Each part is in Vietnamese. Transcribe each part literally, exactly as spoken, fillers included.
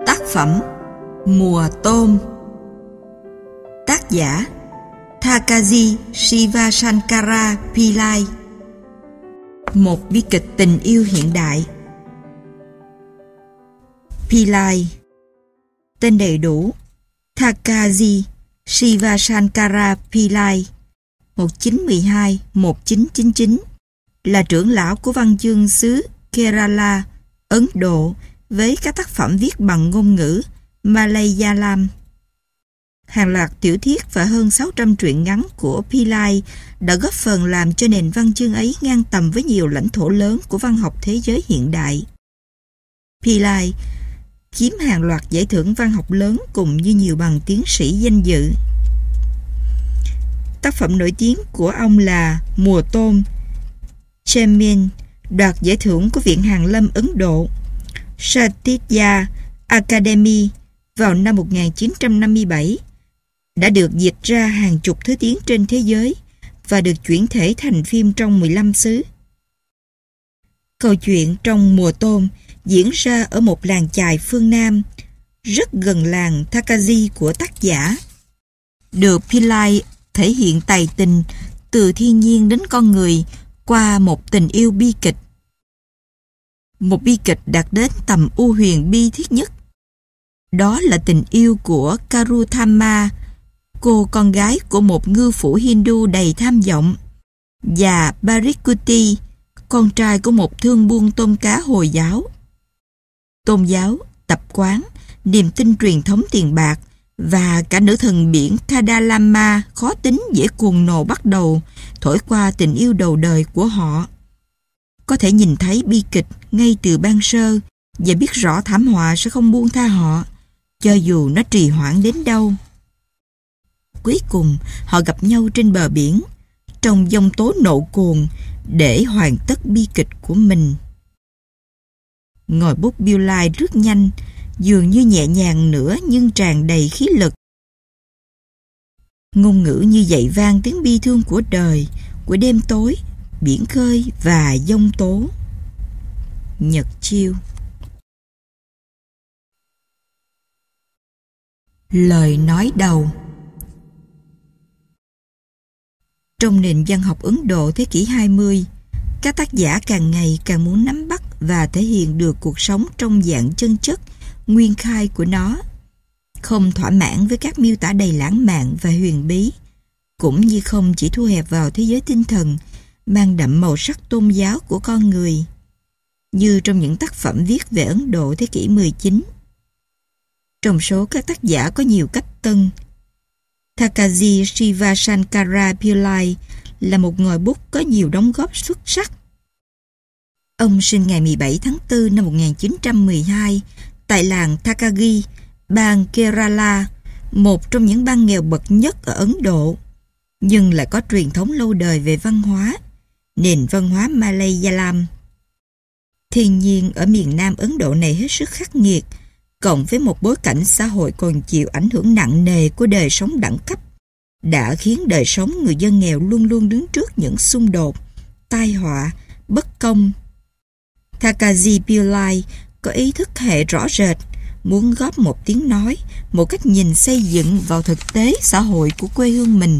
Tác phẩm Mùa Tôm. Tác giả Thakazi Sivasankara Pillai. Một bi kịch tình yêu hiện đại. Pillai, tên đầy đủ Thakazi Sivasankara Pillai, một nghìn chín trăm mười hai đến một nghìn chín trăm chín mươi chín, là trưởng lão của văn chương xứ Kerala, Ấn Độ, với các tác phẩm viết bằng ngôn ngữ Malayalam. Hàng loạt tiểu thuyết và hơn sáu trăm truyện ngắn của Pillai đã góp phần làm cho nền văn chương ấy ngang tầm với nhiều lãnh thổ lớn của văn học thế giới hiện đại. Pillai chiếm hàng loạt giải thưởng văn học lớn cùng như nhiều bằng tiến sĩ danh dự. Tác phẩm nổi tiếng của ông là Mùa Tôm, Chemin, đoạt giải thưởng của Viện Hàn lâm Ấn Độ, Satya Academy vào năm một nghìn chín trăm năm mươi bảy, đã được dịch ra hàng chục thứ tiếng trên thế giới và được chuyển thể thành phim trong mười lăm xứ. Câu chuyện trong Mùa Tôm diễn ra ở một làng chài phương Nam, rất gần làng Thakazi của tác giả. Được Pillai thể hiện tài tình từ thiên nhiên đến con người qua một tình yêu bi kịch. Một bi kịch đạt đến tầm u huyền bi thiết nhất. Đó là tình yêu của Karuthama, cô con gái của một ngư phủ Hindu đầy tham vọng, và Parikuti, con trai của một thương buôn tôm cá Hồi giáo. Tôn giáo, tập quán, niềm tin truyền thống tiền bạc và cả nữ thần biển Kadalama khó tính dễ cuồng nộ bắt đầu thổi qua tình yêu đầu đời của họ. Có thể nhìn thấy bi kịch ngay từ ban sơ và biết rõ thảm họa sẽ không buông tha họ, cho dù nó trì hoãn đến đâu. Cuối cùng, họ gặp nhau trên bờ biển, trong giông tố nộ cuồng, để hoàn tất bi kịch của mình. Ngòi bút Pillai rất nhanh, dường như nhẹ nhàng nữa nhưng tràn đầy khí lực. Ngôn ngữ như dậy vang tiếng bi thương của đời, của đêm tối, biển khơi và giông tố. Nhật chiêu. Lời nói đầu. Trong nền văn học Ấn Độ thế kỷ hai mươi, các tác giả càng ngày càng muốn nắm bắt và thể hiện được cuộc sống trong dạng chân chất, nguyên khai của nó, không thỏa mãn với các miêu tả đầy lãng mạn và huyền bí, cũng như không chỉ thu hẹp vào thế giới tinh thần, mang đậm màu sắc tôn giáo của con người, như trong những tác phẩm viết về Ấn Độ thế kỷ mười chín. Trong số các tác giả có nhiều cách tân, Thakazi Sivasankara Pillai là một ngòi bút có nhiều đóng góp xuất sắc. Ông sinh ngày mười bảy tháng tư năm một nghìn chín trăm mười hai tại làng Thakagi, bang Kerala, một trong những bang nghèo bậc nhất ở Ấn Độ, nhưng lại có truyền thống lâu đời về văn hóa, nền văn hóa Malayalam. Thiên nhiên ở miền Nam Ấn Độ này hết sức khắc nghiệt, cộng với một bối cảnh xã hội còn chịu ảnh hưởng nặng nề của đời sống đẳng cấp, đã khiến đời sống người dân nghèo luôn luôn đứng trước những xung đột, tai họa, bất công. Thakazi Pillai có ý thức hệ rõ rệt, muốn góp một tiếng nói, một cách nhìn xây dựng vào thực tế xã hội của quê hương mình.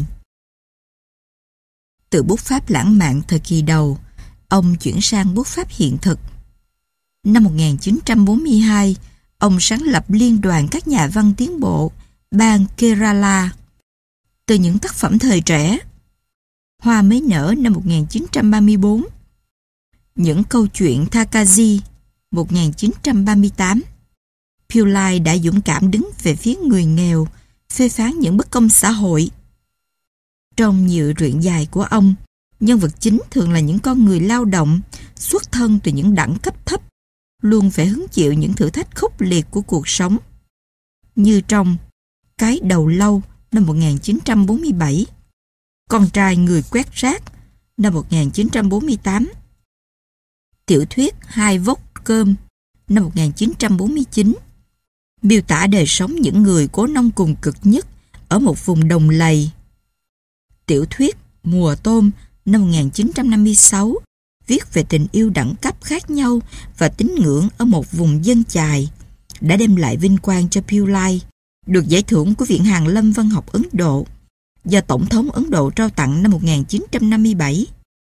Từ bút pháp lãng mạn thời kỳ đầu, ông chuyển sang bút pháp hiện thực. Năm một nghìn chín trăm bốn mươi hai, ông sáng lập Liên đoàn các nhà văn tiến bộ bang Kerala. Từ những tác phẩm thời trẻ, Hoa mới nở năm một nghìn chín trăm ba mươi bốn, Những câu chuyện Thakazi một nghìn chín trăm ba mươi tám, Pillai đã dũng cảm đứng về phía người nghèo, phê phán những bất công xã hội. Trong nhiều truyện dài của ông, nhân vật chính thường là những con người lao động, xuất thân từ những đẳng cấp thấp, luôn phải hứng chịu những thử thách khốc liệt của cuộc sống. Như trong Cái đầu lâu năm một nghìn chín trăm bốn mươi bảy, Con trai người quét rác năm một nghìn chín trăm bốn mươi tám, tiểu thuyết Hai vốc cơm năm một nghìn chín trăm bốn mươi chín, miêu tả đời sống những người cố nông cùng cực nhất ở một vùng đồng lầy. Tiểu thuyết Mùa Tôm năm một nghìn chín trăm năm mươi sáu, viết về tình yêu đẳng cấp khác nhau và tín ngưỡng ở một vùng dân chài, đã đem lại vinh quang cho Pillai, được giải thưởng của Viện Hàn Lâm Văn học Ấn Độ do Tổng thống Ấn Độ trao tặng năm một nghìn chín trăm năm mươi bảy.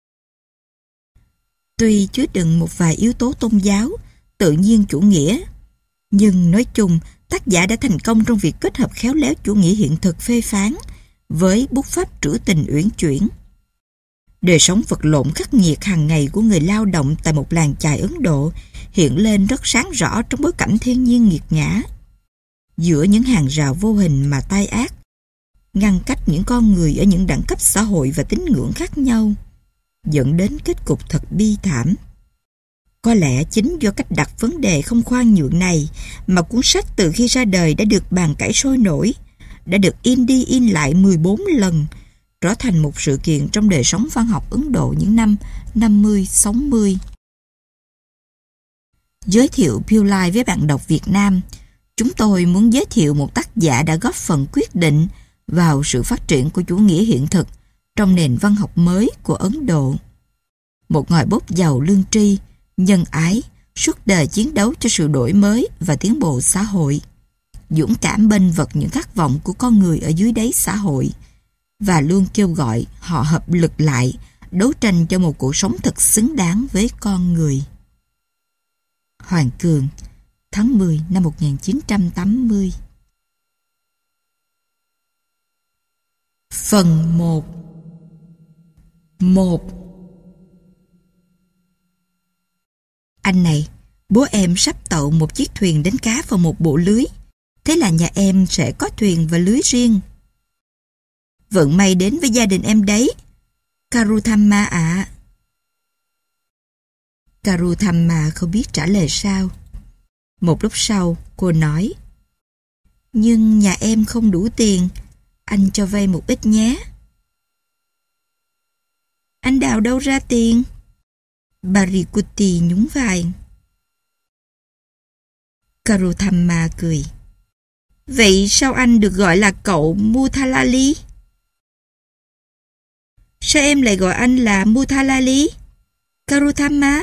Tuy chứa đựng một vài yếu tố tôn giáo, tự nhiên chủ nghĩa, nhưng nói chung tác giả đã thành công trong việc kết hợp khéo léo chủ nghĩa hiện thực phê phán với bút pháp trữ tình uyển chuyển. Đời sống vật lộn khắc nghiệt hàng ngày của người lao động tại một làng chài Ấn Độ hiện lên rất sáng rõ trong bối cảnh thiên nhiên nghiệt ngã. Giữa những hàng rào vô hình mà tai ác ngăn cách những con người ở những đẳng cấp xã hội và tín ngưỡng khác nhau, dẫn đến kết cục thật bi thảm. Có lẽ chính do cách đặt vấn đề không khoan nhượng này mà cuốn sách từ khi ra đời đã được bàn cãi sôi nổi, đã được in đi in lại mười bốn lần, trở thành một sự kiện trong đời sống văn học Ấn Độ những năm năm mươi sáu mươi. Giới thiệu Pillai với bạn đọc Việt Nam, chúng tôi muốn giới thiệu một tác giả đã góp phần quyết định vào sự phát triển của chủ nghĩa hiện thực trong nền văn học mới của Ấn Độ. Một ngòi bút giàu lương tri, nhân ái, suốt đời chiến đấu cho sự đổi mới và tiến bộ xã hội, dũng cảm bênh vực những khát vọng của con người ở dưới đáy xã hội, và luôn kêu gọi họ hợp lực lại, đấu tranh cho một cuộc sống thật xứng đáng với con người. Hoàng Cường, tháng mười năm một nghìn chín trăm tám mươi. Phần một. một. Anh này, bố em sắp tậu một chiếc thuyền đánh cá vào một bộ lưới. Thế là nhà em sẽ có thuyền và lưới riêng. Vận may đến với gia đình em đấy, Karuthamma ạ. À. Karuthamma không biết trả lời sao. Một lúc sau, cô nói: Nhưng nhà em không đủ tiền, anh cho vay một ít nhé. Anh đào đâu ra tiền? Barikuti nhún vai. Karuthamma cười. Vậy sao anh được gọi là cậu Muthalali? Sao em lại gọi anh là Muthalali, Karuthamma?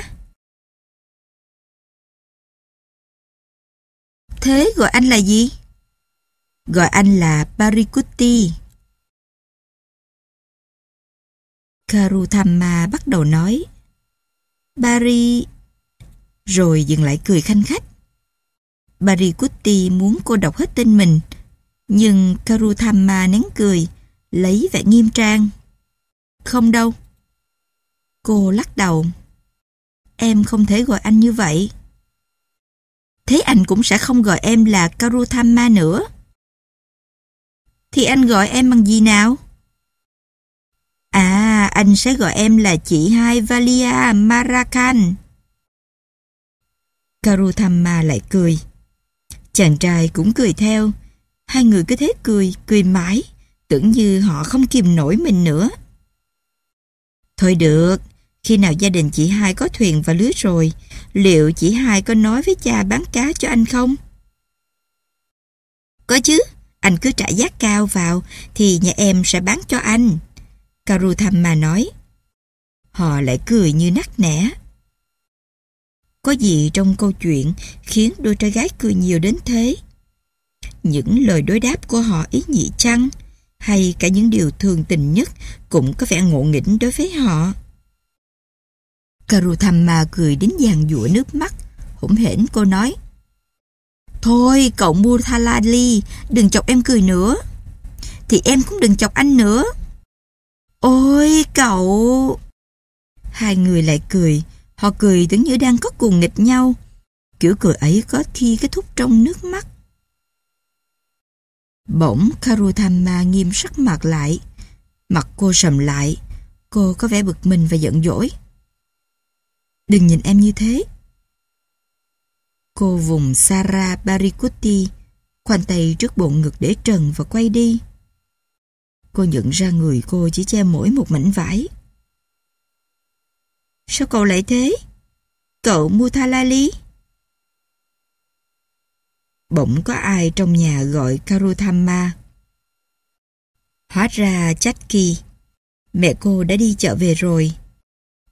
Thế gọi anh là gì? Gọi anh là Barikuti. Karuthamma bắt đầu nói Bari, rồi dừng lại cười khanh khách. Barikuti muốn cô đọc hết tên mình, nhưng Karuthamma nén cười, lấy vẻ nghiêm trang. Không đâu. Cô lắc đầu. Em không thể gọi anh như vậy. Thế anh cũng sẽ không gọi em là Karuthamma nữa. Thì anh gọi em bằng gì nào? À, anh sẽ gọi em là chị hai Valia Marakan. Karuthamma lại cười. Chàng trai cũng cười theo. Hai người cứ thế cười, cười mãi, tưởng như họ không kìm nổi mình nữa. Thôi được, khi nào gia đình chị hai có thuyền và lưới rồi, liệu chị hai có nói với cha bán cá cho anh không? Có chứ, anh cứ trả giá cao vào thì nhà em sẽ bán cho anh, Karuthamma nói. Họ lại cười như nắc nẻ. Có gì trong câu chuyện khiến đôi trai gái cười nhiều đến thế? Những lời đối đáp của họ ý nhị chăng? Hay cả những điều thường tình nhất cũng có vẻ ngộ nghĩnh đối với họ? Karuthamma cười đến giàn giụa nước mắt. Hỗn hển cô nói: Thôi cậu Muthalali, đừng chọc em cười nữa. Thì em cũng đừng chọc anh nữa. Ôi cậu! Hai người lại cười. Họ cười tưởng như đang có cuồng nghịch nhau. Kiểu cười ấy có khi kết thúc trong nước mắt. Bỗng Karuthamma nghiêm sắc mặt lại. Mặt cô sầm lại. Cô có vẻ bực mình và giận dỗi. Đừng nhìn em như thế. Cô vùng Sara Barikuti, khoanh tay trước bộ ngực để trần và quay đi. Cô nhận ra người cô chỉ che mỗi một mảnh vải. Sao cậu lại thế? Cậu Muthalali? Bỗng có ai trong nhà gọi Karuthamma. Hóa ra Chatti, mẹ cô đã đi chợ về rồi.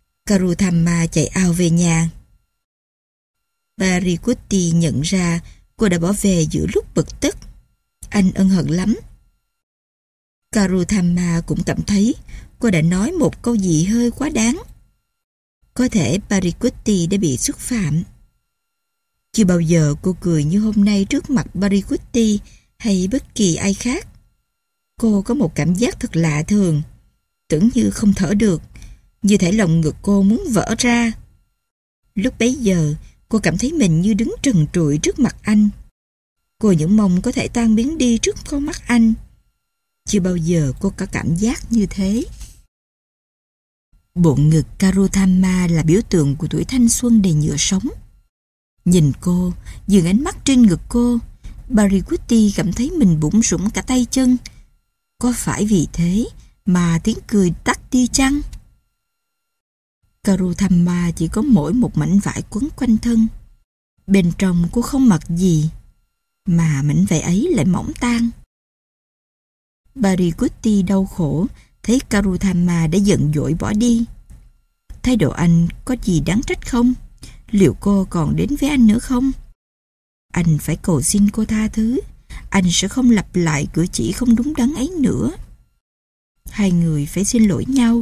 Karuthamma chạy ào về nhà. Barikuti nhận ra Cô đã bỏ về giữa lúc bực tức. Anh ân hận lắm. Karutama cũng cảm thấy cô đã nói một câu gì hơi quá đáng. Có thể Parikutti đã bị xúc phạm. Chưa bao giờ cô cười như hôm nay trước mặt Parikutti hay bất kỳ ai khác. Cô có một cảm giác thật lạ thường, tưởng như không thở được, như thể lồng ngực cô muốn vỡ ra. Lúc bấy giờ, cô cảm thấy mình như đứng trần trụi trước mặt anh. Cô những mong có thể tan biến đi trước con mắt anh. Chưa bao giờ cô có cảm giác như thế. Bộ ngực Karutama là biểu tượng của tuổi thanh xuân đầy nhựa sống. Nhìn cô, dừng ánh mắt trên ngực cô, Parikutti cảm thấy mình bủn rủn cả tay chân. Có phải vì thế mà tiếng cười tắt đi chăng? Karutama chỉ có mỗi một mảnh vải quấn quanh thân. Bên trong cô không mặc gì, mà mảnh vải ấy lại mỏng tan. Parikutti đau khổ thấy Karutama đã giận dỗi bỏ đi. Thái độ anh có gì đáng trách không? Liệu cô còn đến với anh nữa không? Anh phải cầu xin cô tha thứ. Anh sẽ không lặp lại cử chỉ không đúng đắn ấy nữa. Hai người phải xin lỗi nhau.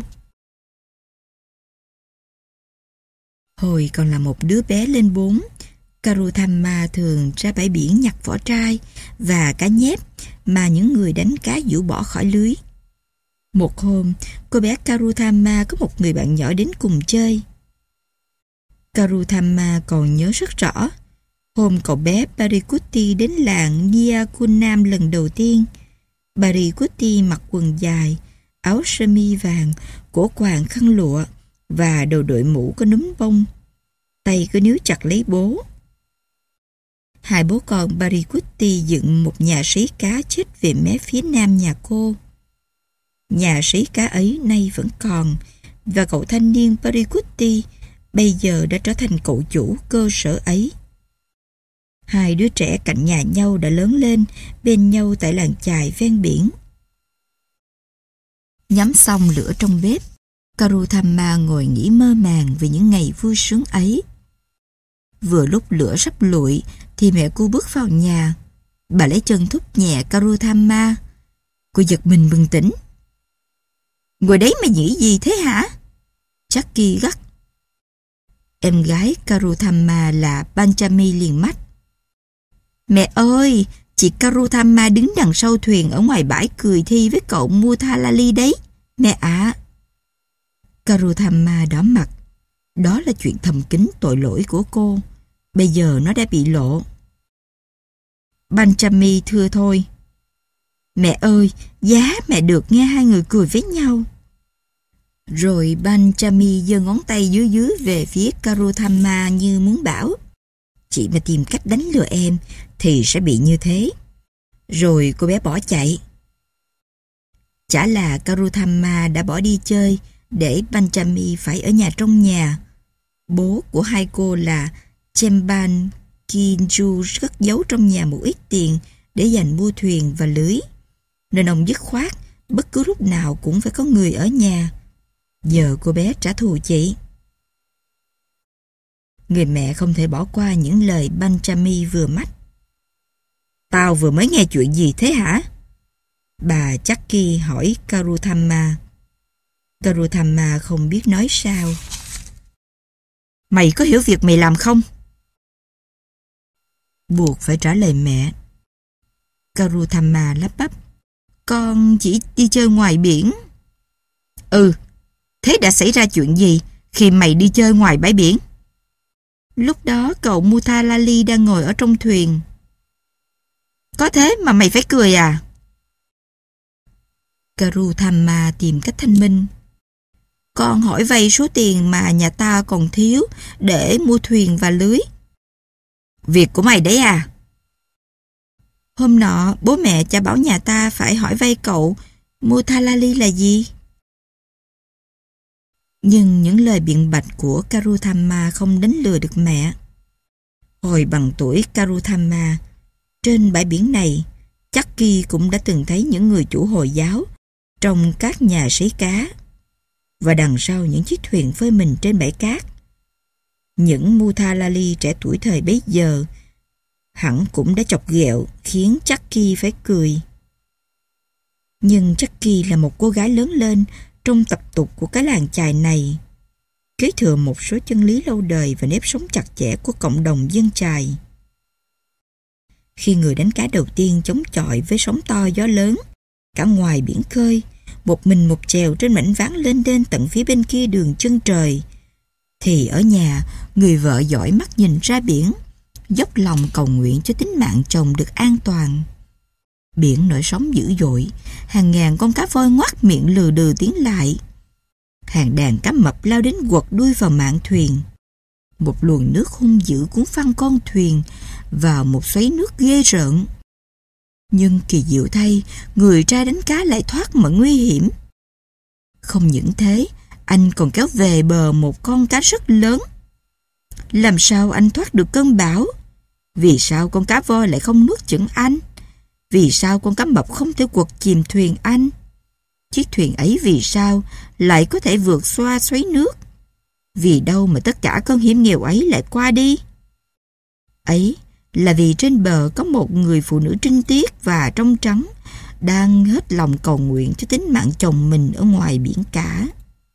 Hồi còn là một đứa bé lên bốn, Karutama thường ra bãi biển nhặt vỏ trai và cá nhép mà những người đánh cá dụ bỏ khỏi lưới. Một hôm, cô bé Karutama có một người bạn nhỏ đến cùng chơi. Karutama còn nhớ rất rõ. Hôm cậu bé Parikutti đến làng Nyakunam lần đầu tiên, Parikutti mặc quần dài, áo sơ mi vàng, cổ quàng khăn lụa và đầu đội mũ có núm bông. Tay cứ níu chặt lấy bố. Hai bố con Parikutti dựng một nhà sấy cá chết về mé phía nam nhà cô. Nhà sấy cá ấy nay vẫn còn, và cậu thanh niên Parikutti bây giờ đã trở thành cậu chủ cơ sở ấy. Hai đứa trẻ cạnh nhà nhau đã lớn lên bên nhau tại làng chài ven biển. Nhắm xong lửa trong bếp, Karutama ngồi nghĩ mơ màng về những ngày vui sướng ấy. Vừa lúc lửa sắp lụi thì mẹ cô bước vào nhà. Bà lấy chân thúc nhẹ Karutama. Cô giật mình bừng tỉnh. Ngồi đấy mà nghĩ gì thế hả? Jackie gắt. Em gái Karutama là Panchami liền mắt. Mẹ ơi, chị Karutama đứng đằng sau thuyền ở ngoài bãi cười thi với cậu Muthalali đấy. Mẹ ạ. À. Karutama đỏ mặt. Đó là chuyện thầm kín tội lỗi của cô. Bây giờ nó đã bị lộ. Panchami thưa thôi. Mẹ ơi, giá mẹ được nghe hai người cười với nhau. Rồi Panchami giơ ngón tay dưới dưới về phía Karutama như muốn bảo, chị mà tìm cách đánh lừa em thì sẽ bị như thế. Rồi cô bé bỏ chạy. Chả là Karutama đã bỏ đi chơi để Panchami phải ở nhà trong nhà. Bố của hai cô là Chemban Kinju cất giấu trong nhà một ít tiền để dành mua thuyền và lưới, nên ông dứt khoát bất cứ lúc nào cũng phải có người ở nhà. Giờ cô bé trả thù chị. Người mẹ không thể bỏ qua những lời Panchami vừa mách. Tao vừa mới nghe chuyện gì thế hả? Bà Jackie hỏi Karutama. Karutama không biết nói sao. Mày có hiểu việc mày làm không? Buộc phải trả lời mẹ. Karutama lắp bắp. Con chỉ đi chơi ngoài biển. Ừ, thế đã xảy ra chuyện gì khi mày đi chơi ngoài bãi biển? Lúc đó cậu Muthalali đang ngồi ở trong thuyền. Có thế mà mày phải cười à? Karutama tìm cách thanh minh. Con hỏi vay số tiền mà nhà ta còn thiếu để mua thuyền và lưới. Việc của mày đấy à? Hôm nọ bố mẹ cha bảo nhà ta phải hỏi vay cậu Muthalali là gì? Nhưng những lời biện bạch của Karutama không đánh lừa được mẹ. Hồi bằng tuổi Karutama, trên bãi biển này, Jackie cũng đã từng thấy những người chủ Hồi giáo trong các nhà sấy cá, và đằng sau những chiếc thuyền phơi mình trên bãi cát. Những Muthalali trẻ tuổi thời bấy giờ hẳn cũng đã chọc ghẹo khiến Jackie phải cười. Nhưng Jackie là một cô gái lớn lên trong tập tục của cái làng chài này, kế thừa một số chân lý lâu đời và nếp sống chặt chẽ của cộng đồng dân chài. Khi người đánh cá đầu tiên chống chọi với sóng to gió lớn, cả ngoài biển khơi, một mình một chèo trên mảnh ván lên đên tận phía bên kia đường chân trời, thì ở nhà, người vợ dõi mắt nhìn ra biển, dốc lòng cầu nguyện cho tính mạng chồng được an toàn. Biển nổi sóng dữ dội, hàng ngàn con cá voi ngoác miệng lừ đừ tiến lại. Hàng đàn cá mập lao đến quật đuôi vào mạn thuyền. Một luồng nước hung dữ cuốn phăng con thuyền vào một xoáy nước ghê rợn. Nhưng kỳ diệu thay, người trai đánh cá lại thoát mọi nguy hiểm. Không những thế, anh còn kéo về bờ một con cá rất lớn. Làm sao anh thoát được cơn bão? Vì sao con cá voi lại không nuốt chửng anh? Vì sao con cá mập không thể quật chìm thuyền anh? Chiếc thuyền ấy vì sao lại có thể vượt xoa xoáy nước? Vì đâu mà tất cả cơn hiểm nghèo ấy lại qua đi? Ấy là vì trên bờ có một người phụ nữ trinh tiết và trong trắng đang hết lòng cầu nguyện cho tính mạng chồng mình ở ngoài biển cả.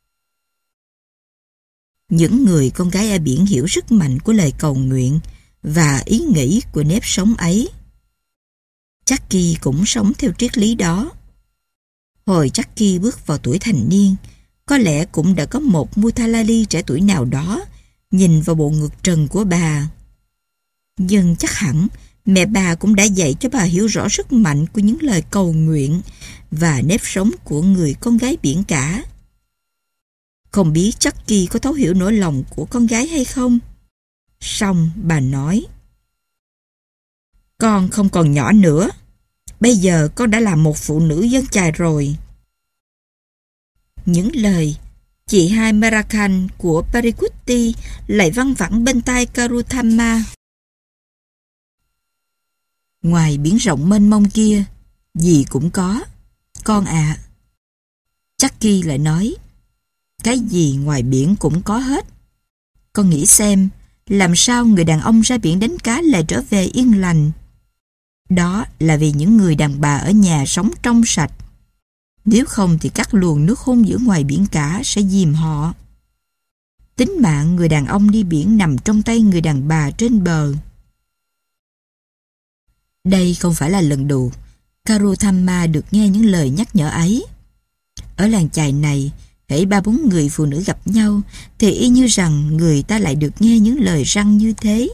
Những người con gái ở biển hiểu sức mạnh của lời cầu nguyện và ý nghĩ của nếp sống ấy. Jackie cũng sống theo triết lý đó. Hồi Jackie bước vào tuổi thành niên, có lẽ cũng đã có một Mutalali trẻ tuổi nào đó nhìn vào bộ ngực trần của bà. Nhưng chắc hẳn mẹ bà cũng đã dạy cho bà hiểu rõ sức mạnh của những lời cầu nguyện và nếp sống của người con gái biển cả. Không biết Jackie có thấu hiểu nỗi lòng của con gái hay không? Xong bà nói: "Con không còn nhỏ nữa. Bây giờ con đã là một phụ nữ dân chài rồi." Những lời chị hai Marakan của Parikutti lại văng vẳng bên tai Karutama. Ngoài biển rộng mênh mông kia, gì cũng có, con ạ. À. Jackie lại nói: "Cái gì ngoài biển cũng có hết. Con nghĩ xem, làm sao người đàn ông ra biển đánh cá lại trở về yên lành? Đó là vì những người đàn bà ở nhà sống trong sạch. Nếu không thì các luồng nước hung dữ ngoài biển cả sẽ dìm họ. Tính mạng người đàn ông đi biển nằm trong tay người đàn bà trên bờ." Đây không phải là lần đầu Karutama được nghe những lời nhắc nhở ấy. Ở làng chài này, hễ ba bốn người phụ nữ gặp nhau thì y như rằng người ta lại được nghe những lời răn như thế.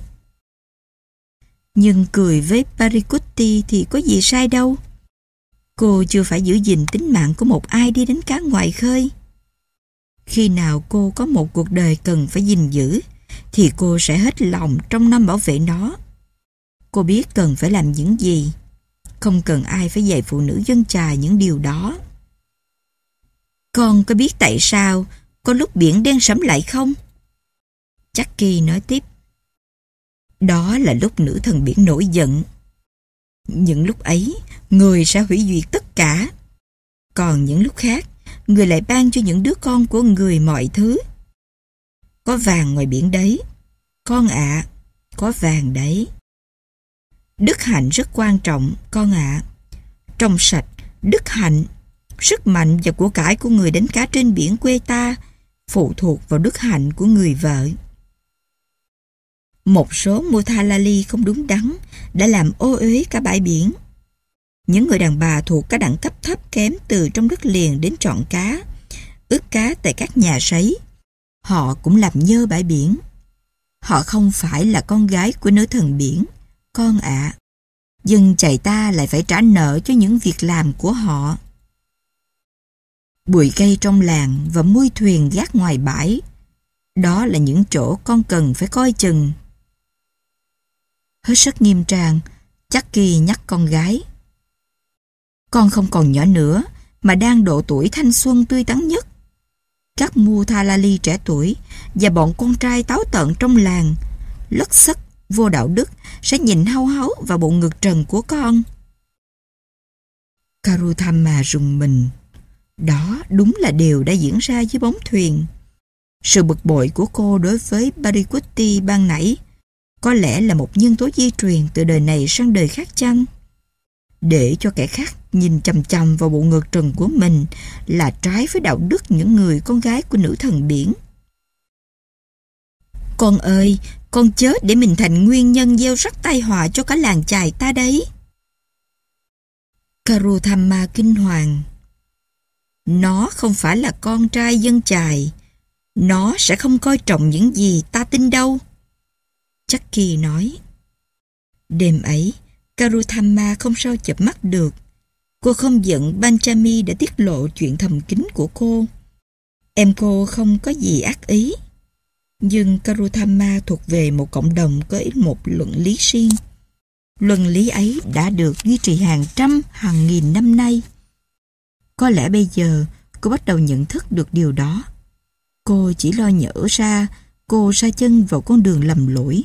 Nhưng cười với Parikutti thì có gì sai đâu. Cô chưa phải giữ gìn tính mạng của một ai đi đánh cá ngoài khơi. Khi nào cô có một cuộc đời cần phải gìn giữ thì cô sẽ hết lòng trong năm bảo vệ nó. Cô biết cần phải làm những gì. Không cần ai phải dạy phụ nữ dân chài những điều đó. Con có biết tại sao có lúc biển đen sẫm lại không? Jackie nói tiếp. Đó là lúc nữ thần biển nổi giận. Những lúc ấy, người sẽ hủy diệt tất cả. Còn những lúc khác, người lại ban cho những đứa con của người mọi thứ. Có vàng ngoài biển đấy. Con ạ, à, có vàng đấy. Đức hạnh rất quan trọng, con ạ. À. Trong sạch, đức hạnh, sức mạnh và của cải của người đánh cá trên biển quê ta phụ thuộc vào đức hạnh của người vợ. Một số Mutalali không đúng đắn đã làm ô uế cả bãi biển. Những người đàn bà thuộc các đẳng cấp thấp kém từ trong đất liền đến chọn cá, ướp cá tại các nhà sấy. Họ cũng làm nhơ bãi biển. Họ không phải là con gái của nữ thần biển, con ạ. À. Dân chài ta lại phải trả nợ cho những việc làm của họ. Bụi cây trong làng và mui thuyền gác ngoài bãi, đó là những chỗ con cần phải coi chừng. Hết sức nghiêm trang, Jackie nhắc con gái. Con không còn nhỏ nữa, mà đang độ tuổi thanh xuân tươi tắn nhất. Các Mutalali trẻ tuổi và bọn con trai táo tợn trong làng, lất sất, vô đạo đức, sẽ nhìn hau háu vào bộ ngực trần của con. Karutama rùng mình. Đó đúng là điều đã diễn ra dưới bóng thuyền. Sự bực bội của cô đối với Parikutti ban nãy Có lẽ là một nhân tố di truyền từ đời này sang đời khác chăng? Để cho kẻ khác nhìn chằm chằm vào bộ ngực trần của mình là trái với đạo đức những người con gái của nữ thần biển. Con ơi, con chết để mình thành nguyên nhân gieo rắc tai họa cho cả làng chài ta đấy. Karuthamma kinh hoàng. Nó không phải là con trai dân chài. Nó sẽ không coi trọng những gì ta tin đâu. Chakki nói. Đêm ấy, Karuthamma không sao chợp mắt được. Cô không giận Panchami đã tiết lộ chuyện thầm kín của cô. Em cô không có gì ác ý. Nhưng Karuthamma thuộc về một cộng đồng có một luận lý riêng. Luận lý ấy đã được duy trì hàng trăm, hàng nghìn năm nay. Có lẽ bây giờ cô bắt đầu nhận thức được điều đó. Cô chỉ lo nhỡ ra cô sa chân vào con đường lầm lỗi.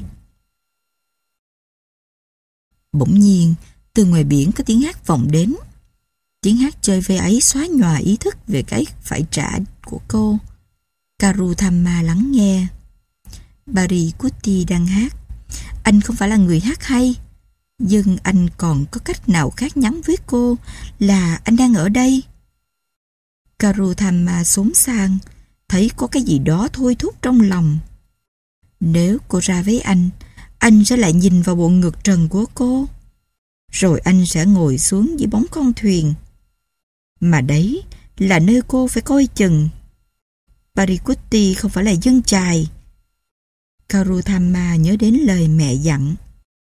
Bỗng nhiên, từ ngoài biển có tiếng hát vọng đến. Tiếng hát chơi vây ấy xóa nhòa ý thức về cái phải trả của cô. Karuthamma lắng nghe. Parikutti đang hát. Anh không phải là người hát hay, nhưng anh còn có cách nào khác nhắn với cô là anh đang ở đây. Karuthamma xốn sang, thấy có cái gì đó thôi thúc trong lòng. Nếu cô ra với anh, anh sẽ lại nhìn vào bộ ngực trần của cô. Rồi anh sẽ ngồi xuống dưới bóng con thuyền. Mà đấy là nơi cô phải coi chừng. Parikutti không phải là dân chài. Karuthamma nhớ đến lời mẹ dặn.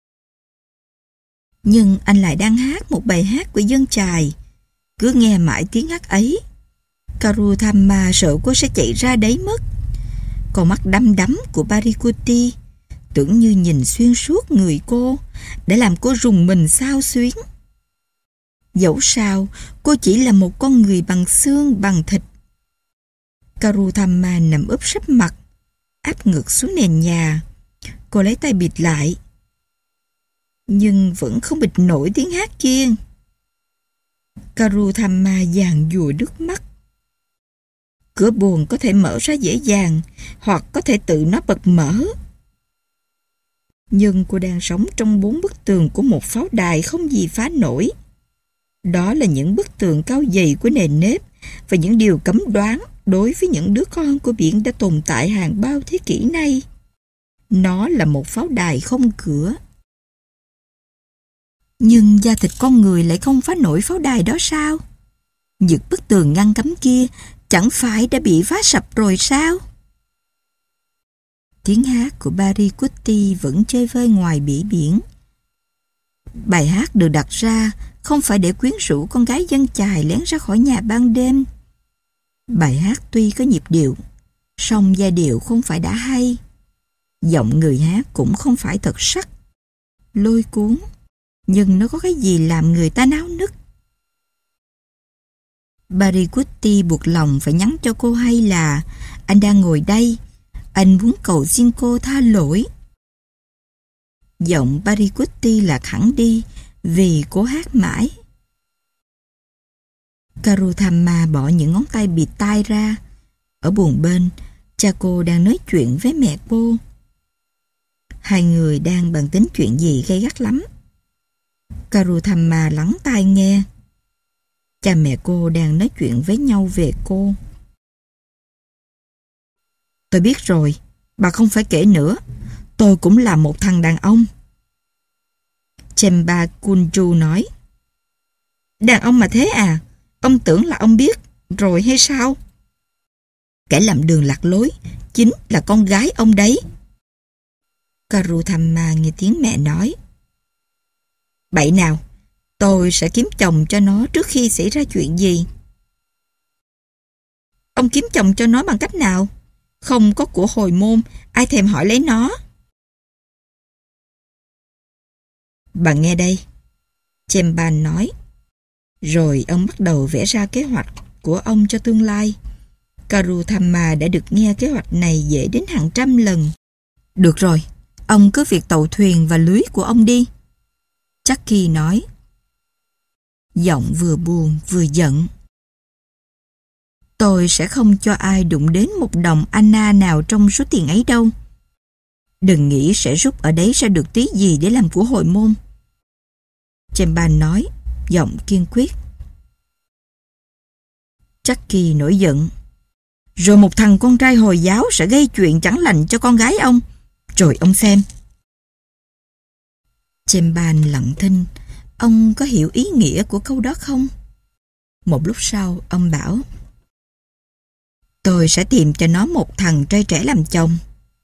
Nhưng anh lại đang hát một bài hát của dân chài. Cứ nghe mãi tiếng hát ấy, Karuthamma sợ cô sẽ chạy ra đấy mất. Con mắt đăm đắm của Parikutti tưởng như nhìn xuyên suốt người cô, để làm cô rùng mình xao xuyến. Dẫu sao, cô chỉ là một con người bằng xương bằng thịt. Karuthamma nằm úp sấp mặt, áp ngực xuống nền nhà. Cô lấy tay bịt lại, nhưng vẫn không bịt nổi tiếng hát kia. Karuthamma giàn giụa nước mắt. Cửa buồng có thể mở ra dễ dàng, hoặc có thể tự nó bật mở. Nhưng cô đang sống trong bốn bức tường của một pháo đài không gì phá nổi. Đó là những bức tường cao dày của nền nếp và những điều cấm đoán đối với những đứa con của biển đã tồn tại hàng bao thế kỷ nay. Nó là một pháo đài không cửa. Nhưng da thịt con người lại không phá nổi pháo đài đó sao? Những bức tường ngăn cấm kia chẳng phải đã bị phá sập rồi sao? Tiếng hát của Parikutti vẫn chơi vơi ngoài bỉ biển. Bài hát được đặt ra không phải để quyến rũ con gái dân chài lén ra khỏi nhà ban đêm. Bài hát tuy có nhịp điệu, song giai điệu không phải đã hay. Giọng người hát cũng không phải thật sắc, lôi cuốn, nhưng nó có cái gì làm người ta náo nức. Parikutti buộc lòng phải nhắn cho cô hay là anh đang ngồi đây, anh muốn cầu xin cô tha lỗi. Giọng Parikutti lạc hẳn đi vì cố hát mãi. Karuthamma bỏ những ngón tay bịt tai ra. Ở buồng bên, cha cô đang nói chuyện với mẹ cô. Hai người đang bàn tính chuyện gì gay gắt lắm. Karuthamma lắng tai nghe. Cha mẹ cô đang nói chuyện với nhau về cô. Tôi biết rồi, bà không phải kể nữa. Tôi cũng là một thằng đàn ông. Chemba Kunju nói. Đàn ông mà thế à? Ông tưởng là ông biết rồi hay sao? Kẻ làm đường lạc lối chính là con gái ông đấy. Karuthamma nghe tiếng mẹ nói. Bậy nào, tôi sẽ kiếm chồng cho nó trước khi xảy ra chuyện gì. Ông kiếm chồng cho nó bằng cách nào? Không có của hồi môn, ai thèm hỏi lấy nó. Bà nghe đây, Chemban nói. Rồi ông bắt đầu vẽ ra kế hoạch của ông cho tương lai. Karuthamma đã được nghe kế hoạch này dễ đến hàng trăm lần. Được rồi, ông cứ việc tàu thuyền và lưới của ông đi. Chakki nói. Giọng vừa buồn vừa giận. Tôi sẽ không cho ai đụng đến một đồng anna nào trong số tiền ấy đâu. Đừng nghĩ sẽ rút ở đấy ra được tí gì để làm của hồi môn. Chemban nói, giọng kiên quyết. Jackie nổi giận. Rồi một thằng con trai Hồi giáo sẽ gây chuyện chẳng lành cho con gái ông. Rồi ông xem. Chemban lặng thinh. Ông có hiểu ý nghĩa của câu đó không? Một lúc sau, ông bảo, tôi sẽ tìm cho nó một thằng trai trẻ làm chồng.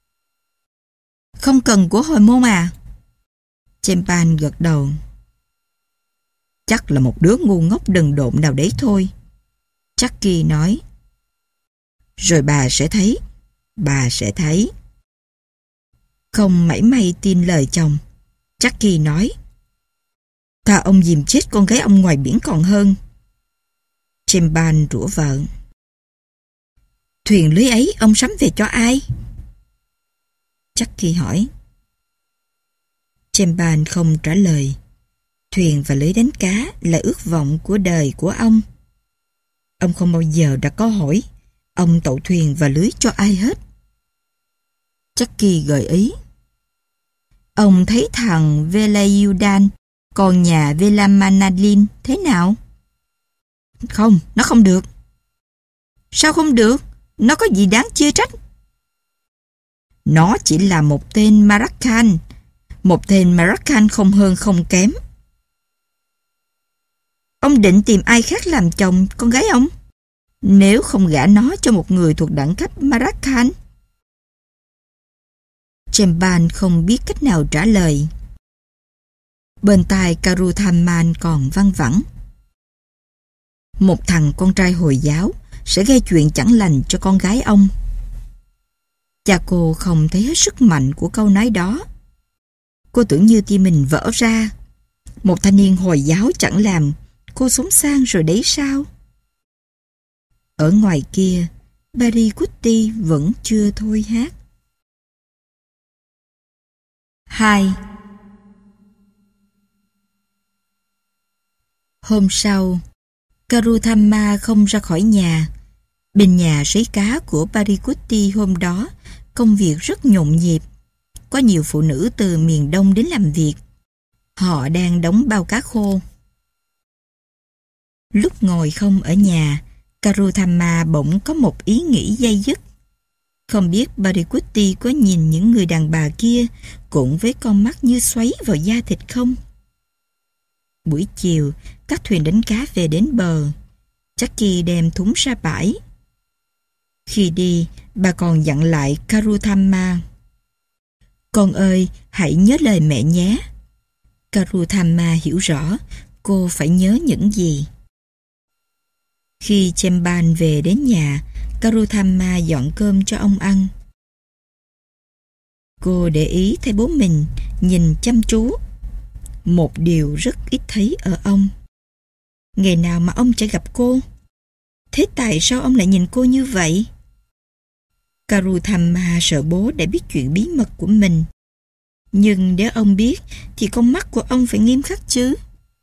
Không cần của hồi môn à? Chemban gật đầu. Chắc là một đứa ngu ngốc đần độn nào đấy thôi. Jackie nói. Rồi bà sẽ thấy. Bà sẽ thấy. Không mảy may tin lời chồng. Jackie nói. Thà ông dìm chết con gái ông ngoài biển còn hơn. Chemban rủa vợ. Thuyền lưới ấy ông sắm về cho ai? Jackie hỏi. Chemban không trả lời. Thuyền và lưới đánh cá là ước vọng của đời của ông. Ông không bao giờ đặt câu hỏi ông tậu thuyền và lưới cho ai hết. Jackie gợi ý. Ông thấy thằng Velayudan còn nhà Velamanalin thế nào? Không, nó không được. Sao không được? Nó có gì đáng chê trách? Nó chỉ là một tên Maraccan. Một tên Maraccan không hơn không kém. Ông định tìm ai khác làm chồng con gái ông? Nếu không gả nó cho một người thuộc đẳng cấp Maraccan. Chemban không biết cách nào trả lời. Bên tai Karuthaman còn văng vẳng. Một thằng con trai Hồi giáo sẽ gây chuyện chẳng lành cho con gái ông. Cha cô không thấy hết sức mạnh của câu nói đó. Cô tưởng như tim mình vỡ ra. Một thanh niên Hồi giáo chẳng làm cô sống sang rồi đấy sao? Ở ngoài kia, Barikuti vẫn chưa thôi hát. hai. Hôm sau, Karuthama không ra khỏi nhà. Bên nhà sấy cá của Barikuti hôm đó, công việc rất nhộn nhịp. Có nhiều phụ nữ từ miền Đông đến làm việc. Họ đang đóng bao cá khô. Lúc ngồi không ở nhà, Karuthama bỗng có một ý nghĩ day dứt. Không biết Barikuti có nhìn những người đàn bà kia cũng với con mắt như xoáy vào da thịt không? Buổi chiều, các thuyền đánh cá về đến bờ. Jackie đem thúng ra bãi. Khi đi, bà còn dặn lại Karuthama. Con ơi, hãy nhớ lời mẹ nhé. Karuthama hiểu rõ cô phải nhớ những gì. Khi Chemban về đến nhà, Karuthama dọn cơm cho ông ăn. Cô để ý thấy bố mình nhìn chăm chú. Một điều rất ít thấy ở ông. Ngày nào mà ông chả gặp cô. Thế tại sao ông lại nhìn cô như vậy? Karuthama sợ bố đã biết chuyện bí mật của mình. Nhưng nếu ông biết thì con mắt của ông phải nghiêm khắc chứ.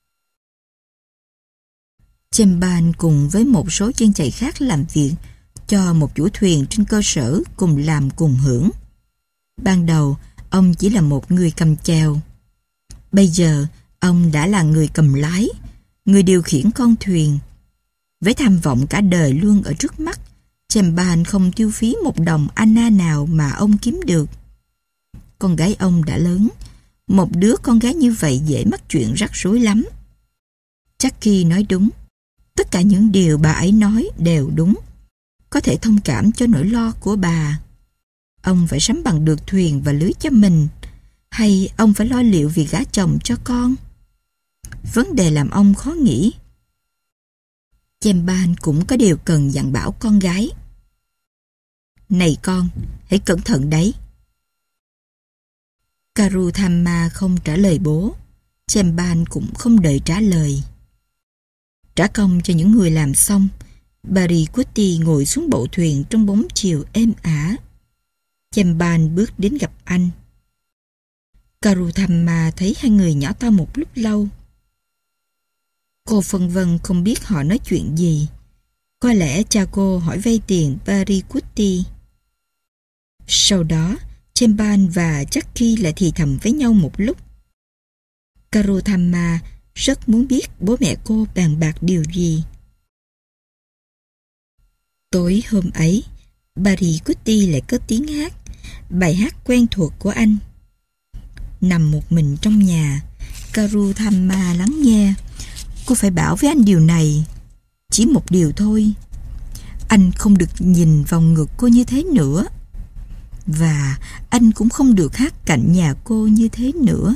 Chemban cùng với một số chân chạy khác làm việc cho một chủ thuyền trên cơ sở cùng làm cùng hưởng. Ban đầu, ông chỉ là một người cầm chèo. Bây giờ, ông đã là người cầm lái, người điều khiển con thuyền. Với tham vọng cả đời luôn ở trước mắt, Chemban không tiêu phí một đồng anna nào mà ông kiếm được. Con gái ông đã lớn, một đứa con gái như vậy dễ mắc chuyện rắc rối lắm. Jackie nói đúng, tất cả những điều bà ấy nói đều đúng. Có thể thông cảm cho nỗi lo của bà. Ông phải sắm bằng được thuyền và lưới cho mình, hay ông phải lo liệu việc gả chồng cho con? Vấn đề làm ông khó nghĩ. Chemban cũng có điều cần dặn bảo con gái. Này con, hãy cẩn thận đấy. Karuthama không trả lời bố. Chemban cũng không đợi trả lời. Trả công cho những người làm xong, Barikuti ngồi xuống bộ thuyền trong bóng chiều êm ả. Chemban bước đến gặp anh. Karuthama thấy hai người nhỏ to một lúc lâu. Cô phân vân không biết họ nói chuyện gì. Có lẽ cha cô hỏi vay tiền Barikuti. Sau đó, Chemban và Jackie lại thì thầm với nhau một lúc. Karutama rất muốn biết bố mẹ cô bàn bạc điều gì. Tối hôm ấy, Parikutti lại cất tiếng hát, bài hát quen thuộc của anh. Nằm một mình trong nhà, Karutama lắng nghe. Cô phải bảo với anh điều này. Chỉ một điều thôi. Anh không được nhìn vào ngực cô như thế nữa. Và anh cũng không được hát cạnh nhà cô như thế nữa.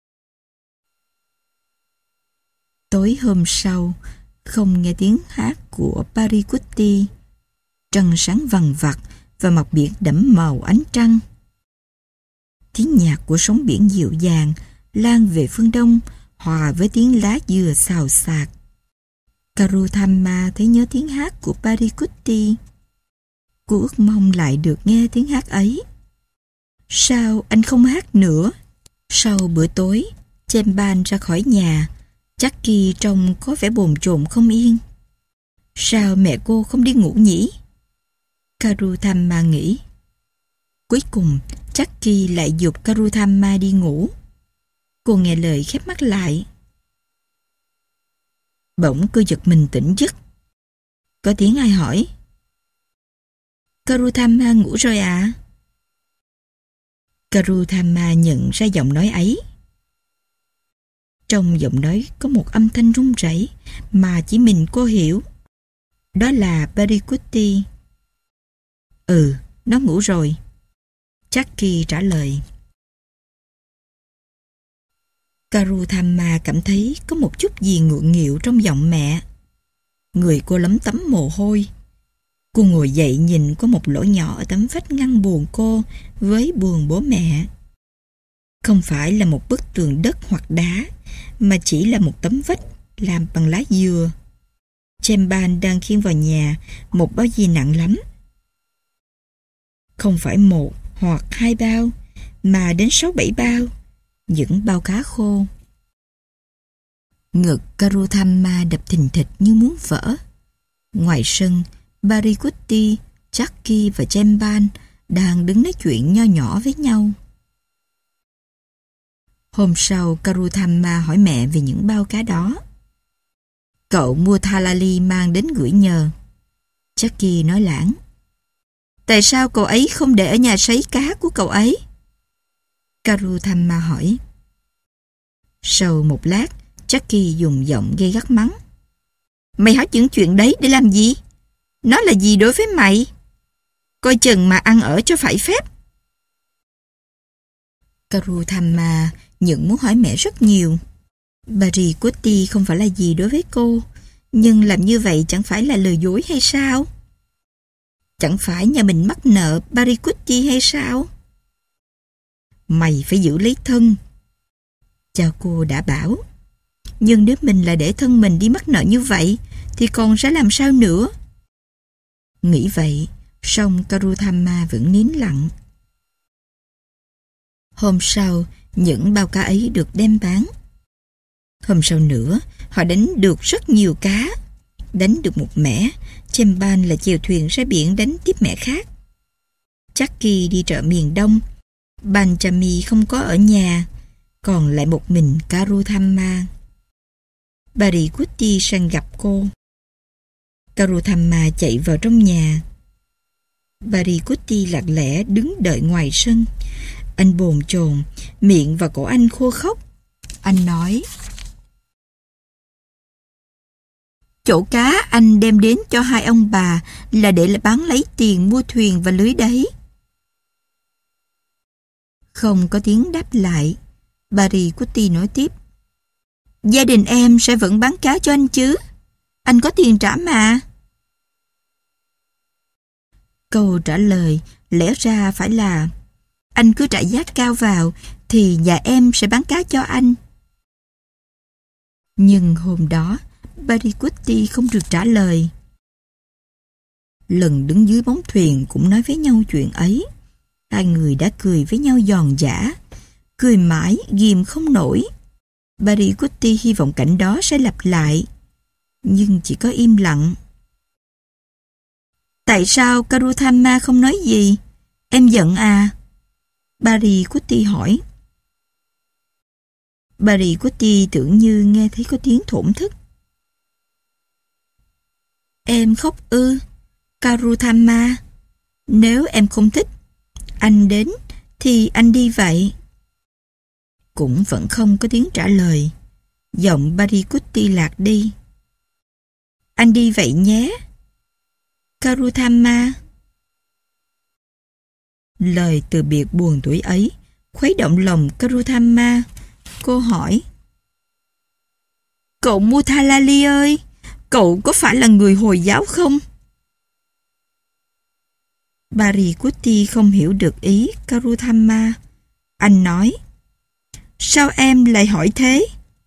Tối hôm sau, không nghe tiếng hát của Parikutti. Trăng sáng vằng vặc và mặt biển đẫm màu ánh trăng. Tiếng nhạc của sóng biển dịu dàng lan về phương đông, hòa với tiếng lá dừa xào xạc. Karutama thấy nhớ tiếng hát của Parikutti. Cô ước mong lại được nghe tiếng hát ấy. Sao anh không hát nữa? Sau bữa tối, Chemban ra khỏi nhà. Jackie trông có vẻ bồn chồn không yên. Sao mẹ cô không đi ngủ nhỉ? Karutama nghĩ. Cuối cùng, Jackie lại giục Karutama đi ngủ. Cô nghe lời khép mắt lại. Bỗng cô giật mình tỉnh giấc. Có tiếng ai hỏi. Karutama ngủ rồi à? Karutama nhận ra giọng nói ấy. Trong giọng nói có một âm thanh run rẩy mà chỉ mình cô hiểu. Đó là Parikutti. Ừ, nó ngủ rồi. Jackie trả lời. Karutama cảm thấy có một chút gì ngượng nghịu trong giọng mẹ. Người cô lấm tấm mồ hôi. Cô ngồi dậy nhìn có một lỗ nhỏ ở tấm vách ngăn buồng cô với buồng bố mẹ. Không phải là một bức tường đất hoặc đá, mà chỉ là một tấm vách làm bằng lá dừa. Chemban đang khiêng vào nhà một bao gì nặng lắm. Không phải một hoặc hai bao, mà đến sáu bảy bao, những bao cá khô. Ngực Karutama đập thình thịch như muốn vỡ. Ngoài sân, Parikutti, Jackie và Chemban đang đứng nói chuyện nho nhỏ với nhau. Hôm sau, Karutama hỏi mẹ về những bao cá đó. Cậu mua Thalali mang đến gửi nhờ. Jackie nói lãng. Tại sao cậu ấy không để ở nhà sấy cá của cậu ấy? Karutama hỏi. Sau một lát, Jackie dùng giọng gay gắt mắng. Mày hỏi những chuyện đấy để làm gì? Nó là gì đối với mày? Coi chừng mà ăn ở cho phải phép. Karutama nhận muốn hỏi mẹ rất nhiều. Parikutti không phải là gì đối với cô, nhưng làm như vậy chẳng phải là lừa dối hay sao? Chẳng phải nhà mình mắc nợ Parikutti hay sao? Mày phải giữ lấy thân. Cha cô đã bảo. Nhưng nếu mình là để thân mình đi mắc nợ như vậy, thì còn sẽ làm sao nữa? Nghĩ vậy, song Karutama vẫn nín lặng. Hôm sau, những bao cá ấy được đem bán. Hôm sau nữa, họ đánh được rất nhiều cá. Đánh được một mẻ, Chemban là chèo thuyền ra biển đánh tiếp mẻ khác. Jackie đi chợ miền Đông. Banchami không có ở nhà, còn lại một mình Karutama. Parikutti sang gặp cô. Karutama chạy vào trong nhà. Parikutti lặng lẽ đứng đợi ngoài sân. Anh bồn chồn, miệng và cổ anh khô khốc. Anh nói. Chỗ cá anh đem đến cho hai ông bà là để bán lấy tiền mua thuyền và lưới đấy. Không có tiếng đáp lại. Parikutti nói tiếp. Gia đình em sẽ vẫn bán cá cho anh chứ? Anh có tiền trả mà. Câu trả lời lẽ ra phải là anh cứ trả giá cao vào thì nhà em sẽ bán cá cho anh. Nhưng hôm đó Parikutti không được trả lời. Lần đứng dưới bóng thuyền cũng nói với nhau chuyện ấy. Hai người đã cười với nhau giòn giã, cười mãi ghìm không nổi. Parikutti hy vọng cảnh đó sẽ lặp lại, nhưng chỉ có im lặng. Tại sao Karutama không nói gì? Em giận à? Parikutti hỏi. Parikutti tưởng như nghe thấy có tiếng thổn thức. Em khóc ư, Karuthamma? Nếu em không thích anh đến thì anh đi vậy. Cũng vẫn không có tiếng trả lời. Giọng Parikutti lạc đi. Anh đi vậy nhé, Karuthamma. Lời từ biệt buồn tuổi ấy khuấy động lòng Karuthamma. Cô hỏi. Cậu Muthalali ơi, cậu có phải là người Hồi giáo không? Parikutti không hiểu được ý Karuthamma. Anh nói. Sao em lại hỏi thế?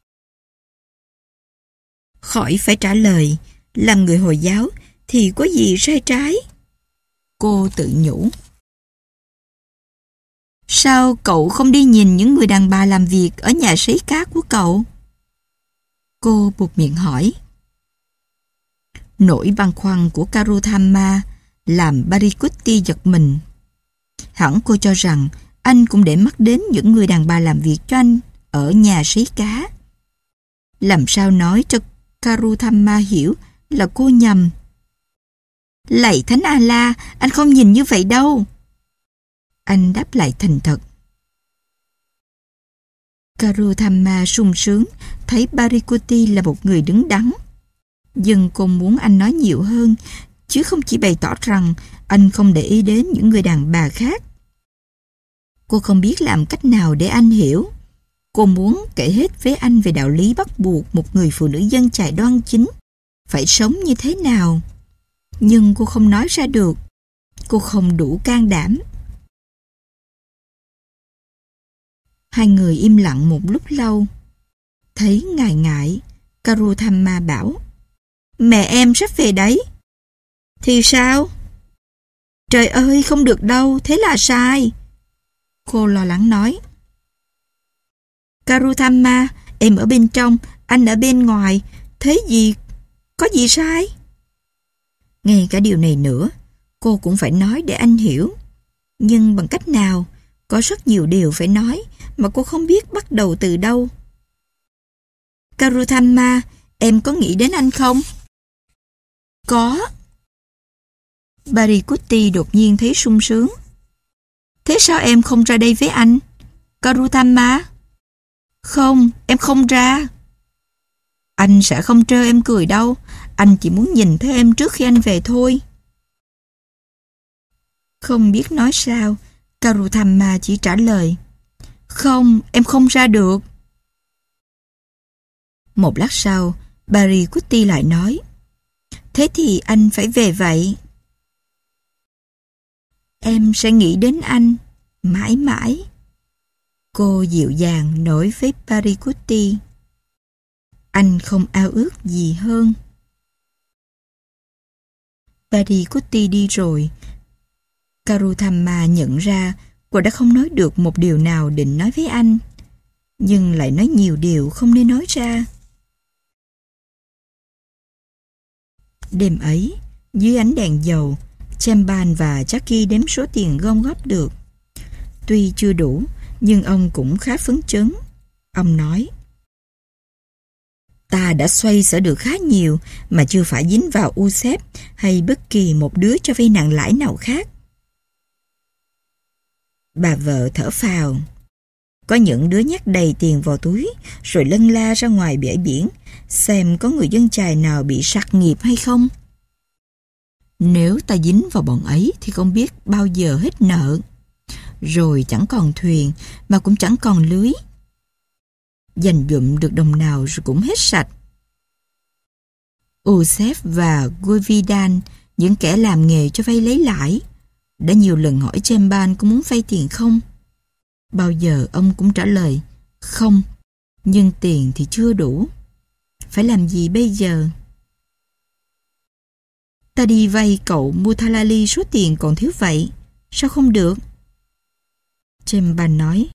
Khỏi phải trả lời. Làm người Hồi giáo thì có gì sai trái? Cô tự nhủ. Sao cậu không đi nhìn những người đàn bà làm việc ở nhà sấy cát của cậu? Cô buột miệng hỏi. Nỗi băn khoăn của Karuthamma làm Parikutti giật mình. Hẳn cô cho rằng anh cũng để mắt đến những người đàn bà làm việc cho anh ở nhà sấy cá. Làm sao nói cho Karuthamma hiểu là cô nhầm? Lạy Thánh Allah, anh không nhìn như vậy đâu. Anh đáp lại thành thật. Karuthamma sung sướng thấy Parikutti là một người đứng đắn. Nhưng cô muốn anh nói nhiều hơn, chứ không chỉ bày tỏ rằng anh không để ý đến những người đàn bà khác. Cô không biết làm cách nào để anh hiểu. Cô muốn kể hết với anh về đạo lý bắt buộc một người phụ nữ dân chài đoan chính phải sống như thế nào. Nhưng cô không nói ra được. Cô không đủ can đảm. Hai người im lặng một lúc lâu. Thấy ngại ngại, Karuthamma bảo. Mẹ em sắp về đấy. Thì sao? Trời ơi, không được đâu, thế là sai. Cô lo lắng nói. Karuthamma, em ở bên trong, anh ở bên ngoài. Thế gì? Có gì sai? Ngay cả điều này nữa, cô cũng phải nói để anh hiểu. Nhưng bằng cách nào? Có rất nhiều điều phải nói mà cô không biết bắt đầu từ đâu. Karuthamma, em có nghĩ đến anh không? Có. Parikutti đột nhiên thấy sung sướng. Thế sao em không ra đây với anh, Karuthamma? Không, em không ra. Anh sẽ không trêu em cười đâu. Anh chỉ muốn nhìn thấy em trước khi anh về thôi. Không biết nói sao, Karuthamma chỉ trả lời. Không, em không ra được. Một lát sau, Parikutti lại nói. Thế thì anh phải về vậy. Em sẽ nghĩ đến anh, mãi mãi. Cô dịu dàng nói với Parikutti. Anh không ao ước gì hơn. Parikutti đi rồi. Karuthamma nhận ra cô đã không nói được một điều nào định nói với anh, nhưng lại nói nhiều điều không nên nói ra. Đêm ấy, dưới ánh đèn dầu, Chamban và Jackie đếm số tiền gom góp được. Tuy chưa đủ, nhưng ông cũng khá phấn chấn. Ông nói, ta đã xoay sở được khá nhiều mà chưa phải dính vào u xê e pê hay bất kỳ một đứa cho vay nặng lãi nào khác. Bà vợ thở phào. Có những đứa nhắc đầy tiền vào túi rồi lân la ra ngoài bãi biển xem có người dân chài nào bị sặc nghiệp hay không. Nếu ta dính vào bọn ấy thì không biết bao giờ hết nợ. Rồi chẳng còn thuyền mà cũng chẳng còn lưới. Dành dụm được đồng nào rồi cũng hết sạch. Usef và Govidan, những kẻ làm nghề cho vay lấy lãi, đã nhiều lần hỏi Chamban có muốn vay tiền không. Bao giờ ông cũng trả lời không, nhưng tiền thì chưa đủ. Phải làm gì bây giờ? Ta đi vay cậu Muthalali số tiền còn thiếu vậy, sao không được? Chamban nói.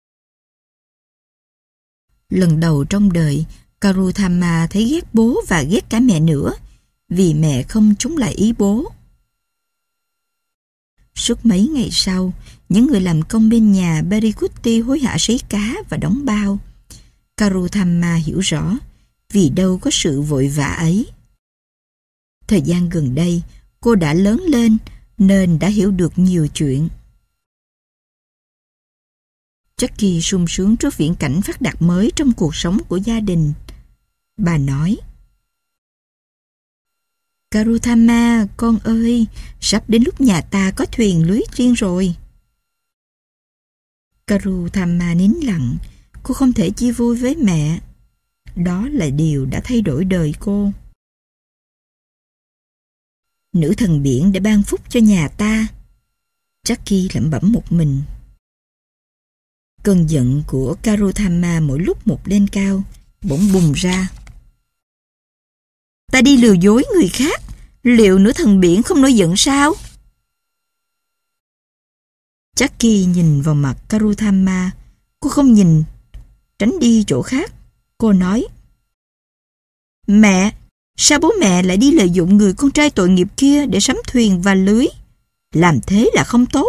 Lần đầu trong đời, Karuthamma thấy ghét bố và ghét cả mẹ nữa, vì mẹ không chống lại ý bố. Suốt mấy ngày sau, những người làm công bên nhà Barikuti hối hả sấy cá và đóng bao. Karuthamma hiểu rõ vì đâu có sự vội vã ấy. Thời gian gần đây, cô đã lớn lên nên đã hiểu được nhiều chuyện. Jackie sung sướng trước viễn cảnh phát đạt mới trong cuộc sống của gia đình. Bà nói: Karuthamma, con ơi, sắp đến lúc nhà ta có thuyền lưới riêng rồi. Karuthamma nín lặng, cô không thể chia vui với mẹ. Đó là điều đã thay đổi đời cô. Nữ thần biển đã ban phúc cho nhà ta. Jackie lẩm bẩm một mình. Cơn giận của Karuthamma mỗi lúc một lên cao, bỗng bùng ra. Ta đi lừa dối người khác, liệu nữ thần biển không nổi giận sao? Jackie nhìn vào mặt Karuthamma. Cô không nhìn, tránh đi chỗ khác. Cô nói: Mẹ, sao bố mẹ lại đi lợi dụng người con trai tội nghiệp kia để sắm thuyền và lưới? Làm thế là không tốt.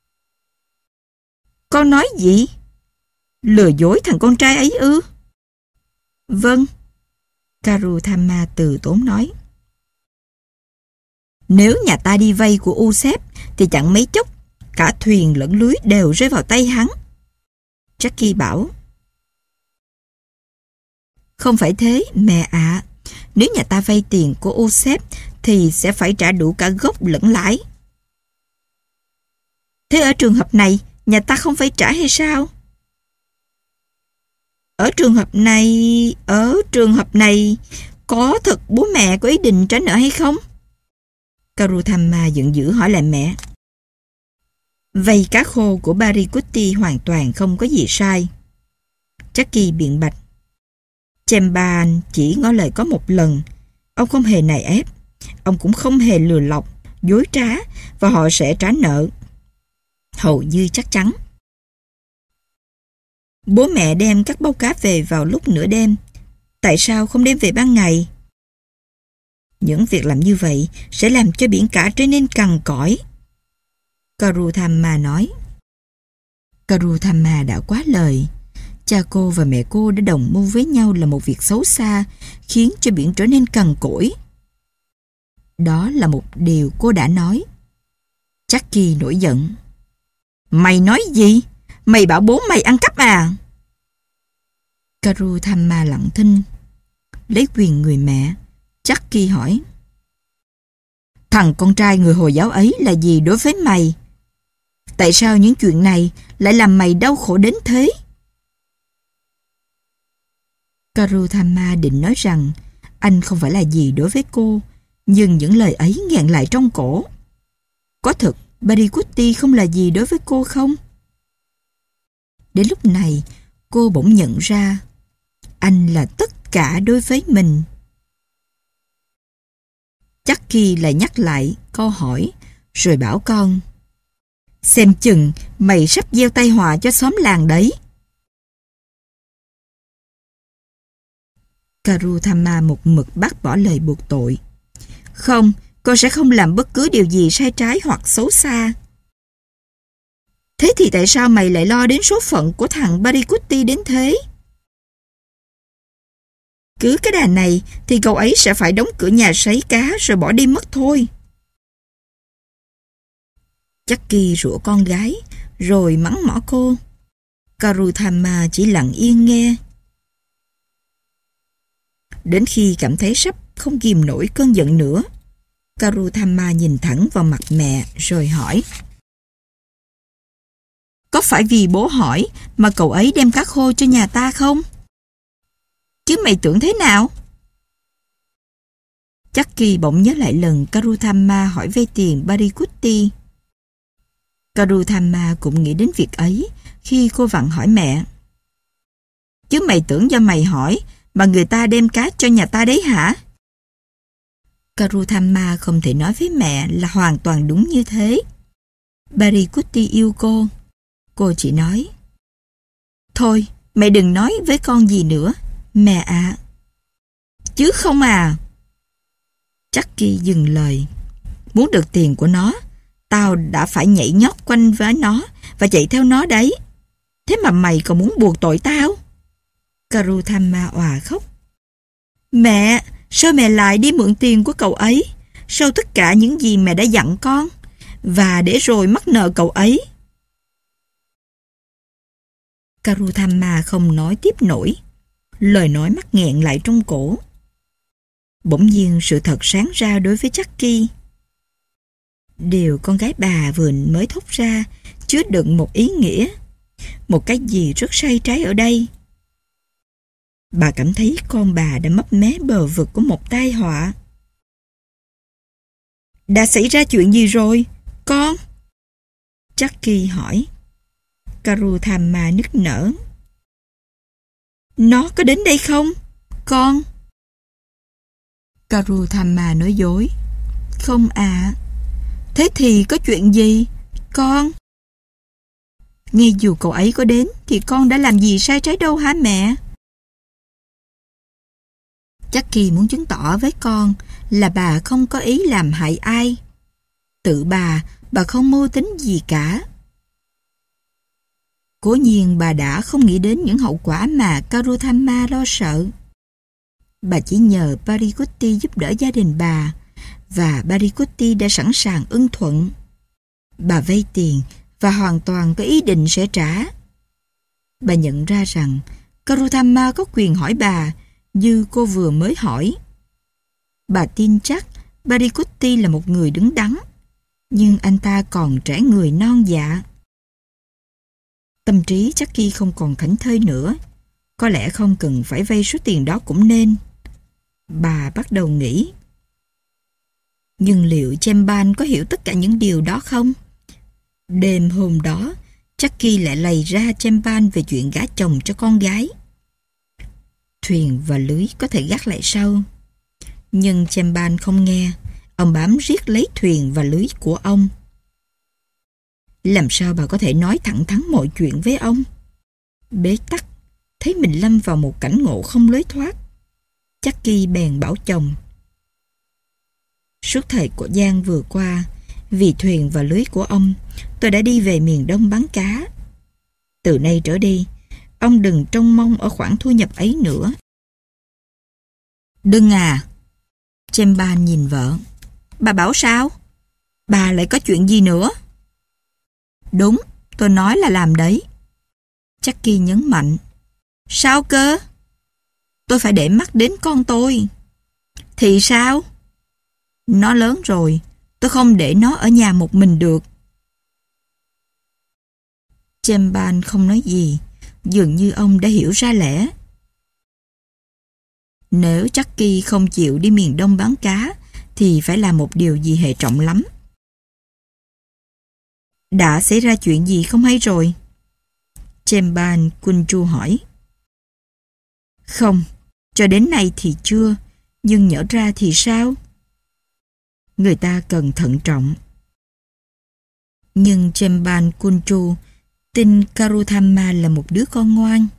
Con nói gì? Lừa dối thằng con trai ấy ư? Vâng, Karuthamma từ tốn nói. Nếu nhà ta đi vay của Usep thì chẳng mấy chốc cả thuyền lẫn lưới đều rơi vào tay hắn. Jackie bảo: Không phải thế, mẹ ạ. À. Nếu nhà ta vay tiền của Usep thì sẽ phải trả đủ cả gốc lẫn lãi. Thế ở trường hợp này, nhà ta không phải trả hay sao? Ở trường hợp này, ở trường hợp này, có thật bố mẹ có ý định trả nợ hay không? Karuthamma giận dữ hỏi lại mẹ. Vay cá khô của Barikuti hoàn toàn không có gì sai. Jackie biện bạch. Chemban chỉ ngỏ lời có một lần. Ông không hề nài ép. Ông cũng không hề lừa lọc, dối trá và họ sẽ trả nợ. Hầu như chắc chắn. Bố mẹ đem các bao cá về vào lúc nửa đêm. Tại sao không đem về ban ngày? Những việc làm như vậy sẽ làm cho biển cả trở nên cằn cõi. Karuthamma nói. Karuthamma đã quá lời. Cha cô và mẹ cô đã đồng mưu với nhau là một việc xấu xa, khiến cho biển trở nên cằn cỗi. Đó là một điều cô đã nói. Jackie nổi giận. Mày nói gì? Mày bảo bố mày ăn cắp à? Karuthamma lặng thinh. Lấy quyền người mẹ, Jackie hỏi. Thằng con trai người Hồi giáo ấy là gì đối với mày? Tại sao những chuyện này lại làm mày đau khổ đến thế? Karuthamma định nói rằng anh không phải là gì đối với cô, nhưng những lời ấy nghẹn lại trong cổ. Có thật Barikuti không là gì đối với cô không? Đến lúc này, cô bỗng nhận ra anh là tất cả đối với mình. Jackie lại nhắc lại câu hỏi, rồi bảo con. Xem chừng mày sắp gieo tai họa cho xóm làng đấy. Karuthamma một mực bác bỏ lời buộc tội. Không, con sẽ không làm bất cứ điều gì sai trái hoặc xấu xa. Thế thì tại sao mày lại lo đến số phận của thằng Barikuti đến thế? Cứ cái đà này thì cậu ấy sẽ phải đóng cửa nhà sấy cá rồi bỏ đi mất thôi. Jackie rủa con gái rồi mắng mỏ cô. Karuthamma chỉ lặng yên nghe. Đến khi cảm thấy sắp không kìm nổi cơn giận nữa, Karuthamma nhìn thẳng vào mặt mẹ rồi hỏi. Có phải vì bố hỏi mà cậu ấy đem cá khô cho nhà ta không? Chứ mày tưởng thế nào? Jackie bỗng nhớ lại lần Karuthamma hỏi vay tiền Barikuti. Karuthamma cũng nghĩ đến việc ấy khi cô vặn hỏi mẹ. Chứ mày tưởng do mày hỏi mà người ta đem cá cho nhà ta đấy hả? Karuthamma không thể nói với mẹ là hoàn toàn đúng như thế. Barikuti yêu cô. Cô chỉ nói. Thôi, mẹ đừng nói với con gì nữa, mẹ ạ. À. Chứ không à. Jackie dừng lời. Muốn được tiền của nó, Tao đã phải nhảy nhót quanh với nó và chạy theo nó đấy. Thế mà mày còn muốn buộc tội tao? Karutama òa khóc. Mẹ, sao mẹ lại đi mượn tiền của cậu ấy? Sau tất cả những gì mẹ đã dặn con, và để rồi mắc nợ cậu ấy. Karutama không nói tiếp nổi. Lời nói mắc nghẹn lại trong cổ. Bỗng nhiên sự thật sáng ra đối với Jackie. Điều con gái bà vừa mới thốt ra chứa đựng một ý nghĩa, một cái gì rất sai trái ở đây. Bà cảm thấy con bà đã mấp mé bờ vực của một tai họa. Đã xảy ra chuyện gì rồi, con? Jackie hỏi. Karutama nức nở. Nó có đến đây không, con? Karutama nói dối. Không ạ. À. Thế thì có chuyện gì, con? Ngay dù cậu ấy có đến thì con đã làm gì sai trái đâu hả mẹ? Jackie muốn chứng tỏ với con là bà không có ý làm hại ai. Tự bà, bà không mưu tính gì cả. Cố nhiên bà đã không nghĩ đến những hậu quả mà Karutama lo sợ. Bà chỉ nhờ Parikutti giúp đỡ gia đình bà, và Parikutti đã sẵn sàng ưng thuận. Bà vay tiền và hoàn toàn có ý định sẽ trả. Bà nhận ra rằng Karutama có quyền hỏi bà như cô vừa mới hỏi. Bà tin chắc Parikutti là một người đứng đắn, nhưng anh ta còn trẻ người non dạ. Tâm trí Jackie không còn thảnh thơi nữa. Có lẽ không cần phải vay số tiền đó cũng nên. Bà bắt đầu nghĩ. Nhưng liệu Chemban có hiểu tất cả những điều đó không? Đêm hôm đó, Jackie lại lầy ra Chemban về chuyện gả chồng cho con gái. Thuyền và lưới có thể gác lại sau. Nhưng Chemban không nghe. Ông bám riết lấy thuyền và lưới của ông. Làm sao bà có thể nói thẳng thắn mọi chuyện với ông? Bế tắc, thấy mình lâm vào một cảnh ngộ không lối thoát. Jackie bèn bảo chồng. Suốt thời của Giang vừa qua, vì thuyền và lưới của ông, tôi đã đi về miền Đông bán cá. Từ nay trở đi, ông đừng trông mong ở khoản thu nhập ấy nữa. Đừng à! Chemban nhìn vợ. Bà bảo sao? Bà lại có chuyện gì nữa? Đúng, tôi nói là làm đấy. Jackie nhấn mạnh. Sao cơ? Tôi phải để mắt đến con tôi. Thì sao? Nó lớn rồi, tôi không để nó ở nhà một mình được. Chemban không nói gì, dường như ông đã hiểu ra lẽ. Nếu Jackie không chịu đi miền Đông bán cá, thì phải làm một điều gì hệ trọng lắm. Đã xảy ra chuyện gì không hay rồi? Chemban Kunchu hỏi. Không, cho đến nay thì chưa, nhưng nhỡ ra thì sao? Người ta cần thận trọng. Nhưng Chemban Kunchu tin Karutama là một đứa con ngoan.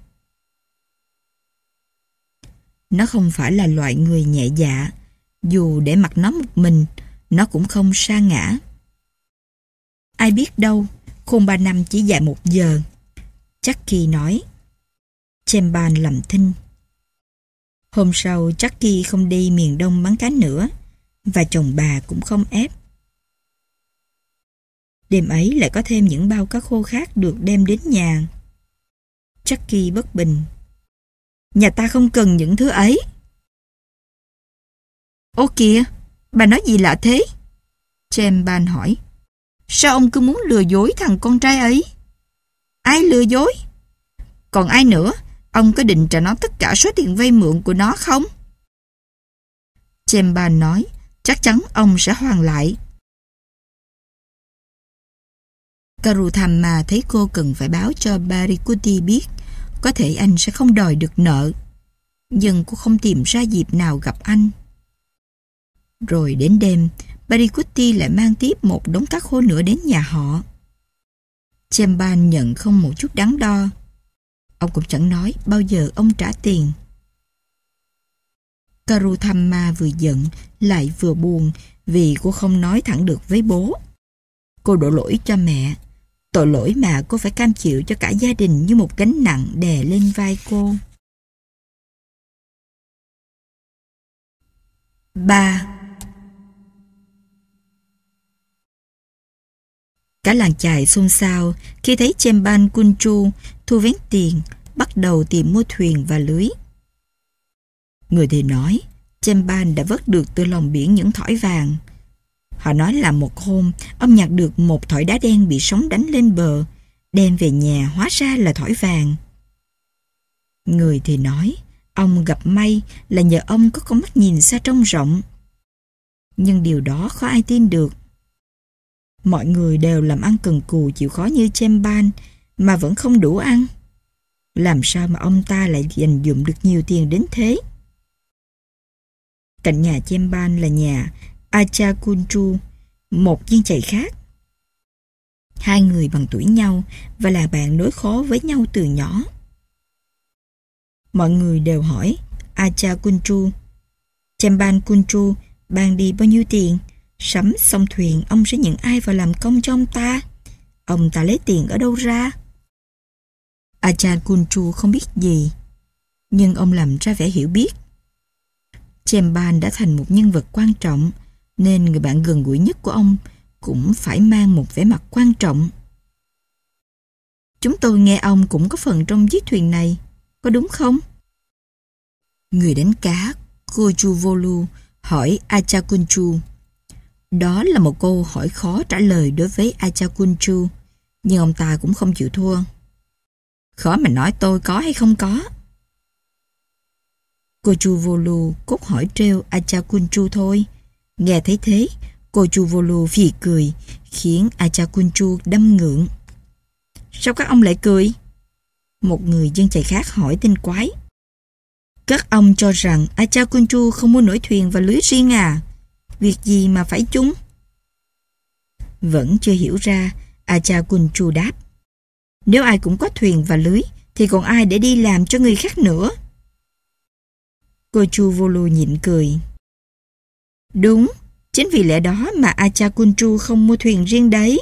Nó không phải là loại người nhẹ dạ, dù để mặc nó một mình, nó cũng không sa ngã. Ai biết đâu, khôn ba năm chỉ dạy một giờ. Jackie nói. Chemban lầm thinh. Hôm sau, Jackie không đi miền Đông bán cá nữa, và chồng bà cũng không ép. Đêm ấy lại có thêm những bao cá khô khác được đem đến nhà. Jackie bất bình. Nhà ta không cần những thứ ấy. Ô kìa, bà nói gì lạ thế? Chemban hỏi. Sao ông cứ muốn lừa dối thằng con trai ấy? Ai lừa dối? Còn ai nữa? Ông có định trả nó tất cả số tiền vay mượn của nó không? Chemban nói, chắc chắn ông sẽ hoàn lại. Karutama thấy cô cần phải báo cho Parikutti biết, có thể anh sẽ không đòi được nợ. Nhưng cô không tìm ra dịp nào gặp anh. Rồi đến đêm, Parikutti lại mang tiếp một đống cá khô nữa đến nhà họ. Chemban nhận không một chút đắn đo. Ông cũng chẳng nói bao giờ ông trả tiền. Karutama vừa giận lại vừa buồn vì cô không nói thẳng được với bố. Cô đổ lỗi cho mẹ. Tội lỗi mà cô phải cam chịu cho cả gia đình như một gánh nặng đè lên vai cô. Ba. Cả làng chài xôn xao khi thấy Chemban Kunchu thu vén tiền, bắt đầu tìm mua thuyền và lưới. Người thì nói Chemban đã vớt được từ lòng biển những thỏi vàng. Họ nói là một hôm ông nhặt được một thỏi đá đen bị sóng đánh lên bờ, đem về nhà hóa ra là thỏi vàng. Người thì nói ông gặp may là nhờ ông có con mắt nhìn xa trông rộng. Nhưng điều đó khó ai tin được. Mọi người đều làm ăn cần cù chịu khó như Chemban mà vẫn không đủ ăn. Làm sao mà ông ta lại dành dụm được nhiều tiền đến thế? Cạnh nhà Chemban là nhà Acha Kunchu, một viên chày khác. Hai người bằng tuổi nhau và là bạn nối khó với nhau từ nhỏ. Mọi người đều hỏi Acha Kunchu, Chemban Kunchu ban đi bao nhiêu tiền? Sắm xong thuyền ông sẽ nhận ai vào làm công cho ông ta? Ông ta lấy tiền ở đâu ra? Acha Kunchu không biết gì, nhưng ông làm ra vẻ hiểu biết. Chemban đã thành một nhân vật quan trọng, nên người bạn gần gũi nhất của ông cũng phải mang một vẻ mặt quan trọng. Chúng tôi nghe ông cũng có phần trong chiếc thuyền này, có đúng không? Người đánh cá Kojuvolu hỏi Acha Kunchu. Đó là một câu hỏi khó trả lời đối với Acha Kunchu, nhưng ông ta cũng không chịu thua. Khó mà nói tôi có hay không có. Kojuvolu cốt hỏi trêu Acha Kunchu thôi. Nghe thấy thế, Kojuvolu phì cười, khiến Acha Kunchu đâm ngượng. Sao các ông lại cười? Một người dân chài khác hỏi tinh quái. Các ông cho rằng Acha Kunchu không mua nổi thuyền và lưới riêng à? Việc gì mà phải chung? Vẫn chưa hiểu ra, Acha Kunchu đáp. Nếu ai cũng có thuyền và lưới, thì còn ai để đi làm cho người khác nữa? Kojuvolu nhịn cười. Đúng, chính vì lẽ đó mà Acha Kunchu không mua thuyền riêng đấy.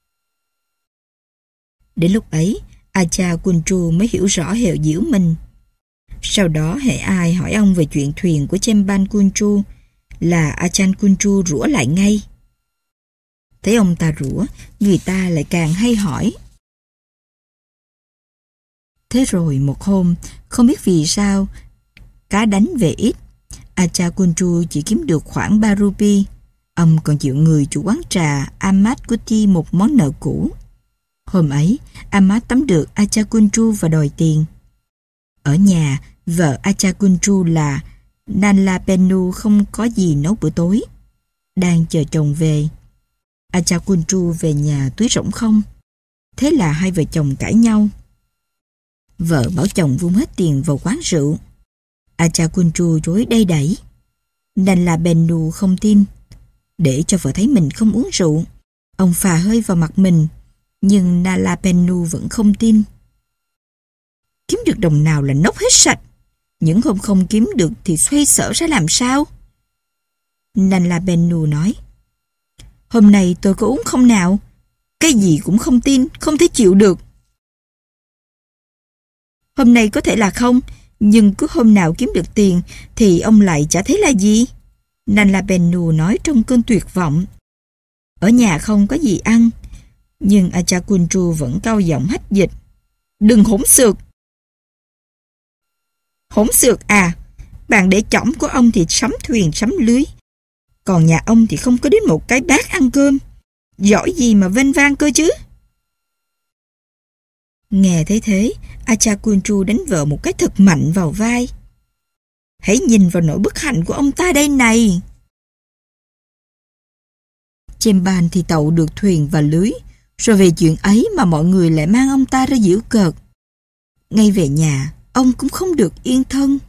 Đến lúc ấy, Acha Kunchu mới hiểu rõ hèo diễu mình. Sau đó hễ ai hỏi ông về chuyện thuyền của Chemban Kunchu là Acha Kunchu rủa lại ngay. Thấy ông ta rủa, người ta lại càng hay hỏi. Thế rồi một hôm, không biết vì sao, cá đánh về ít, Acha Kunchu chỉ kiếm được khoảng ba rupee. Ông còn chịu người chủ quán trà Ahmad Kuti một món nợ cũ. Hôm ấy, Ahmad tóm được Acha Kunchu và đòi tiền. Ở nhà, vợ Acha Kunchu là Nanlapenu không có gì nấu bữa tối. Đang chờ chồng về. Acha Kunchu về nhà túi rỗng không. Thế là hai vợ chồng cãi nhau. Vợ bảo chồng vung hết tiền vào quán rượu. Acha Kunchu chối đầy đẩy. Nanlapenu không tin. Để cho vợ thấy mình không uống rượu, ông phà hơi vào mặt mình, nhưng Nanlapenu vẫn không tin. Kiếm được đồng nào là nốc hết sạch. Những hôm không kiếm được thì xoay sở ra làm sao? Nanlapenu nói. Hôm nay tôi có uống không nào? Cái gì cũng không tin, không thể chịu được. Hôm nay có thể là không, nhưng cứ hôm nào kiếm được tiền thì ông lại chả thấy là gì. Nanlapenu nói trong cơn tuyệt vọng. Ở nhà không có gì ăn, nhưng Acha Kunchu vẫn cau giọng hách dịch. Đừng hỗn xược. Hỗn xược à? Bạn để chỏng của ông thì sắm thuyền sắm lưới, còn nhà ông thì không có đến một cái bát ăn cơm. Giỏi gì mà vênh vang cơ chứ? Nghe thấy thế, Acha Kunchu đánh vợ một cái thật mạnh vào vai. Hãy nhìn vào nỗi bất hạnh của ông ta đây này. Chemban thì tậu được thuyền và lưới, rồi về chuyện ấy mà mọi người lại mang ông ta ra giễu cợt. Ngay về nhà, ông cũng không được yên thân.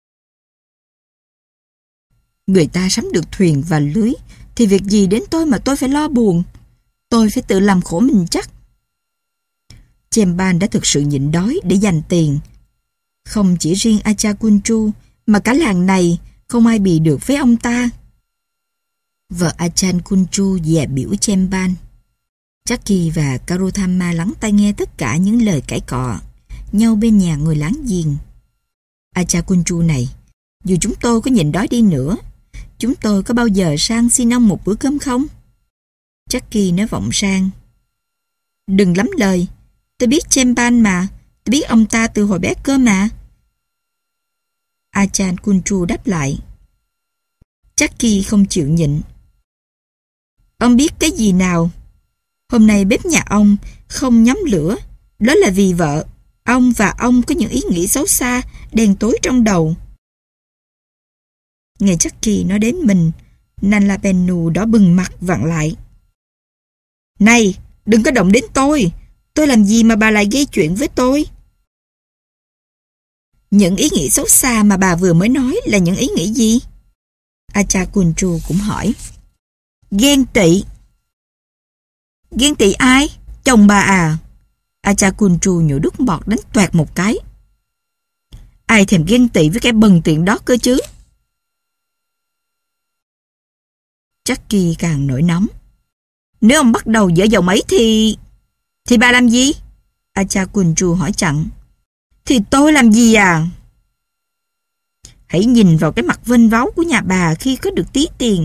Người ta sắm được thuyền và lưới, thì việc gì đến tôi mà tôi phải lo buồn? Tôi phải tự làm khổ mình chắc. Chemban đã thực sự nhịn đói để dành tiền. Không chỉ riêng Acha Kunchu, mà cả làng này không ai bì được với ông ta. Vợ Acha Kunchu dè biểu Chemban. Jackie và Karuthamma lắng tai nghe tất cả những lời cãi cọ nhau bên nhà người láng giềng. Achakunchu này, dù chúng tôi có nhịn đói đi nữa, chúng tôi có bao giờ sang xin ông một bữa cơm không? Jackie nói vọng sang. Đừng lắm lời, tôi biết Chemban mà, tôi biết ông ta từ hồi bé cơ mà. Achakunchu đáp lại. Jackie không chịu nhịn. Ông biết cái gì nào? Hôm nay bếp nhà ông không nhóm lửa, đó là vì vợ ông và ông có những ý nghĩ xấu xa, đen tối trong đầu. Nghe Jackie nói đến mình, Nalapenu đỏ bừng mặt vặn lại. Này, đừng có động đến tôi. Tôi làm gì mà bà lại gây chuyện với tôi? Những ý nghĩ xấu xa mà bà vừa mới nói là những ý nghĩ gì? Achakunchu cũng hỏi. Ghen tị. Ghen tị ai? Chồng bà à? Achakunchu nhổ đút bọt đánh toẹt một cái. Ai thèm ghen tị với cái bần tiện đó cơ chứ? Jackie càng nổi nóng. Nếu ông bắt đầu dở dòng ấy thì... Thì bà làm gì? Achakunchu hỏi chặn. Thì tôi làm gì à? Hãy nhìn vào cái mặt vênh váo của nhà bà khi có được tí tiền.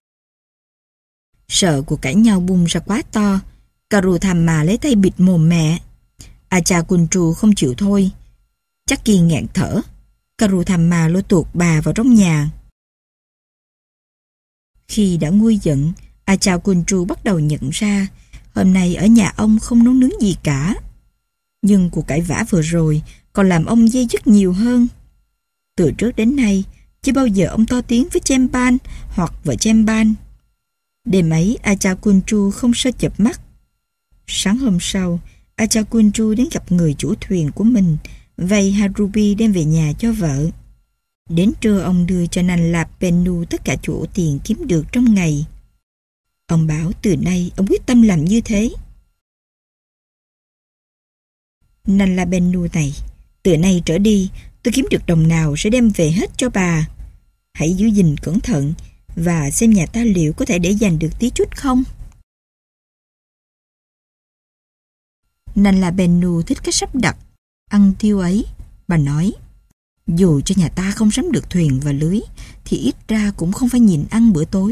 Sợ cuộc cãi nhau bung ra quá to, Karuthamma lấy tay bịt mồm mẹ. Achakunchu không chịu thôi. Jackie nghẹn thở. Karuthamma lôi tuột bà vào trong nhà. Khi đã nguôi giận, Achakunchu bắt đầu nhận ra hôm nay ở nhà ông không nấu nướng gì cả. Nhưng cuộc cãi vã vừa rồi còn làm ông dây dứt nhiều hơn. Từ trước đến nay, chưa bao giờ ông to tiếng với Chemban hoặc vợ Chemban. Đêm ấy, Achakunchu không sao chợp mắt. Sáng hôm sau, Achakunchu đến gặp người chủ thuyền của mình, vay Harubi đem về nhà cho vợ. Đến trưa ông đưa cho Nalapenu tất cả chỗ tiền kiếm được trong ngày. Ông bảo từ nay ông quyết tâm làm như thế. Nalapenu này, từ nay trở đi, tôi kiếm được đồng nào sẽ đem về hết cho bà. Hãy giữ gìn cẩn thận và xem nhà ta liệu có thể để dành được tí chút không. Nalapenu thích cách sắp đặt ăn tiêu ấy. Bà nói, dù cho nhà ta không sắm được thuyền và lưới, thì ít ra cũng không phải nhịn ăn bữa tối.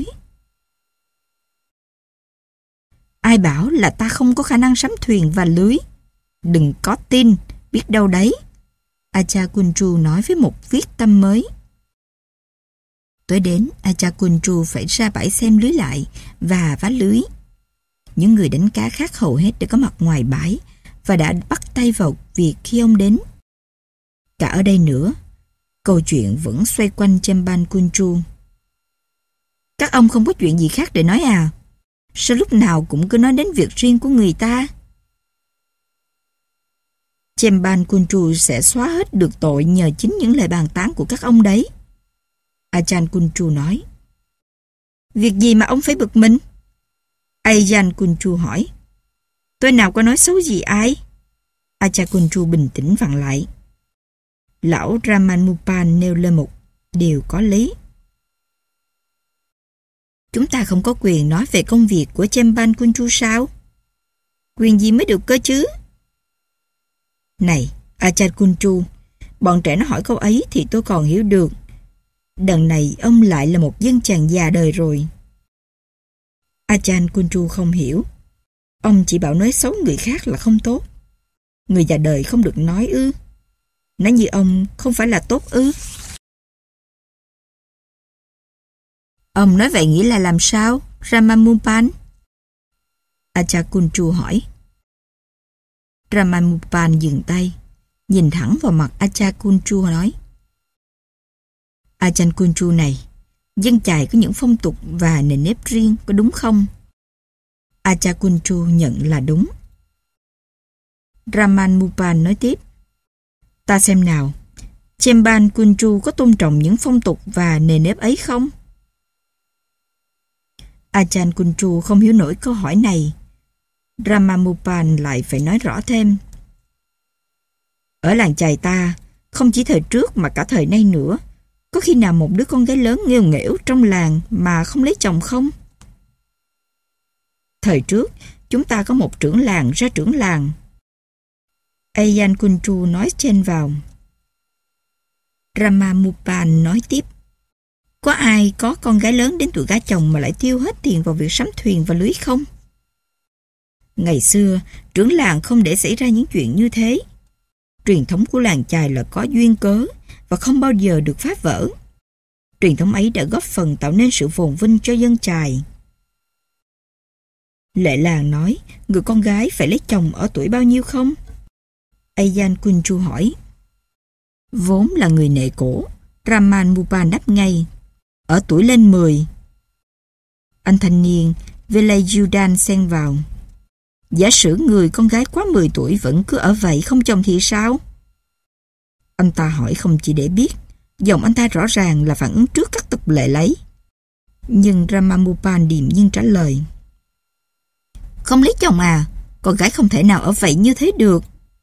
Ai bảo là ta không có khả năng sắm thuyền và lưới? Đừng có tin, biết đâu đấy. Achakunchu nói với một viết tâm mới. Tối đến, Achakunchu phải ra bãi xem lưới lại và vá lưới. Những người đánh cá khác hầu hết đã có mặt ngoài bãi và đã bắt tay vào việc khi ông đến. Cả ở đây nữa, câu chuyện vẫn xoay quanh Chembankunchu. Các ông không có chuyện gì khác để nói à? Sao lúc nào cũng cứ nói đến việc riêng của người ta? Chembankunchu sẽ xóa hết được tội nhờ chính những lời bàn tán của các ông đấy. Achakunchu nói. Việc gì mà ông phải bực mình? Achakunchu hỏi. Tôi nào có nói xấu gì ai? Achakunchu bình tĩnh vặn lại. Lão Ramanupan nêu lên một điều có lý. Chúng ta không có quyền nói về công việc của Chembankunchu sao? Quyền gì mới được cơ chứ? Này, Achakunchu, bọn trẻ nó hỏi câu ấy thì tôi còn hiểu được. Đằng này ông lại là một dân chàng già đời rồi. Achakunchu không hiểu. Ông chỉ bảo nói xấu người khác là không tốt. Người già đời không được nói ư? Nói như ông không phải là tốt ư? Ông nói vậy nghĩa là làm sao, Ramanupan? Achakunchu hỏi. Ramanupan dừng tay, nhìn thẳng vào mặt Achakunchu nói. Achakunchu này, dân chài có những phong tục và nền nếp riêng, có đúng không? Achakunchu nhận là đúng. Ramanupan nói tiếp. Ta xem nào, Chembankunchu có tôn trọng những phong tục và nền nếp ấy không? Achakunchu không hiểu nổi câu hỏi này. Ramanupan lại phải nói rõ thêm. Ở làng chài ta, không chỉ thời trước mà cả thời nay nữa, có khi nào một đứa con gái lớn nghêu nghễu trong làng mà không lấy chồng không? Thời trước, chúng ta có một trưởng làng ra trưởng làng. Ayan Kunchu nói chen vào. Ramanupan nói tiếp. Có ai có con gái lớn đến tuổi gả chồng mà lại tiêu hết tiền vào việc sắm thuyền và lưới không? Ngày xưa, trưởng làng không để xảy ra những chuyện như thế. Truyền thống của làng chài là có duyên cớ và không bao giờ được phá vỡ. Truyền thống ấy đã góp phần tạo nên sự phồn vinh cho dân chài. Lệ làng nói, người con gái phải lấy chồng ở tuổi bao nhiêu không? Ayan Kunchu hỏi. Vốn là người nệ cổ, Ramanupan đáp ngay. Ở tuổi lên mười. Anh thanh niên Velayudan xen vào. Giả sử người con gái quá mười tuổi vẫn cứ ở vậy không chồng thì sao? Anh ta hỏi không chỉ để biết. Giọng anh ta rõ ràng là phản ứng trước các tục lệ lấy. Nhưng Ramanupan điềm nhiên trả lời. Không lấy chồng à? Con gái không thể nào ở vậy như thế được.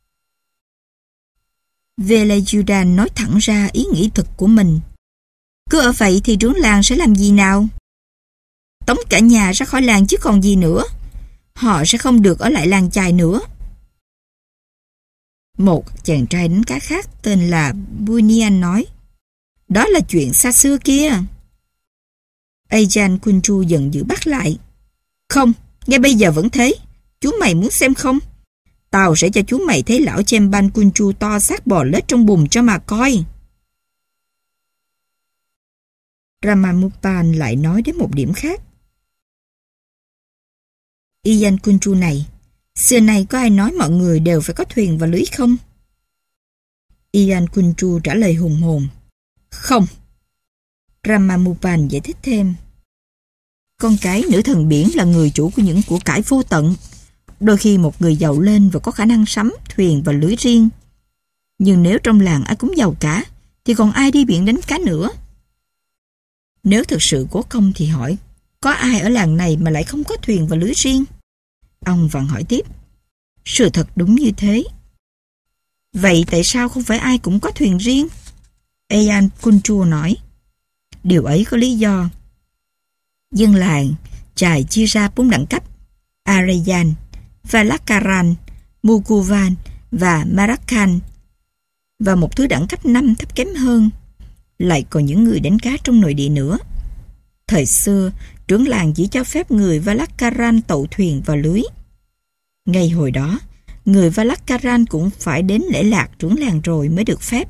Velayudan nói thẳng ra ý nghĩ thực của mình. Cứ ở vậy thì trưởng làng sẽ làm gì nào? Tống cả nhà ra khỏi làng chứ còn gì nữa. Họ sẽ không được ở lại làng chài nữa. Một chàng trai đánh cá khác tên là Bunian nói. Đó là chuyện xa xưa kia. Ayan Kunchu giận dữ bắt lại. Không, ngay bây giờ vẫn thế. Chú mày muốn xem không? Tao sẽ cho chú mày thấy lão Chemban Kunchu to xác bò lết trong bùn cho mà coi. Ramanupan lại nói đến một điểm khác. Ayan Kunchu này, xưa nay có ai nói mọi người đều phải có thuyền và lưới không? Ayan Kunchu trả lời hùng hồn. Không. Ramanupan giải thích thêm. Con cái nữ thần biển là người chủ của những của cải vô tận. Đôi khi một người giàu lên và có khả năng sắm thuyền và lưới riêng. Nhưng nếu trong làng ai cũng giàu cả, thì còn ai đi biển đánh cá nữa? Nếu thực sự có công thì hỏi, có ai ở làng này mà lại không có thuyền và lưới riêng? Ông vẫn hỏi tiếp. Sự thật đúng như thế. Vậy tại sao không phải ai cũng có thuyền riêng? Ayan Kunchu nói. Điều ấy có lý do. Dân làng chài chia ra bốn đẳng cấp: Arayan, Valakaran, Mukuvan và Marakan, và một thứ đẳng cấp năm thấp kém hơn. Lại còn những người đánh cá trong nội địa nữa. Thời xưa, trưởng làng chỉ cho phép người Valakaran tậu thuyền vào lưới. Ngay hồi đó, người Valakaran cũng phải đến lễ lạc trưởng làng rồi mới được phép.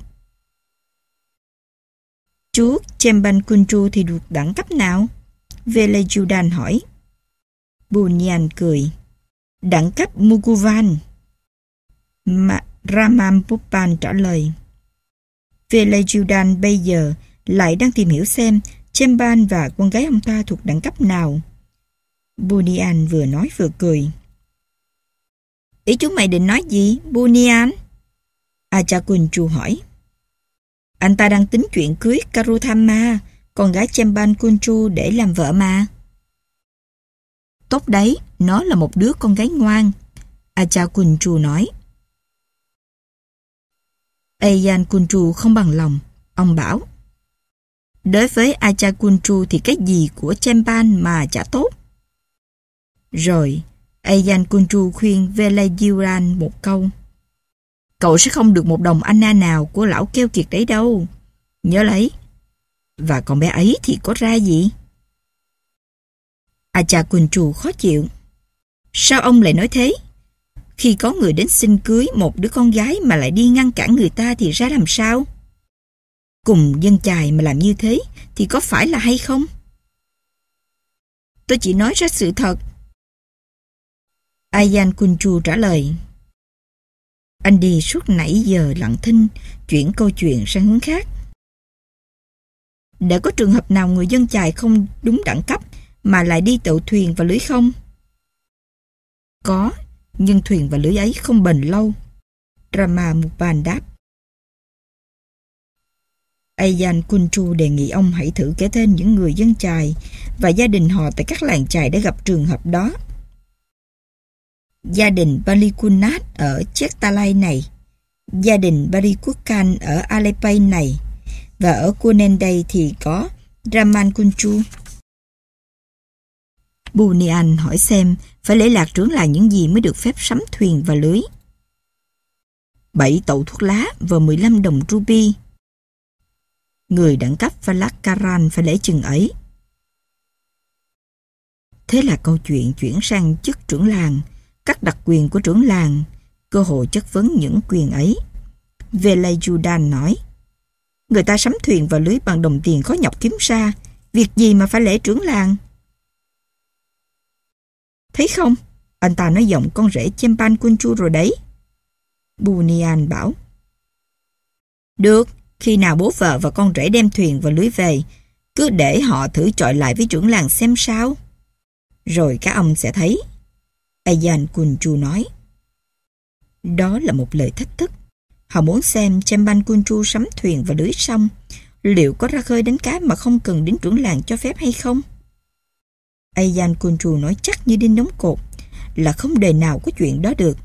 Chú Chemban Kunchu thì được đẳng cấp nào? Velayudan hỏi. Bunian cười. Đẳng cấp Mukuvan. Mà Ramanupan trả lời. Velayudan bây giờ lại đang tìm hiểu xem Chemban và con gái ông ta thuộc đẳng cấp nào. Bunian vừa nói vừa cười. Ý chú mày định nói gì, Bunian? Acha Kunchu hỏi. Anh ta đang tính chuyện cưới Karuthama, con gái Chemban Kunchu, để làm vợ mà. Tốt đấy, nó là một đứa con gái ngoan, Acha Kunchu nói. Ayan Kunchu không bằng lòng. Ông bảo, đối với Acha Kunchu thì cái gì của Chemban mà chả tốt. Rồi Ayan Kunchu khuyên Velayudan một câu. Cậu sẽ không được một đồng anna nào của lão keo kiệt đấy đâu. Nhớ lấy. Và con bé ấy thì có ra gì? Acha Kunchu khó chịu. Sao ông lại nói thế? Khi có người đến xin cưới một đứa con gái mà lại đi ngăn cản người ta thì ra làm sao? Cùng dân chài mà làm như thế thì có phải là hay không? Tôi chỉ nói ra sự thật. Ayan Kunchu trả lời. Anh đi suốt nãy giờ lặng thinh, chuyển câu chuyện sang hướng khác. Đã có trường hợp nào người dân chài không đúng đẳng cấp mà lại đi tậu thuyền và lưới không? Có, nhưng thuyền và lưới ấy không bền lâu. Ramanupan đáp. Ayan Kunchu đề nghị ông hãy thử kể tên những người dân chài và gia đình họ tại các làng chài để gặp trường hợp đó. Gia đình Balikunnat ở Chektalai này, gia đình Barikukan ở Alepay này, và ở Kunendai thì có Raman Kunchu. Bunian hỏi xem phải lễ lạc trưởng làng những gì mới được phép sắm thuyền và lưới. Bảy tẩu thuốc lá và mười lăm đồng ruby. Người đẳng cấp Valakaran phải lễ chừng ấy. Thế là câu chuyện chuyển sang chức trưởng làng, các đặc quyền của trưởng làng, cơ hội chất vấn những quyền ấy. Velajudan nói, người ta sắm thuyền và lưới bằng đồng tiền khó nhọc kiếm ra, việc gì mà phải lễ trưởng làng? Thấy không, anh ta nói giọng con rể Chempan Kunchu rồi đấy. Bunian bảo. Được, khi nào bố vợ và con rể đem thuyền và lưới về, cứ để họ thử chọi lại với trưởng làng xem sao. Rồi các ông sẽ thấy. Ayan Kunchu nói. Đó là một lời thách thức. Họ muốn xem Chempan Kunchu sắm thuyền và lưới xong, liệu có ra khơi đánh cá mà không cần đến trưởng làng cho phép hay không? Ayan Kunchu nói chắc như đinh đóng cột là không đời nào có chuyện đó được.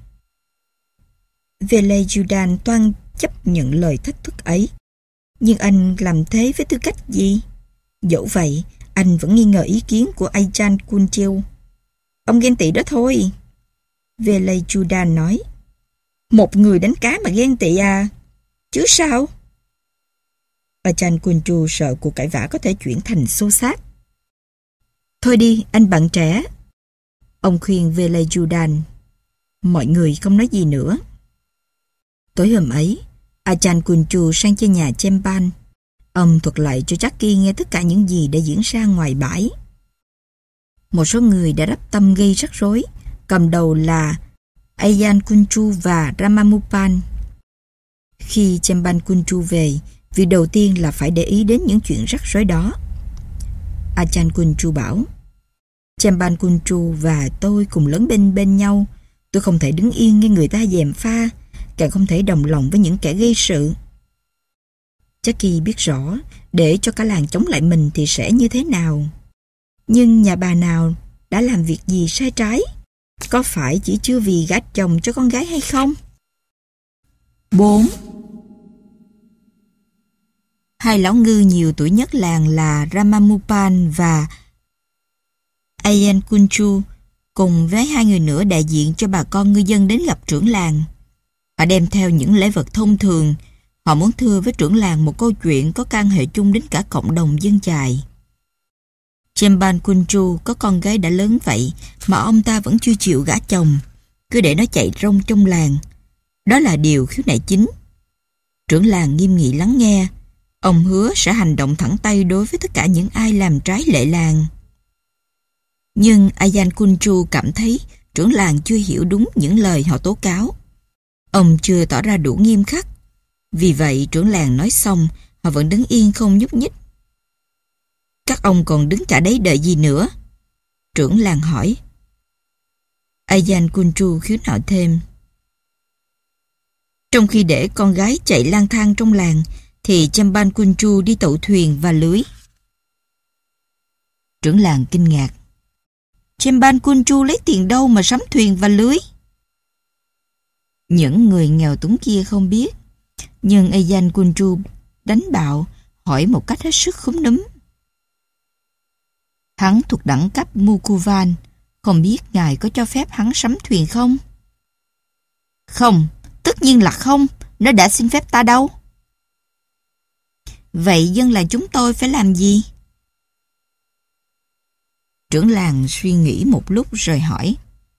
Velajudan toan chấp nhận lời thách thức ấy. Nhưng anh làm thế với tư cách gì? Dẫu vậy, anh vẫn nghi ngờ ý kiến của Ayan Kunchu. Ông ghen tị đó thôi. Velajudan nói. Một người đánh cá mà ghen tị à? Chứ sao? Ayan Kunchu sợ cuộc cãi vã có thể chuyển thành xô xát. Thôi đi, anh bạn trẻ. Ông khuyên Velajudan. Mọi người không nói gì nữa. Tối hôm ấy, Ayan Kunchu sang chơi nhà Chempan. Ông thuật lại cho Jackie nghe tất cả những gì đã diễn ra ngoài bãi. Một số người đã đắp tâm gây rắc rối, cầm đầu là Ayan Kunchu và Ramamupan. Khi Chempan Kunchu về, việc đầu tiên là phải để ý đến những chuyện rắc rối đó. Ayan Kunchu bảo, Chempan Kunchu và tôi cùng lớn bên bên nhau. Tôi không thể đứng yên nghe người ta gièm pha, càng không thể đồng lòng với những kẻ gây sự. Jackie biết rõ, để cho cả làng chống lại mình thì sẽ như thế nào. Nhưng nhà bà nào đã làm việc gì sai trái? Có phải chỉ chưa vì gả chồng cho con gái hay không? bốn. Hai lão ngư nhiều tuổi nhất làng là Ramamupan và Ayan Kunchu cùng với hai người nữa đại diện cho bà con ngư dân đến gặp trưởng làng. Họ đem theo những lễ vật thông thường. Họ muốn thưa với trưởng làng một câu chuyện có can hệ chung đến cả cộng đồng dân chài. Chempan Kunchu có con gái đã lớn vậy mà ông ta vẫn chưa chịu gả chồng, cứ để nó chạy rong trong làng. Đó là điều khiếu nại chính. Trưởng làng nghiêm nghị lắng nghe. Ông hứa sẽ hành động thẳng tay đối với tất cả những ai làm trái lệ làng. Nhưng Ayan Kunchu cảm thấy trưởng làng chưa hiểu đúng những lời họ tố cáo. Ông chưa tỏ ra đủ nghiêm khắc. Vì vậy trưởng làng nói xong, họ vẫn đứng yên không nhúc nhích. Các ông còn đứng cả đấy đợi gì nữa? Trưởng làng hỏi. Ayan Kunchu khiếu nại thêm. Trong khi để con gái chạy lang thang trong làng, thì Chempan Kunchu đi tậu thuyền và lưới. Trưởng làng kinh ngạc. Chempan Kunchu lấy tiền đâu mà sắm thuyền và lưới? Những người nghèo túng kia không biết. Nhưng Ayan Kunchu đánh bạo, hỏi một cách hết sức khúm núm. Hắn thuộc đẳng cấp Mukuvan, không biết ngài có cho phép hắn sắm thuyền không? Không, tất nhiên là không, nó đã xin phép ta đâu. Vậy dân làng chúng tôi phải làm gì? Trưởng làng suy nghĩ một lúc rồi hỏi.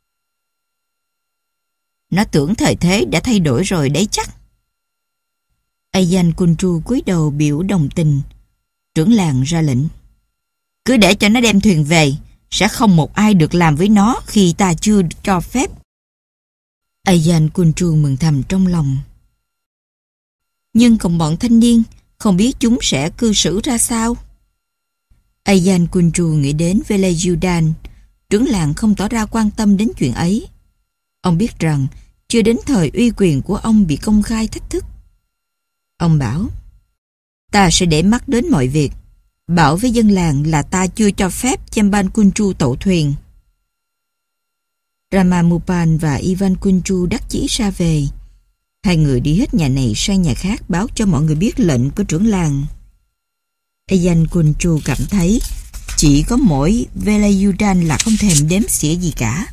Nó tưởng thời thế đã thay đổi rồi đấy chắc. Ayan Kunchu cúi đầu biểu đồng tình. Trưởng làng ra lệnh. Cứ để cho nó đem thuyền về, sẽ không một ai được làm với nó khi ta chưa cho phép. Ayan Kunchu mừng thầm trong lòng. Nhưng còn bọn thanh niên, không biết chúng sẽ cư xử ra sao? Ayan Kunchu nghĩ đến Velajudan. Trưởng làng không tỏ ra quan tâm đến chuyện ấy. Ông biết rằng chưa đến thời uy quyền của ông bị công khai thách thức. Ông bảo, ta sẽ để mắt đến mọi việc, bảo với dân làng là ta chưa cho phép Chempan Kunchu tậu thuyền. Ramamupan và Ivan Kunchu đắc chí ra về. Hai người đi hết nhà này sang nhà khác báo cho mọi người biết lệnh của trưởng làng. Ayan Kunchu cảm thấy Chỉ có mỗi Velayudhan là không thèm đếm xỉa gì cả.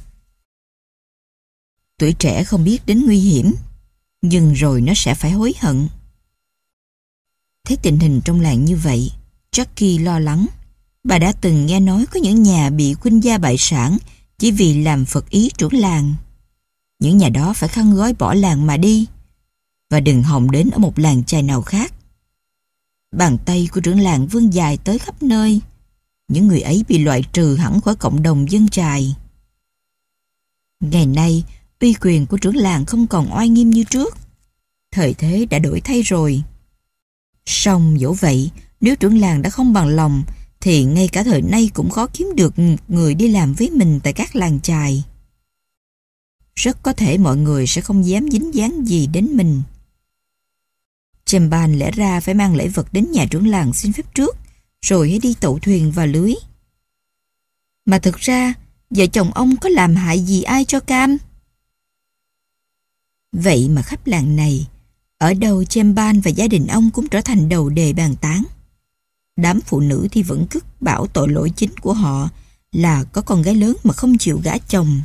Tuổi trẻ không biết đến nguy hiểm, nhưng rồi nó sẽ phải hối hận. Thấy tình hình trong làng như vậy, Jackie lo lắng. Bà đã từng nghe nói có những nhà bị khuynh gia bại sản chỉ vì làm phật ý trưởng làng. Những nhà đó phải khăn gói bỏ làng mà đi, và đừng hòng đến ở một làng chài nào khác. Bàn tay của trưởng làng vươn dài tới khắp nơi. Những người ấy bị loại trừ hẳn khỏi cộng đồng dân chài. Ngày nay, uy quyền của trưởng làng không còn oai nghiêm như trước. Thời thế đã đổi thay rồi. Song dẫu vậy, nếu trưởng làng đã không bằng lòng, thì ngay cả thời nay cũng khó kiếm được người đi làm với mình tại các làng chài. Rất có thể mọi người sẽ không dám dính dáng gì đến mình. Chemban lẽ ra phải mang lễ vật đến nhà trưởng làng xin phép trước, rồi hãy đi tậu thuyền vào lưới. Mà thực ra, vợ chồng ông có làm hại gì ai cho cam? Vậy mà khắp làng này, ở đâu Chemban và gia đình ông cũng trở thành đầu đề bàn tán. Đám phụ nữ thì vẫn cứ bảo tội lỗi chính của họ là có con gái lớn mà không chịu gả chồng.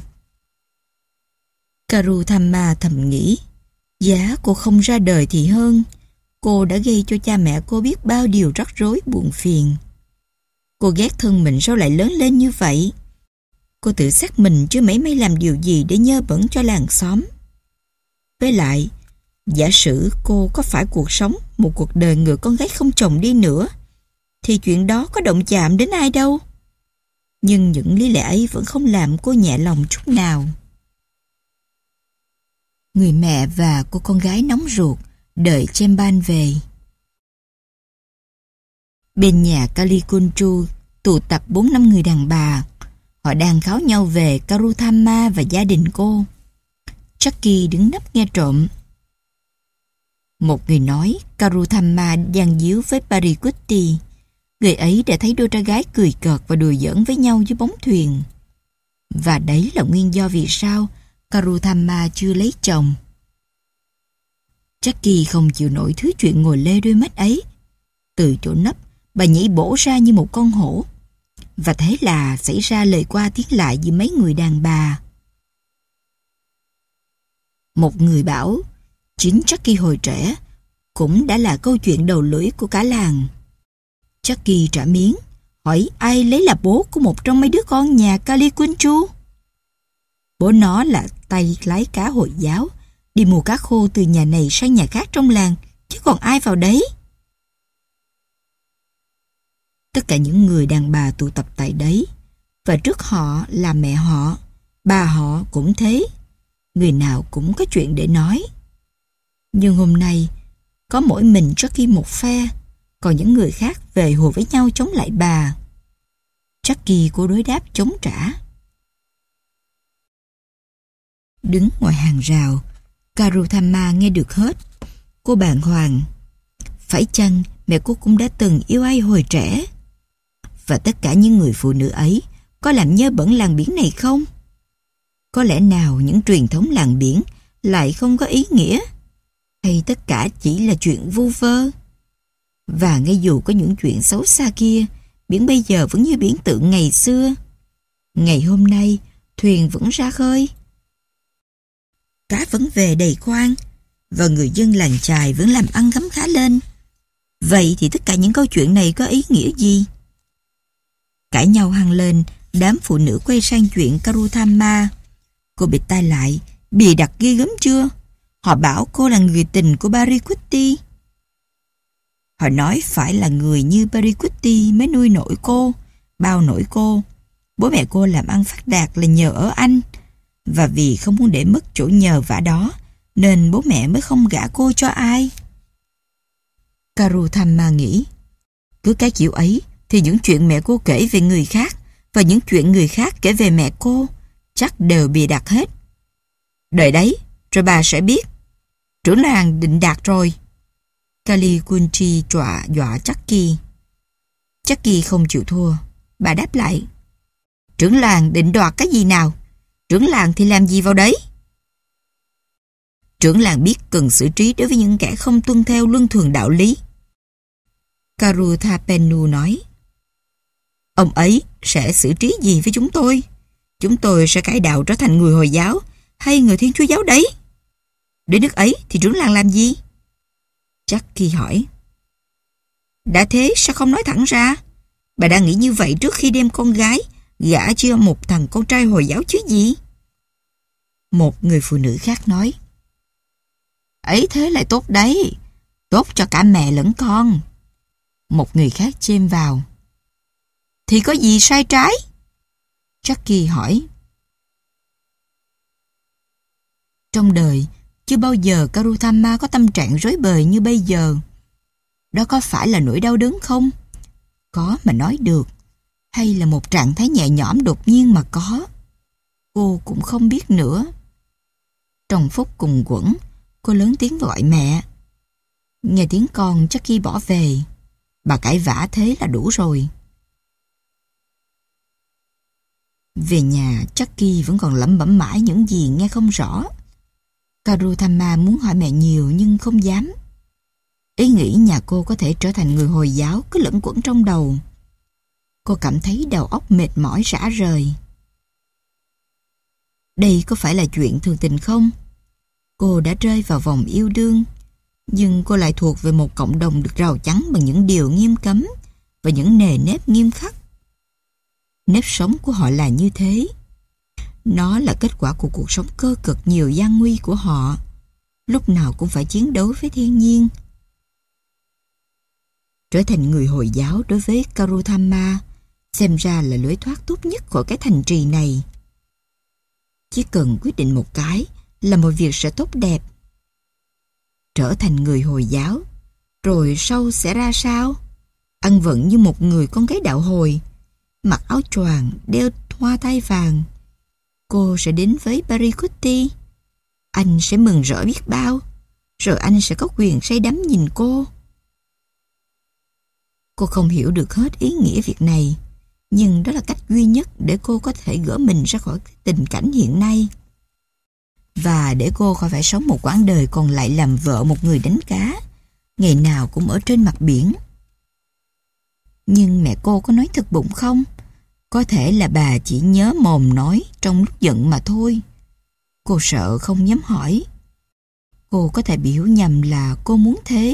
Karuthamma thầm nghĩ, giá cô không ra đời thì hơn. Cô đã gây cho cha mẹ cô biết bao điều rắc rối buồn phiền. Cô ghét thân mình sao lại lớn lên như vậy? Cô tự xác mình chứ mấy may làm điều gì để nhơ bẩn cho làng xóm. Với lại, giả sử cô có phải cuộc sống một cuộc đời người con gái không chồng đi nữa, thì chuyện đó có động chạm đến ai đâu. Nhưng những lý lẽ ấy vẫn không làm cô nhẹ lòng chút nào. Người mẹ và cô con gái nóng ruột đợi Chemban về. Bên nhà Kalikunchu tụ tập bốn năm người đàn bà. Họ đang kháo nhau về Karuthamma và gia đình cô. Jackie đứng nấp nghe trộm. Một người nói Karuthamma gian díu với Parikutti. Người ấy đã thấy đôi trai gái cười cợt và đùa giỡn với nhau dưới bóng thuyền. Và đấy là nguyên do vì sao Karuthamma chưa lấy chồng. Jackie không chịu nổi thứ chuyện ngồi lê đôi mắt ấy. Từ chỗ nấp, bà nhảy bổ ra như một con hổ. Và thế là xảy ra lời qua tiếng lại giữa mấy người đàn bà. Một người bảo, chính Jackie hồi trẻ cũng đã là câu chuyện đầu lưỡi của cả làng. Jackie trả miếng, hỏi ai lấy là bố của một trong mấy đứa con nhà Kalikunchu. Bố nó là tay lái cá Hồi giáo, đi mua cá khô từ nhà này sang nhà khác trong làng, chứ còn ai vào đấy. Tất cả những người đàn bà tụ tập tại đấy, và trước họ là mẹ họ, bà họ cũng thế. Người nào cũng có chuyện để nói. Nhưng hôm nay, có mỗi mình Jackie một phe, còn những người khác về hùa với nhau chống lại bà. Jackie cô đối đáp chống trả. Đứng ngoài hàng rào, Karuthamma nghe được hết. Cô bàng hoàng. Phải chăng mẹ cô cũng đã từng yêu ai hồi trẻ? Và tất cả những người phụ nữ ấy có làm nhơ bẩn làng biển này không? Có lẽ nào những truyền thống làng biển lại không có ý nghĩa? Hay tất cả chỉ là chuyện vu vơ? Và ngay dù có những chuyện xấu xa kia, biển bây giờ vẫn như biển tượng ngày xưa. Ngày hôm nay, thuyền vẫn ra khơi. Cá vẫn về đầy khoang, và người dân làng chài vẫn làm ăn khấm khá lên. Vậy thì tất cả những câu chuyện này có ý nghĩa gì? Cãi nhau hăng lên, đám phụ nữ quay sang chuyện Karuthamma. Cô bịt tai lại, bịa đặt ghê gớm chưa? Họ bảo cô là người tình của Parikutti. Họ nói phải là người như Parikutti mới nuôi nổi cô, bao nổi cô. Bố mẹ cô làm ăn phát đạt là nhờ ở anh. Và vì không muốn để mất chỗ nhờ vả đó, nên bố mẹ mới không gả cô cho ai. Karuthamma nghĩ, cứ cái kiểu ấy thì những chuyện mẹ cô kể về người khác và những chuyện người khác kể về mẹ cô chắc đều bịa đặt hết. Đợi đấy, rồi bà sẽ biết. Trưởng làng định đạt rồi. Kalikunchi trọa dọa Jackie. Jackie không chịu thua. Bà đáp lại, trưởng làng định đoạt cái gì nào? Trưởng làng thì làm gì vào đấy? Trưởng làng biết cần xử trí đối với những kẻ không tuân theo luân thường đạo lý. Karuthapennu nói, Ông ấy sẽ xử trí gì với chúng tôi? Chúng tôi sẽ cải đạo trở thành người Hồi giáo hay người Thiên Chúa giáo đấy? Đến nước ấy thì trưởng làng làm gì? Jackie hỏi. Đã thế sao không nói thẳng ra? Bà đang nghĩ như vậy trước khi đem con gái gả cho một thằng con trai Hồi giáo chứ gì? Một người phụ nữ khác nói. Ấy thế lại tốt đấy. Tốt cho cả mẹ lẫn con. Một người khác chêm vào. Thì có gì sai trái? Jackie hỏi. Trong đời, chưa bao giờ Karutama có tâm trạng rối bời như bây giờ. Đó có phải là nỗi đau đớn không? Có mà nói được. Hay là một trạng thái nhẹ nhõm đột nhiên mà có? Cô cũng không biết nữa. Trong phút cùng quẫn, cô lớn tiếng gọi mẹ. Nghe tiếng con Jackie bỏ về. Bà cãi vã thế là đủ rồi. Về nhà, Jackie vẫn còn lẩm bẩm mãi những gì nghe không rõ. Karutama muốn hỏi mẹ nhiều nhưng không dám. Ý nghĩ nhà cô có thể trở thành người Hồi giáo cứ lẫn quẩn trong đầu. Cô cảm thấy đầu óc mệt mỏi rã rời. Đây có phải là chuyện thường tình không? Cô đã rơi vào vòng yêu đương, nhưng cô lại thuộc về một cộng đồng được rào chắn bằng những điều nghiêm cấm và những nề nếp nghiêm khắc. Nếp sống của họ là như thế. Nó là kết quả của cuộc sống cơ cực nhiều gian nguy của họ, lúc nào cũng phải chiến đấu với thiên nhiên. Trở thành người Hồi giáo đối với Karutama xem ra là lối thoát tốt nhất khỏi cái thành trì này. Chỉ cần quyết định một cái là mọi việc sẽ tốt đẹp. Trở thành người Hồi giáo, rồi sau sẽ ra sao? Ăn vận như một người con gái đạo Hồi, mặc áo choàng, đeo hoa tai vàng. Cô sẽ đến với Parikutti. Anh sẽ mừng rỡ biết bao, rồi anh sẽ có quyền say đắm nhìn cô. Cô không hiểu được hết ý nghĩa việc này, nhưng đó là cách duy nhất để cô có thể gỡ mình ra khỏi tình cảnh hiện nay. Và để cô khỏi phải sống một quãng đời còn lại làm vợ một người đánh cá, ngày nào cũng ở trên mặt biển. Nhưng mẹ cô có nói thật bụng không? Có thể là bà chỉ nhớ mồm nói trong lúc giận mà thôi. Cô sợ không dám hỏi. Cô có thể bị hiểu nhầm là cô muốn thế.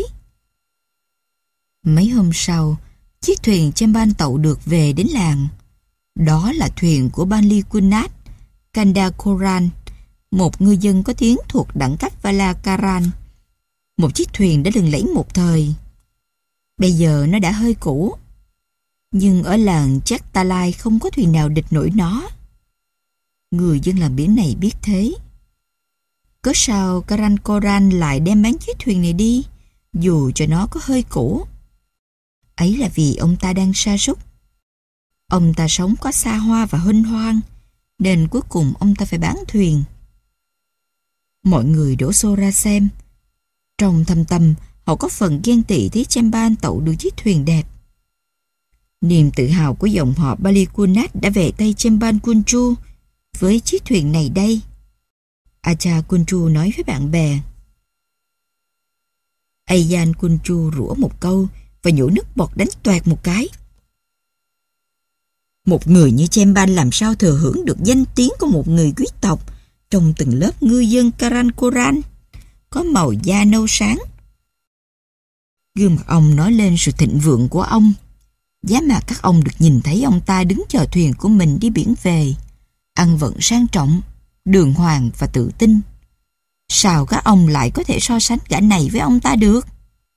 Mấy hôm sau, chiếc thuyền Chamban tậu được về đến làng. Đó là thuyền của Banli Kunat Kandakoran, một ngư dân có tiếng thuộc đẳng cấp Valakaran. Một chiếc thuyền đã lừng lẫy một thời. Bây giờ nó đã hơi cũ. Nhưng ở làng Chektalai không có thuyền nào địch nổi nó. Người dân làng biển này biết thế. Cớ sao Karankoran lại đem bán chiếc thuyền này đi, dù cho nó có hơi cũ? Ấy là vì ông ta đang sa sút. Ông ta sống có xa hoa và huênh hoang, nên cuối cùng ông ta phải bán thuyền. Mọi người đổ xô ra xem. Trong thâm tâm, họ có phần ghen tị thấy Chamban tậu được chiếc thuyền đẹp. Niềm tự hào của dòng họ Balikunat đã về tay Chamban Kunchu với chiếc thuyền này đây. Acha Kunchu nói với bạn bè. Ayan Kunchu rủa một câu và nhổ nước bọt đánh toẹt một cái. Một người như Chamban làm sao thừa hưởng được danh tiếng của một người quý tộc trong từng lớp ngư dân Karankoran, có màu da nâu sáng. Gương mặt ông nói lên sự thịnh vượng của ông. Giá mà các ông được nhìn thấy ông ta đứng chờ thuyền của mình đi biển về, ăn vận sang trọng, đường hoàng và tự tin. Sao các ông lại có thể so sánh gã này với ông ta được?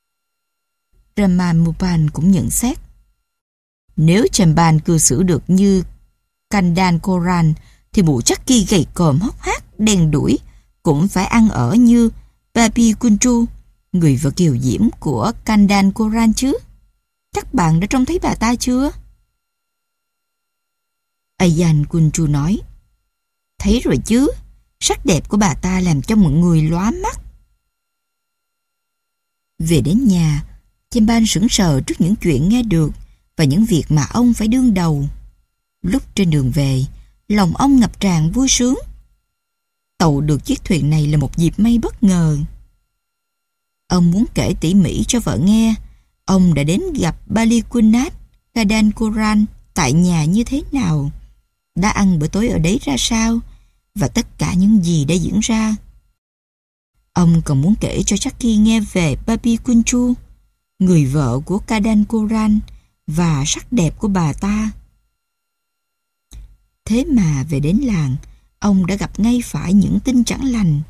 Ramanujan cũng nhận xét. Nếu Chamban cư xử được như Kandakoran thì mụ Jackie gầy còm hốc hác, đen đuổi cũng phải ăn ở như Babi Kunchu, người vợ kiều diễm của Kandakoran chứ. Các bạn đã trông thấy bà ta chưa? Ayan Kunchu nói. Thấy rồi chứ, sắc đẹp của bà ta làm cho mọi người lóa mắt. Về đến nhà, Chamban sững sờ trước những chuyện nghe được và những việc mà ông phải đương đầu. Lúc trên đường về, lòng ông ngập tràn vui sướng. Tậu được chiếc thuyền này là một dịp may bất ngờ. Ông muốn kể tỉ mỉ cho vợ nghe ông đã đến gặp Balikunat Kandakoran tại nhà như thế nào, đã ăn bữa tối ở đấy ra sao, và tất cả những gì đã diễn ra. Ông còn muốn kể cho Jackie nghe về Babi Kunchu, người vợ của Kadan Koran, và sắc đẹp của bà ta. Thế mà về đến làng, ông đã gặp ngay phải những tin chẳng lành.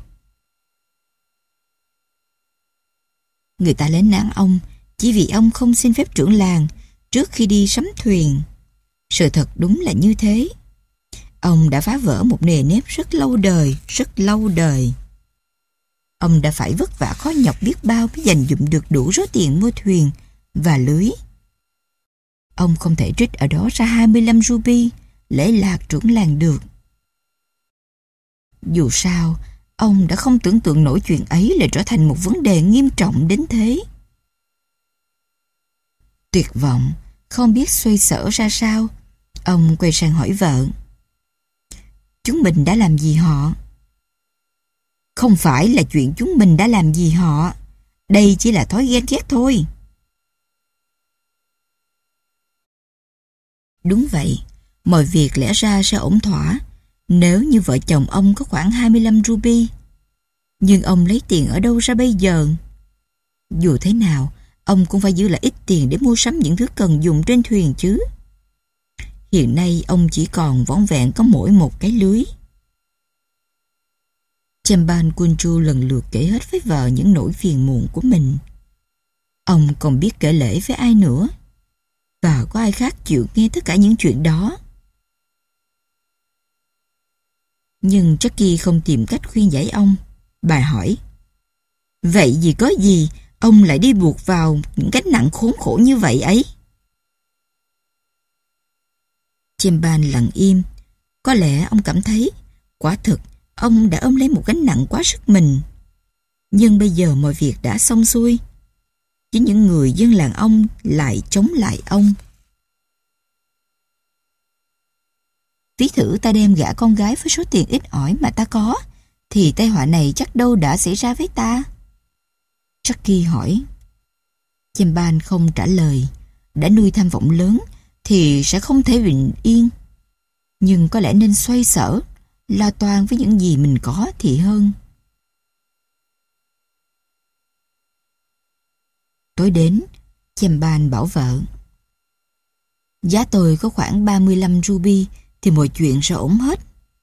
Người ta lên án ông chỉ vì ông không xin phép trưởng làng trước khi đi sắm thuyền. Sự thật đúng là như thế. Ông đã phá vỡ một nề nếp rất lâu đời, rất lâu đời. Ông đã phải vất vả khó nhọc biết bao mới dành dụm được đủ số tiền mua thuyền và lưới. Ông không thể trích ở đó ra hai mươi lăm ruby lễ lạc trưởng làng được. Dù sao, ông đã không tưởng tượng nổi chuyện ấy lại trở thành một vấn đề nghiêm trọng đến thế. Tuyệt vọng, không biết xoay sở ra sao, ông quay sang hỏi vợ. Chúng mình đã làm gì họ? Không phải là chuyện chúng mình đã làm gì họ. Đây chỉ là thói ghen ghét thôi. Đúng vậy, mọi việc lẽ ra sẽ ổn thỏa nếu như vợ chồng ông có khoảng hai mươi lăm ruby. Nhưng ông lấy tiền ở đâu ra bây giờ? Dù thế nào, ông cũng phải giữ lại ít tiền để mua sắm những thứ cần dùng trên thuyền chứ. Hiện nay ông chỉ còn vỏn vẹn có mỗi một cái lưới. Chamban Kunchu lần lượt kể hết với vợ những nỗi phiền muộn của mình. Ông còn biết kể lể với ai nữa? Và có ai khác chịu nghe tất cả những chuyện đó? Nhưng Jackie không tìm cách khuyên giải ông. Bà hỏi, vậy vì có gì ông lại đi buộc vào những gánh nặng khốn khổ như vậy ấy? Chamban lặng im. Có lẽ ông cảm thấy quả thực ông đã ôm lấy một gánh nặng quá sức mình. Nhưng bây giờ mọi việc đã xong xuôi. Chính những người dân làng ông lại chống lại ông. Ví thử ta đem gả con gái với số tiền ít ỏi mà ta có, thì tai họa này chắc đâu đã xảy ra với ta. Jackie hỏi. Chamban không trả lời. Đã nuôi tham vọng lớn thì sẽ không thể bình yên. Nhưng có lẽ nên xoay sở, lo toan với những gì mình có thì hơn. Tối đến, Chamban bảo vợ, giá tôi có khoảng ba mươi lăm ruby thì mọi chuyện sẽ ổn hết.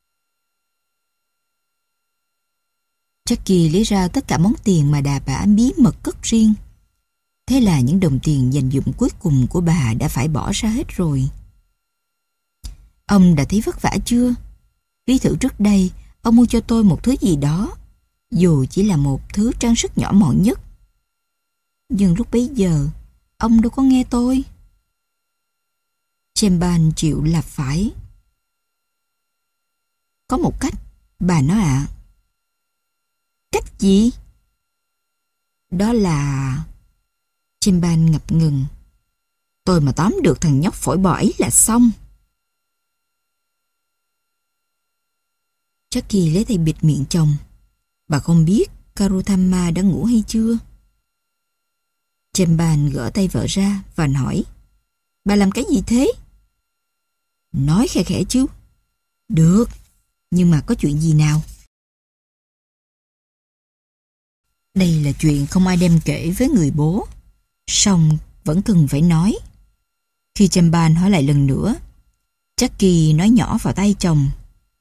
Jackie lấy ra tất cả món tiền mà đà bả bí mật cất riêng. Thế là những đồng tiền dành dụm cuối cùng của bà đã phải bỏ ra hết rồi. Ông đã thấy vất vả chưa? Ví thử trước đây, ông mua cho tôi một thứ gì đó, dù chỉ là một thứ trang sức nhỏ mọn nhất. Nhưng lúc bấy giờ, ông đâu có nghe tôi. Chamban chịu là phải. Có một cách, bà nói ạ. À. Cách gì? Đó là... Chamban ngập ngừng. Tôi mà tóm được thằng nhóc phổi bò ấy là xong. Jackie lấy tay bịt miệng chồng. Bà không biết Karutama đã ngủ hay chưa? Chamban gỡ tay vợ ra và hỏi, bà làm cái gì thế? Nói khẽ khẽ chứ. Được, nhưng mà có chuyện gì nào? Đây là chuyện không ai đem kể với người bố, song vẫn cần phải nói. Khi Chamban hỏi lại lần nữa, Jackie nói nhỏ vào tay chồng.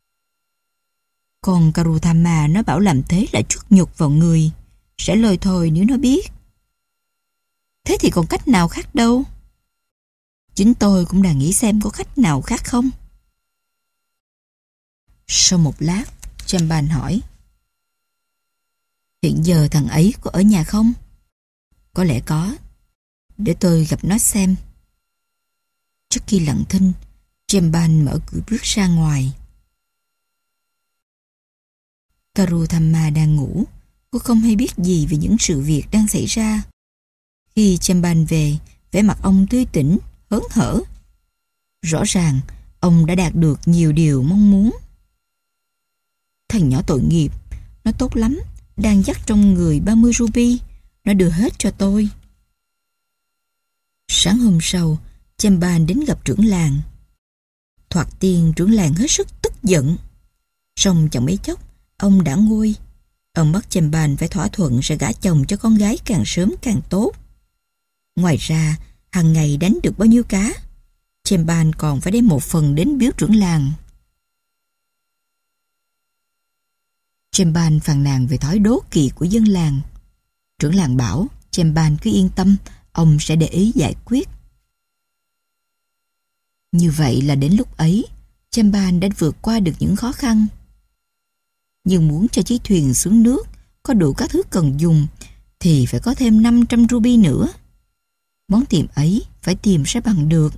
Còn Karutama nó bảo làm thế là trút nhục vào người, sẽ lôi thôi nếu nó biết. Thế thì còn cách nào khác đâu? Chính tôi cũng đang nghĩ xem có cách nào khác không. Sau một lát, Chamban hỏi, hiện giờ thằng ấy có ở nhà không? Có lẽ có. Để tôi gặp nó xem. Trước khi lặng thinh, Chamban mở cửa bước ra ngoài. Karutama đang ngủ. Cô không hay biết gì về những sự việc đang xảy ra. Khi Chamban về, vẻ mặt ông tươi tỉnh, hớn hở. Rõ ràng, ông đã đạt được nhiều điều mong muốn. Thằng nhỏ tội nghiệp, nó tốt lắm, đang dắt trong người ba mươi ruby, nó đưa hết cho tôi. Sáng hôm sau, Chemban đến gặp trưởng làng. Thoạt tiên trưởng làng hết sức tức giận. Song chẳng mấy chốc, ông đã nguôi. Ông bắt Chemban phải thỏa thuận sẽ gả chồng cho con gái càng sớm càng tốt. Ngoài ra, hàng ngày đánh được bao nhiêu cá, Chemban còn phải đem một phần đến biếu trưởng làng. Chemban phàn nàn về thói đố kỵ của dân làng. Trưởng làng bảo Chemban cứ yên tâm, ông sẽ để ý giải quyết. Như vậy là đến lúc ấy, Chemban đã vượt qua được những khó khăn. Nhưng muốn cho chiếc thuyền xuống nước có đủ các thứ cần dùng thì phải có thêm năm trăm ruby nữa. Món tiền ấy phải tìm sẽ bằng được.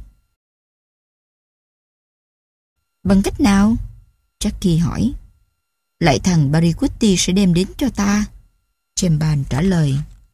Bằng cách nào? Jackie hỏi. Lại thằng Barikuti sẽ đem đến cho ta, Chemban trả lời.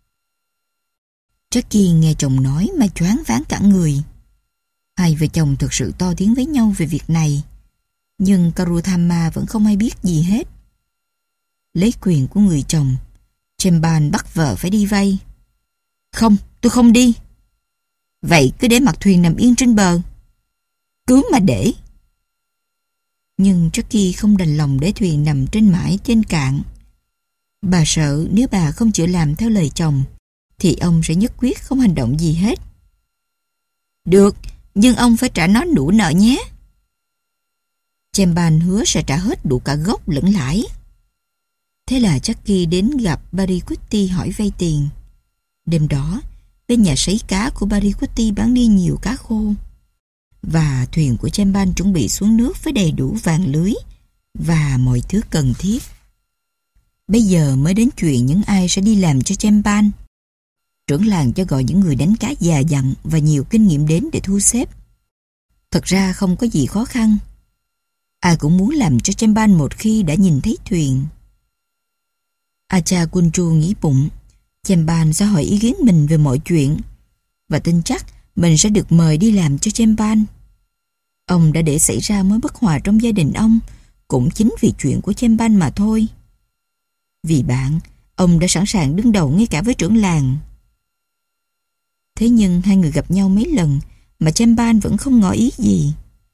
Jackie nghe chồng nói mà choáng váng cả người. Hai vợ chồng thực sự to tiếng với nhau về việc này, nhưng Karutama vẫn không hay biết gì hết. Lấy quyền của người chồng, Chemban bắt vợ phải đi vay. Không, tôi không đi. Vậy cứ để mặc thuyền nằm yên trên bờ. Cứ mà để. Nhưng Jackie không đành lòng để thuyền nằm trên mãi trên cạn. Bà sợ nếu bà không chịu làm theo lời chồng thì ông sẽ nhất quyết không hành động gì hết. Được, nhưng ông phải trả nó đủ nợ nhé. Chemban hứa sẽ trả hết đủ cả gốc lẫn lãi. Thế là Jackie đến gặp Barikuti hỏi vay tiền. Đêm đó, bên nhà sấy cá của Barikuti bán đi nhiều cá khô, và thuyền của Chemban chuẩn bị xuống nước với đầy đủ vàng lưới và mọi thứ cần thiết. Bây giờ mới đến chuyện những ai sẽ đi làm cho Chemban. Trưởng làng cho gọi những người đánh cá già dặn và nhiều kinh nghiệm đến để thu xếp. Thật ra không có gì khó khăn. Ai cũng muốn làm cho Chemban một khi đã nhìn thấy thuyền. Acha Kunchu nghĩ bụng, Chemban sẽ hỏi ý kiến mình về mọi chuyện, và tin chắc mình sẽ được mời đi làm cho Chemban. Ông đã để xảy ra mối bất hòa trong gia đình ông cũng chính vì chuyện của Chemban mà thôi. Vì bạn, ông đã sẵn sàng đứng đầu ngay cả với trưởng làng. Thế nhưng hai người gặp nhau mấy lần mà Chemban vẫn không ngỏ ý gì.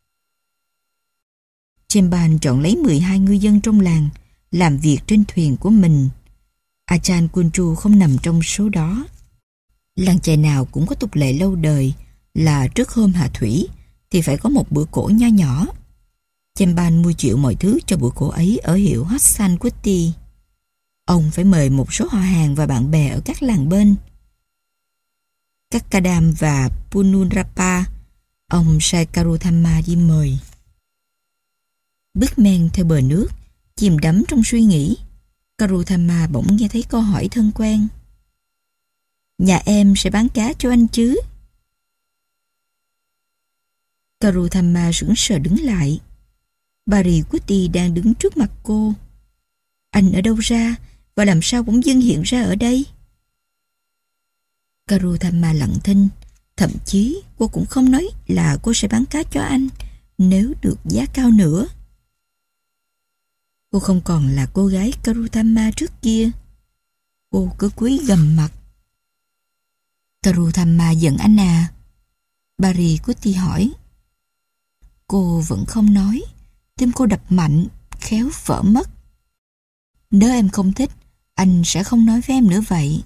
Chemban chọn lấy mười hai ngư dân trong làng làm việc trên thuyền của mình. Achan Kunchu không nằm trong số đó. Làng chài nào cũng có tục lệ lâu đời là trước hôm hạ thủy thì phải có một bữa cỗ nho nhỏ. Chemban mua chịu mọi thứ cho bữa cỗ ấy ở hiệu Hassan Kuti. Ông phải mời một số họ hàng và bạn bè ở các làng bên. Các Kadam và Pununrapa, ông sai Karutama đi mời. Bước men theo bờ nước, chìm đắm trong suy nghĩ, Karutama bỗng nghe thấy câu hỏi thân quen. Nhà em sẽ bán cá cho anh chứ? Karutama sững sờ đứng lại. Barikuti đang đứng trước mặt cô. Anh ở đâu ra và làm sao bỗng dưng hiện ra ở đây? Karutama lặng thinh. Thậm chí cô cũng không nói là cô sẽ bán cá cho anh nếu được giá cao nữa. Cô không còn là cô gái Karutama trước kia. Cô cứ cúi gằm mặt. Karutama giận anh à? Barikuti hỏi. Cô vẫn không nói. Tim cô đập mạnh, khéo vỡ mất. Nếu em không thích, anh sẽ không nói với em nữa vậy.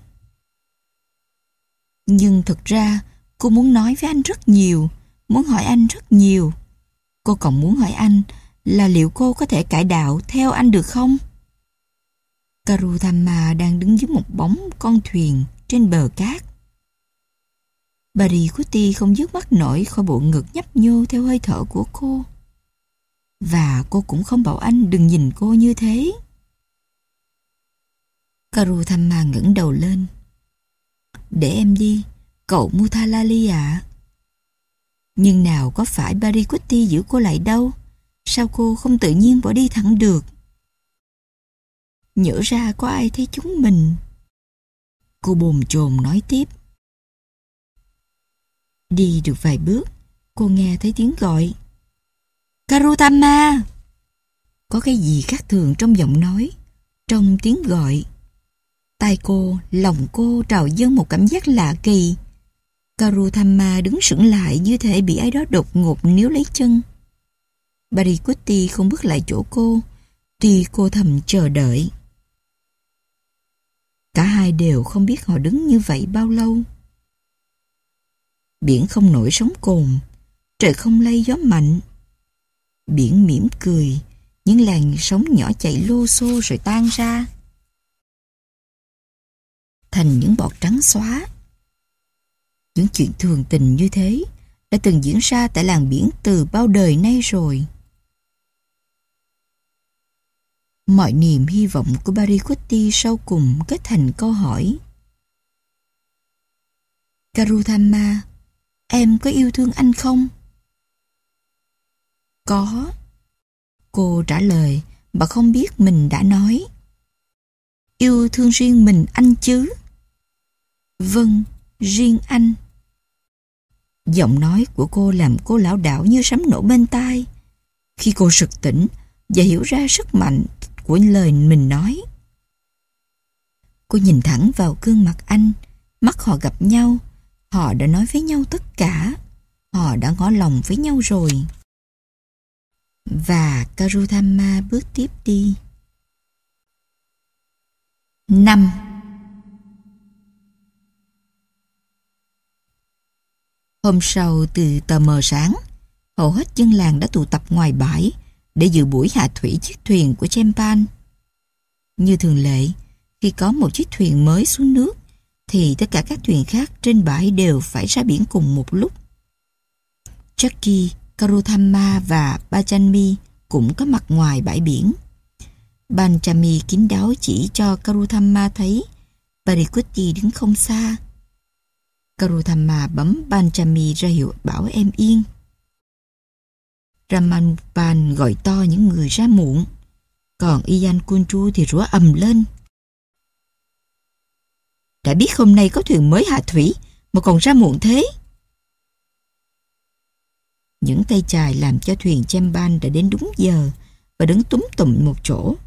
Nhưng thực ra cô muốn nói với anh rất nhiều, muốn hỏi anh rất nhiều. Cô còn muốn hỏi anh là liệu cô có thể cải đạo theo anh được không? Karutama đang đứng dưới một bóng con thuyền trên bờ cát. Barikuti không dứt mắt nổi khỏi bộ ngực nhấp nhô theo hơi thở của cô. Và cô cũng không bảo anh đừng nhìn cô như thế. Karutama ngẩng đầu lên. Để em đi, cậu Muthalali ạ. Nhưng nào có phải Barikuti giữ cô lại đâu? Sao cô không tự nhiên bỏ đi thẳng được? Nhỡ ra có ai thấy chúng mình. Cô bồn chồn nói tiếp. Đi được vài bước, cô nghe thấy tiếng gọi. Karutama! Có cái gì khác thường trong giọng nói, trong tiếng gọi. Tai cô, lòng cô trào dâng một cảm giác lạ kỳ. Karuthamma đứng sững lại như thể bị ai đó đột ngột níu lấy chân. Parikutti không bước lại chỗ cô, tuy cô thầm chờ đợi. Cả hai đều không biết họ đứng như vậy bao lâu. Biển không nổi sóng cồn, trời không lay gió mạnh. Biển mỉm cười, những làn sóng nhỏ chạy lô xô rồi tan ra thành những bọt trắng xóa. Những chuyện thường tình như thế đã từng diễn ra tại làng biển từ bao đời nay rồi. Mọi niềm hy vọng của Parikutti sau cùng kết thành câu hỏi. Karuthamma, em có yêu thương anh không? Có. Cô trả lời mà không biết mình đã nói. Yêu thương riêng mình anh chứ? Vâng, riêng anh. Giọng nói của cô làm cô lảo đảo như sấm nổ bên tai. Khi cô sực tỉnh và hiểu ra sức mạnh của lời mình nói, cô nhìn thẳng vào gương mặt anh. Mắt họ gặp nhau. Họ đã nói với nhau tất cả. Họ đã ngỏ lòng với nhau rồi. Và Karuthamma bước tiếp đi. Năm. Hôm sau từ tờ mờ sáng, hầu hết dân làng đã tụ tập ngoài bãi để dự buổi hạ thủy chiếc thuyền của Chempan. Như thường lệ, khi có một chiếc thuyền mới xuống nước, thì tất cả các thuyền khác trên bãi đều phải ra biển cùng một lúc. Jackie, Karuthamma và Panchami cũng có mặt ngoài bãi biển. Panchami kín đáo chỉ cho Karuthamma thấy Parikutti đứng không xa. Karuthamma bấm Panchami ra hiệu bảo em yên. Ramanujan gọi to những người ra muộn, còn Ian Kunchu thì rủa ầm lên. Đã biết hôm nay có thuyền mới hạ thủy mà còn ra muộn thế. Những tay chài làm cho thuyền Chempan đã đến đúng giờ và đứng túm tụm một chỗ.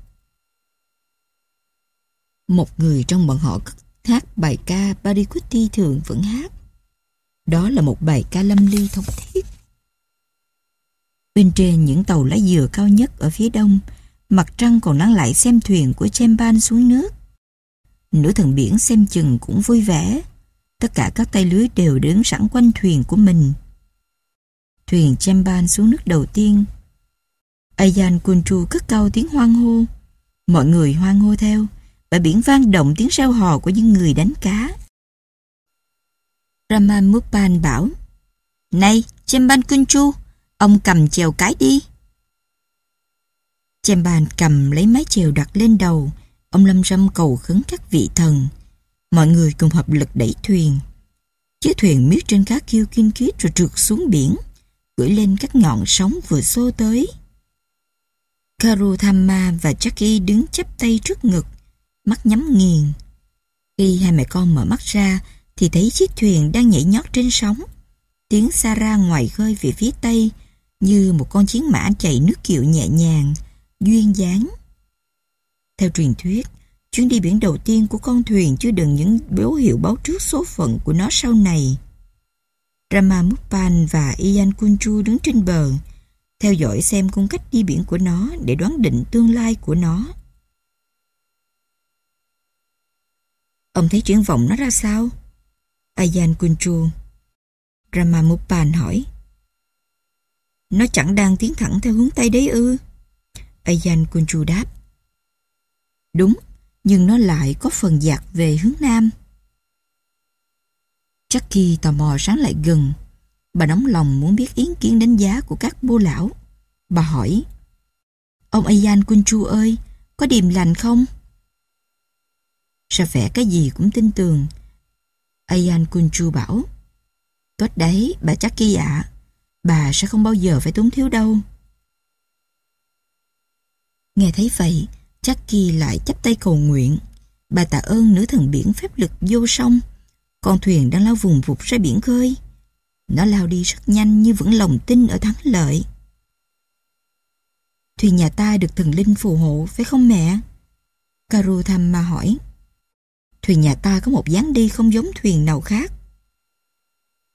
Một người trong bọn họ hát bài ca Parikutti thường vẫn hát. Đó là một bài ca lâm ly thống thiết. Bên trên những tàu lá dừa cao nhất ở phía đông, mặt trăng còn lắng lại xem thuyền của Chempan xuống nước. Nữ thần biển xem chừng cũng vui vẻ. Tất cả các tay lưới đều đứng sẵn quanh thuyền của mình. Thuyền Chempan xuống nước đầu tiên. Ian Kunchu cất cao tiếng hoan hô. Mọi người hoan hô theo. Bãi biển vang động tiếng reo hò của những người đánh cá. Ramanujan bảo: Này, Chempan Kunchu, ông cầm chèo cái đi. Chempan cầm lấy mái chèo đặt lên đầu. Ông lâm râm cầu khấn các vị thần. Mọi người cùng hợp lực đẩy thuyền. Chiếc thuyền miết trên cá kêu kinh khiết rồi trượt xuống biển, cưỡi lên các ngọn sóng vừa xô tới. Karuthamma và Jackie đứng chắp tay trước ngực, mắt nhắm nghiền. Khi hai mẹ con mở mắt ra thì thấy chiếc thuyền đang nhảy nhót trên sóng. Tiếng xa ra ngoài khơi về phía tây như một con chiến mã chạy nước kiệu nhẹ nhàng, duyên dáng. Theo truyền thuyết, chuyến đi biển đầu tiên của con thuyền chứa đựng những dấu hiệu báo trước số phận của nó sau này. Ramanujan và Ian Kunchu đứng trên bờ, theo dõi xem cung cách đi biển của nó để đoán định tương lai của nó. Ông thấy triển vọng nó ra sao? Ian Kunchu. Ramanujan hỏi. Nó chẳng đang tiến thẳng theo hướng Tây đấy ư? Ian Kunchu đáp. Đúng, nhưng nó lại có phần dạt về hướng Nam. Jackie tò mò sáng lại gần. Bà nóng lòng muốn biết ý kiến đánh giá của các bô lão. Bà hỏi: Ông Ian Kunchu ơi, có điềm lành không? Ra vẻ cái gì cũng tin tưởng. Ian Kunchu bảo: Tốt đấy, bà Jackie ạ. Bà sẽ không bao giờ phải túng thiếu đâu. Nghe thấy vậy, Jackie lại chắp tay cầu nguyện. Bà tạ ơn nữ thần biển phép lực vô song. Con thuyền đang lao vùng vụt ra biển khơi. Nó lao đi rất nhanh như vững lòng tin ở thắng lợi. Thuyền nhà ta được thần linh phù hộ, phải không mẹ? Karuthamma hỏi. Thuyền nhà ta có một dáng đi không giống thuyền nào khác.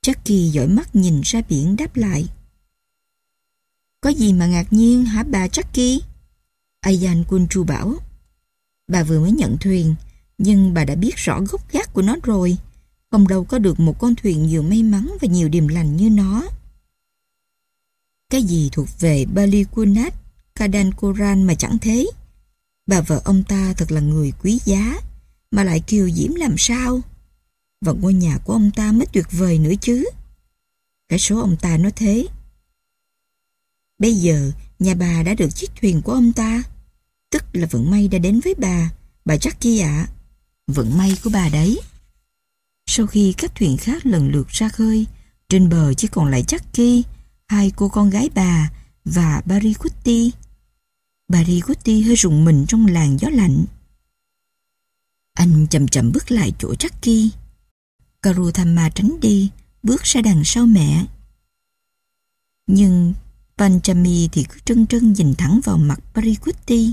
Jackie dõi mắt nhìn ra biển đáp lại. Có gì mà ngạc nhiên hả bà Jackie? Ayan Kunchu bảo. Bà vừa mới nhận thuyền, nhưng bà đã biết rõ gốc gác của nó rồi. Không đâu có được một con thuyền nhiều may mắn và nhiều điềm lành như nó. Cái gì thuộc về Ballygunat, Kadankoran mà chẳng thế. Bà vợ ông ta thật là người quý giá, mà lại kiều diễm làm sao. Và ngôi nhà của ông ta mới tuyệt vời nữa chứ. Cái số ông ta nói thế. Bây giờ, nhà bà đã được chiếc thuyền của ông ta. Tức là vận may đã đến với bà, bà Jackie ạ. Vận may của bà đấy. Sau khi các thuyền khác lần lượt ra khơi, trên bờ chỉ còn lại Jackie, hai cô con gái bà và Barikuti. Barikuti hơi rùng mình trong làn gió lạnh. Anh chậm chậm bước lại chỗ Jackie. Karutama tránh đi, bước ra đằng sau mẹ. Nhưng Panchami thì cứ trân trân nhìn thẳng vào mặt Barikuti.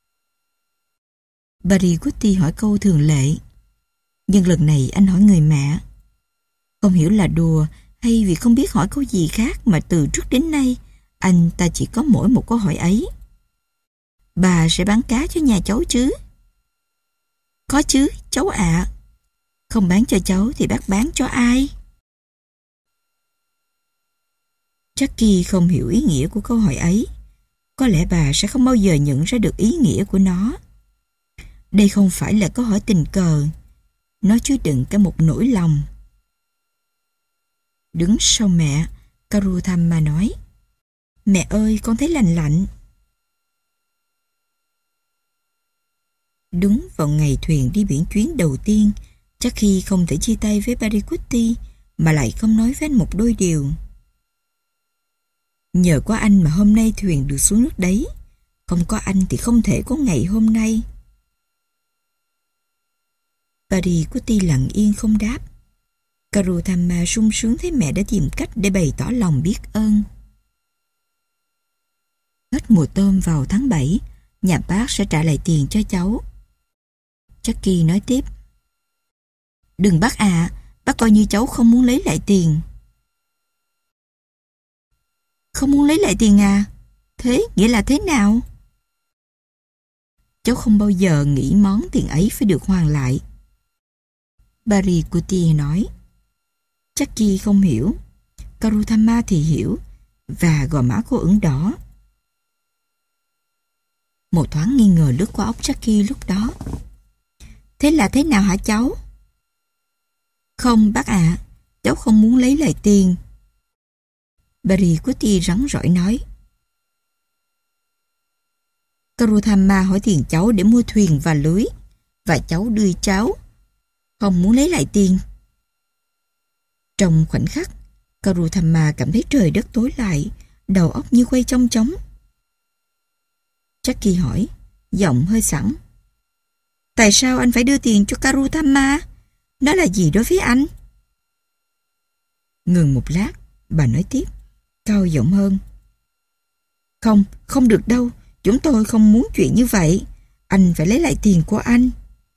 Barikuti hỏi câu thường lệ. Nhưng lần này anh hỏi người mẹ. Không hiểu là đùa hay vì không biết hỏi câu gì khác mà từ trước đến nay anh ta chỉ có mỗi một câu hỏi ấy. Bà sẽ bán cá cho nhà cháu chứ? Có chứ, cháu ạ. À. Không bán cho cháu thì bác bán cho ai? Jackie không hiểu ý nghĩa của câu hỏi ấy. Có lẽ bà sẽ không bao giờ nhận ra được ý nghĩa của nó. Đây không phải là câu hỏi tình cờ. Nó chứa đựng cả một nỗi lòng. Đứng sau mẹ, Karutama nói. Mẹ ơi, con thấy lành lạnh. Đúng vào ngày thuyền đi biển chuyến đầu tiên, Jackie không thể chia tay với Barikuti mà lại không nói với anh một đôi điều. Nhờ có anh mà hôm nay thuyền được xuống nước đấy. Không có anh thì không thể có ngày hôm nay. Barikuti lặng yên không đáp. Karutama sung sướng thấy mẹ đã tìm cách để bày tỏ lòng biết ơn. Hết mùa tôm vào tháng bảy, nhà bác sẽ trả lại tiền cho cháu. Jackie nói tiếp. Đừng bác ạ, à, bác coi như cháu không muốn lấy lại tiền. Không muốn lấy lại tiền à? Thế nghĩa là thế nào? Cháu không bao giờ nghĩ món tiền ấy phải được hoàn lại. Barikuti nói. Jackie không hiểu. Karutama thì hiểu, và gò má cô ửng đỏ. Một thoáng nghi ngờ lướt qua óc Jackie lúc đó. Thế là thế nào hả cháu? Không bác ạ, à, cháu không muốn lấy lại tiền. Barikuti rắn rỏi nói. Karutama hỏi tiền cháu để mua thuyền và lưới, và cháu đưa cháu. Không muốn lấy lại tiền. Trong khoảnh khắc, Karutama cảm thấy trời đất tối lại, đầu óc như quay chong chóng. Jackie hỏi, giọng hơi sẵn. Tại sao anh phải đưa tiền cho Karutama? Nó là gì đối với anh? Ngừng một lát, bà nói tiếp, cao giọng hơn. Không, không được đâu. Chúng tôi không muốn chuyện như vậy. Anh phải lấy lại tiền của anh.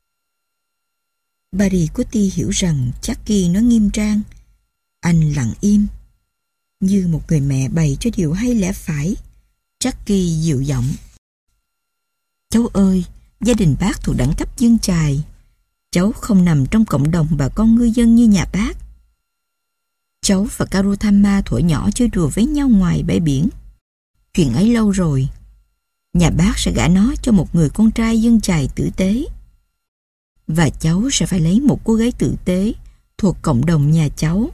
Barikuti hiểu rằng Jackie nói nghiêm trang. Anh lặng im, như một người mẹ bày cho điều hay lẽ phải. Jackie dịu giọng. Cháu ơi, gia đình bác thuộc đẳng cấp dân chài. Cháu không nằm trong cộng đồng bà con ngư dân như nhà bác. Cháu và Karutama thuở nhỏ chơi đùa với nhau ngoài bãi biển. Chuyện ấy lâu rồi. Nhà bác sẽ gả nó cho một người con trai dân chài tử tế. Và cháu sẽ phải lấy một cô gái tử tế thuộc cộng đồng nhà cháu.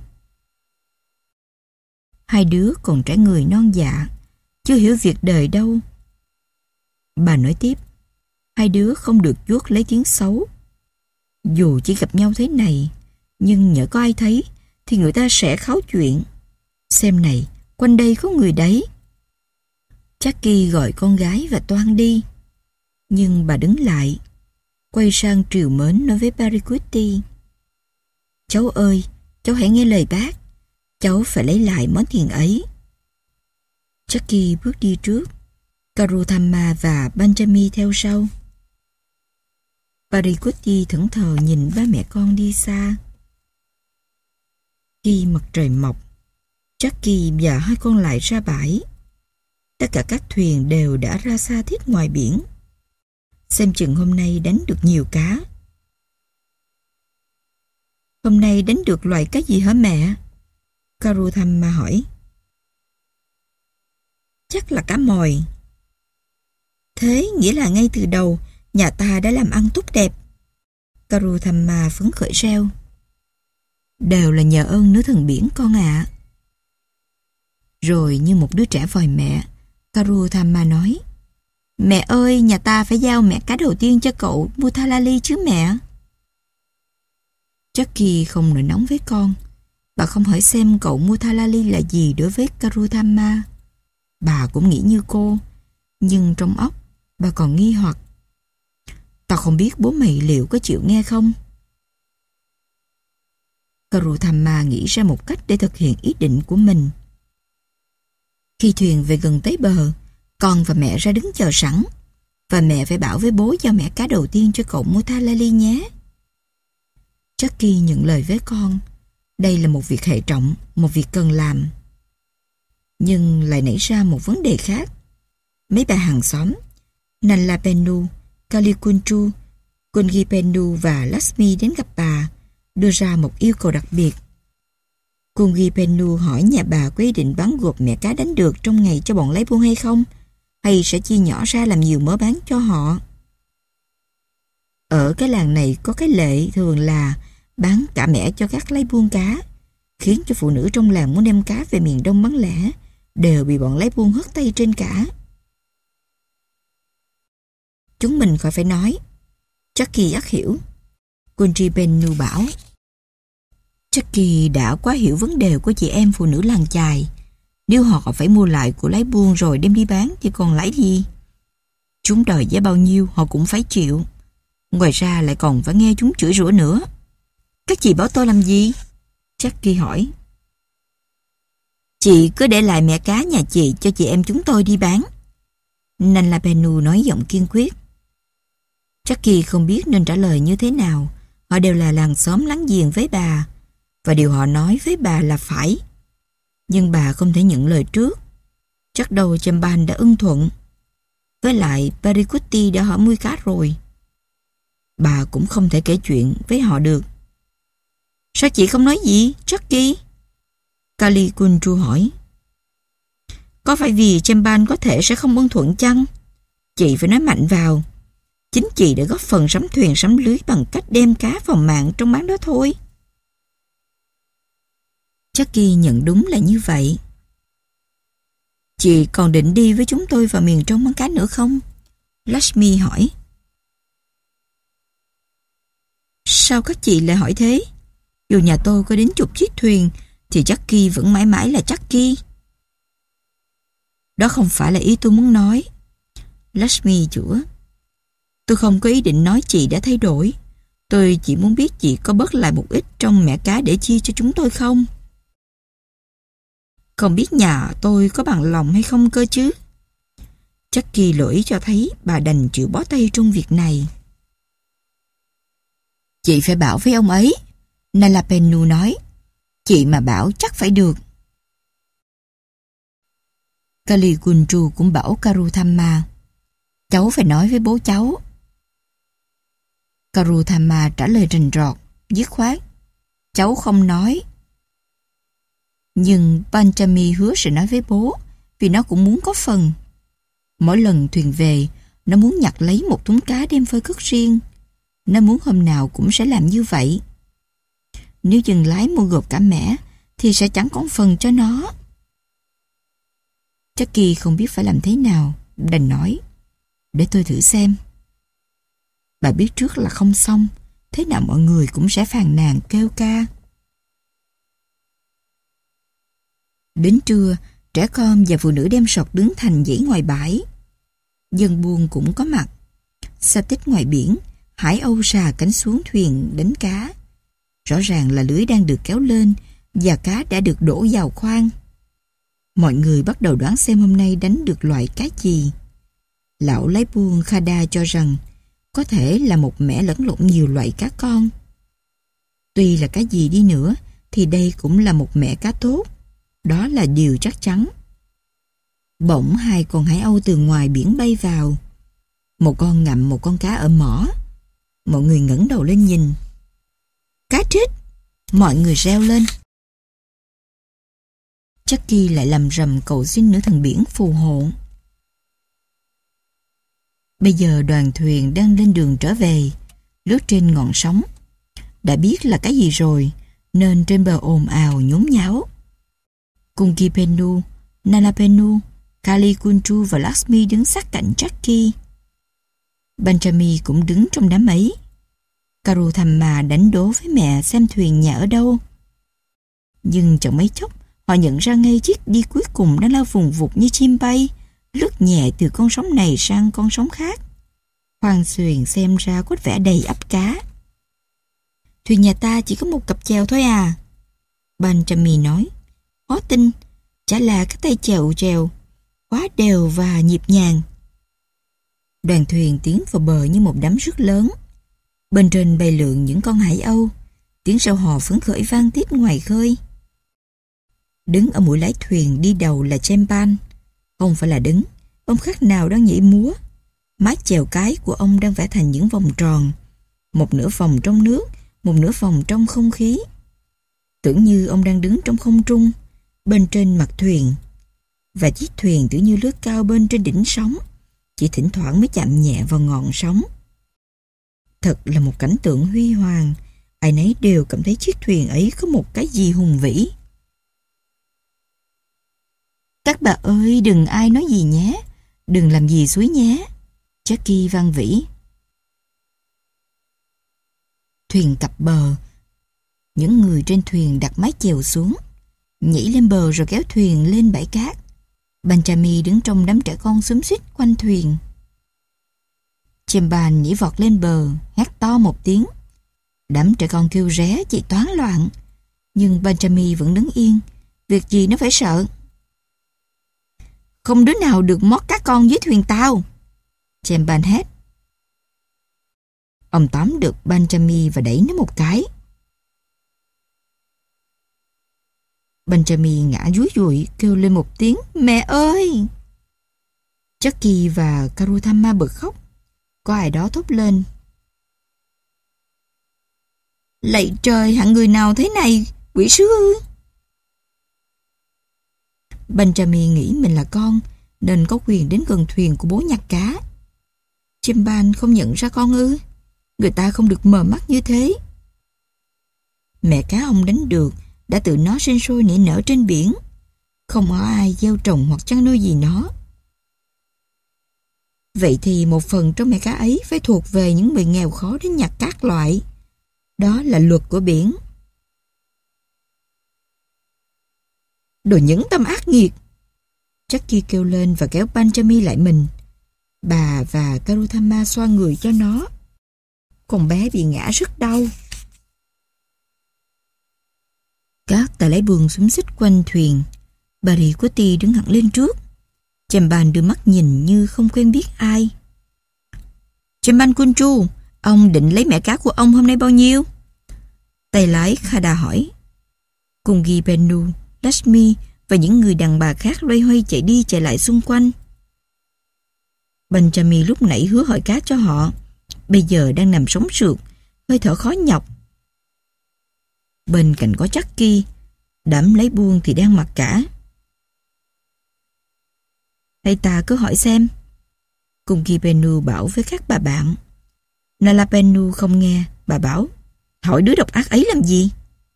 Hai đứa còn trẻ người non dạ, chưa hiểu việc đời đâu. Bà nói tiếp, hai đứa không được chuốc lấy tiếng xấu. Dù chỉ gặp nhau thế này, nhưng nhỡ có ai thấy thì người ta sẽ kháo chuyện. Xem này, quanh đây có người đấy. Jackie gọi con gái và toan đi. Nhưng bà đứng lại, quay sang trìu mến nói với Barikuti. Cháu ơi, cháu hãy nghe lời bác. Cháu phải lấy lại món tiền ấy. Jackie bước đi trước, Karutama và Benjamin theo sau. Barikuti thẫn thờ nhìn ba mẹ con đi xa. Khi mặt trời mọc, Jackie và hai con lại ra bãi. Tất cả các thuyền đều đã ra xa thiết ngoài biển. Xem chừng hôm nay đánh được nhiều cá. Hôm nay đánh được loại cá gì hả mẹ? Karuthamma hỏi. Chắc là cá mòi. Thế nghĩa là ngay từ đầu nhà ta đã làm ăn tốt đẹp. Karuthamma phấn khởi reo. Đều là nhờ ơn nữ thần biển con ạ. À. Rồi như một đứa trẻ vòi mẹ, Karuthamma nói. Mẹ ơi, nhà ta phải giao mẹ cá đầu tiên cho cậu Muthalali chứ mẹ. Jackie không nổi nóng với con. Bà không hỏi xem cậu Muthalali là gì đối với Karuthamma. Bà cũng nghĩ như cô, nhưng trong óc bà còn nghi hoặc. Tao không biết bố mày liệu có chịu nghe không? Karuthamma nghĩ ra một cách để thực hiện ý định của mình. Khi thuyền về gần tới bờ, con và mẹ ra đứng chờ sẵn, và mẹ phải bảo với bố giao mẹ cá đầu tiên cho cậu Muthalali nhé. Jackie nhận lời với con. Đây là một việc hệ trọng, một việc cần làm. Nhưng lại nảy ra một vấn đề khác. Mấy bà hàng xóm, Nalapennu, Kalikunchu, Kungipennu và Lakshmi đến gặp bà, đưa ra một yêu cầu đặc biệt. Kungipennu hỏi nhà bà có ý định bán gộp mẹ cá đánh được trong ngày cho bọn lái buôn hay không, hay sẽ chia nhỏ ra làm nhiều mớ bán cho họ. Ở cái làng này có cái lệ thường là bán cả mẻ cho các lái buôn cá, khiến cho phụ nữ trong làng muốn đem cá về miền Đông bán lẻ đều bị bọn lái buôn hất tay trên cả. Chúng mình khỏi phải nói. Jackie ắt hiểu. Kungipennu bảo. Jackie đã quá hiểu vấn đề của chị em phụ nữ làng chài. Nếu họ phải mua lại của lái buôn rồi đem đi bán thì còn lãi gì? Chúng đòi giá bao nhiêu họ cũng phải chịu. Ngoài ra lại còn phải nghe chúng chửi rủa nữa. Các chị bảo tôi làm gì? Jackie hỏi. Chị cứ để lại mẹ cá nhà chị cho chị em chúng tôi đi bán. Nalapennu nói giọng kiên quyết. Jackie không biết nên trả lời như thế nào. Họ đều là làng xóm láng giềng với bà, và điều họ nói với bà là phải. Nhưng bà không thể nhận lời trước. Chắc đâu Chamban đã ưng thuận. Với lại Parikutti đã hỏi nuôi cá rồi. Bà cũng không thể kể chuyện với họ được. Sao chị không nói gì, Jackie? Kalikunchu hỏi. Có phải vì Chamban có thể sẽ không ưng thuận chăng? Chị phải nói mạnh vào. Chính chị đã góp phần sắm thuyền sắm lưới bằng cách đem cá vào mạng trong bán đó thôi. Jackie nhận đúng là như vậy. Chị còn định đi với chúng tôi vào miền trong bán cá nữa không? Lakshmi hỏi. Sao các chị lại hỏi thế? Dù nhà tôi có đến chục chiếc thuyền thì Jackie vẫn mãi mãi là Jackie. Đó không phải là ý tôi muốn nói. Lakshmi chữa. Tôi không có ý định nói chị đã thay đổi. Tôi chỉ muốn biết chị có bớt lại một ít trong mẻ cá để chia cho chúng tôi không? Không biết nhà tôi có bằng lòng hay không cơ chứ? Jackie lỗi cho thấy bà đành chịu bó tay trong việc này. Chị phải bảo với ông ấy. Nalapennu nói. Chị mà bảo chắc phải được. Kalikunchu cũng bảo Karuthamma. Cháu phải nói với bố cháu. Karuthamma trả lời rành rọt, dứt khoát. Cháu không nói. Nhưng Panchami hứa sẽ nói với bố, vì nó cũng muốn có phần. Mỗi lần thuyền về, nó muốn nhặt lấy một thúng cá đem phơi cất riêng. Nó muốn hôm nào cũng sẽ làm như vậy. Nếu dừng lái mua gộp cả mẻ, thì sẽ chẳng có phần cho nó. Jackie không biết phải làm thế nào, đành nói. Để tôi thử xem. Bà biết trước là không xong, thế nào mọi người cũng sẽ phàn nàn kêu ca. Đến trưa, trẻ con và phụ nữ đem sọt đứng thành dãy ngoài bãi. Dân buôn cũng có mặt. Xa tích ngoài biển, hải âu xà cánh xuống thuyền đánh cá. Rõ ràng là lưới đang được kéo lên và cá đã được đổ vào khoang. Mọi người bắt đầu đoán xem hôm nay đánh được loại cá gì. Lão lái buôn Khada cho rằng có thể là một mẻ lẫn lộn nhiều loại cá con. Tuy là cá gì đi nữa thì đây cũng là một mẹ cá tốt. Đó là điều chắc chắn. Bỗng hai con hải âu từ ngoài biển bay vào. Một con ngậm một con cá ở mỏ. Mọi người ngẩng đầu lên nhìn. Cá trích! Mọi người reo lên. Chucky lại lầm rầm cầu xin nữ thần biển phù hộ. Bây giờ đoàn thuyền đang lên đường trở về, lướt trên ngọn sóng. Đã biết là cái gì rồi, nên trên bờ ồn ào nhốn nháo. Kungipenu, Nanapenu, Kalikunchu và Lakshmi đứng sát cạnh Chucky. Benjamin cũng đứng trong đám ấy. Karuthamma đánh đố với mẹ xem thuyền nhà ở đâu. Nhưng chẳng mấy chốc, họ nhận ra ngay chiếc đi cuối cùng đang lao vùng vụt như chim bay, lướt nhẹ từ con sóng này sang con sóng khác. Khoang thuyền xem ra có vẻ đầy ắp cá. Thuyền nhà ta chỉ có một cặp chèo thôi à? Benjamin nói. Khó tin, chả là cái tay chèo chèo, quá đều và nhịp nhàng. Đoàn thuyền tiến vào bờ như một đám rất lớn. Bên trên bay lượn những con hải âu, tiếng reo hò phấn khởi vang tiếp ngoài khơi. Đứng ở mũi lái thuyền đi đầu là Chempan. Không phải là đứng, ông khác nào đang nhảy múa. Mái chèo cái của ông đang vẽ thành những vòng tròn, một nửa vòng trong nước, một nửa vòng trong không khí. Tưởng như ông đang đứng trong không trung, bên trên mặt thuyền. Và chiếc thuyền tưởng như lướt cao bên trên đỉnh sóng, chỉ thỉnh thoảng mới chạm nhẹ vào ngọn sóng. Thật là một cảnh tượng huy hoàng. Ai nấy đều cảm thấy chiếc thuyền ấy có một cái gì hùng vĩ. Các bà ơi, đừng ai nói gì nhé, đừng làm gì suối nhé, Chucky vang vỉ. Thuyền cập bờ. Những người trên thuyền đặt mái chèo xuống, nhảy lên bờ rồi kéo thuyền lên bãi cát. Benjamin đứng trong đám trẻ con xúm xít quanh thuyền. Chemban nhảy vọt lên bờ, hét to một tiếng. Đám trẻ con kêu ré chạy toán loạn. Nhưng Benjamin vẫn đứng yên. Việc gì nó phải sợ? Không đứa nào được mót các con dưới thuyền tao, Chemban hét. Ông tóm được Benjamin và đẩy nó một cái. Benjamin ngã dúi dụi kêu lên một tiếng mẹ ơi. Chucky và Karuthamma bật khóc. Có ai đó thốt lên. Lạy trời, hạng người nào thế này, quỷ sứ ư? Benjamin nghĩ mình là con nên có quyền đến gần thuyền của bố nhặt cá. Chemban không nhận ra con ư? Người ta không được mờ mắt như thế. Mẹ cá ông đánh được đã tự nó sinh sôi nảy nở trên biển. Không có ai gieo trồng hoặc chăn nuôi gì nó. Vậy thì một phần trong mẹ cá ấy phải thuộc về những người nghèo khó đến nhặt các loại. Đó là luật của biển. Đồ nhẫn tâm ác nghiệt, Chucky kêu lên và kéo Benjamin lại mình. Bà và Karuthamma xoa người cho nó. Con bé bị ngã rất đau. Các tài lái buồm xúm xít quanh thuyền. Parikuti đứng hẳn lên trước. Chemban đưa mắt nhìn như không quen biết ai. Chemban Kunchu, ông định lấy mẹ cá của ông hôm nay bao nhiêu? Tay lái Khada hỏi. Kungipenu, Lakshmi và những người đàn bà khác loay hoay chạy đi chạy lại xung quanh. Benjamin lúc nãy hứa hỏi cá cho họ, bây giờ đang nằm sóng sượt, hơi thở khó nhọc. Bên cạnh có Chucky, đám lấy buông thì đang mặc cả. Hay ta cứ hỏi xem, Kungipenu bảo với các bà bạn. Nalapenu không nghe, bà bảo, hỏi đứa độc ác ấy làm gì?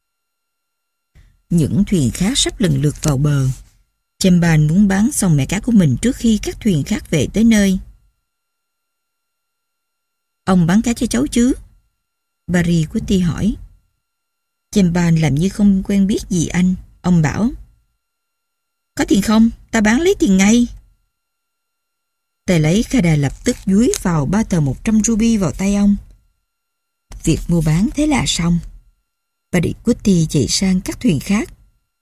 Những thuyền khác sắp lần lượt vào bờ. Chemban muốn bán xong mẹ cá của mình trước khi các thuyền khác về tới nơi. Ông bán cá cho cháu chứ? Parikuti hỏi. Chemban làm như không quen biết gì anh. Ông bảo, có tiền không? Ta bán lấy tiền ngay. Tài lấy Khada lập tức dúi vào ba tờ một trăm ruby vào tay ông. Việc mua bán thế là xong. Parikuti chạy sang các thuyền khác.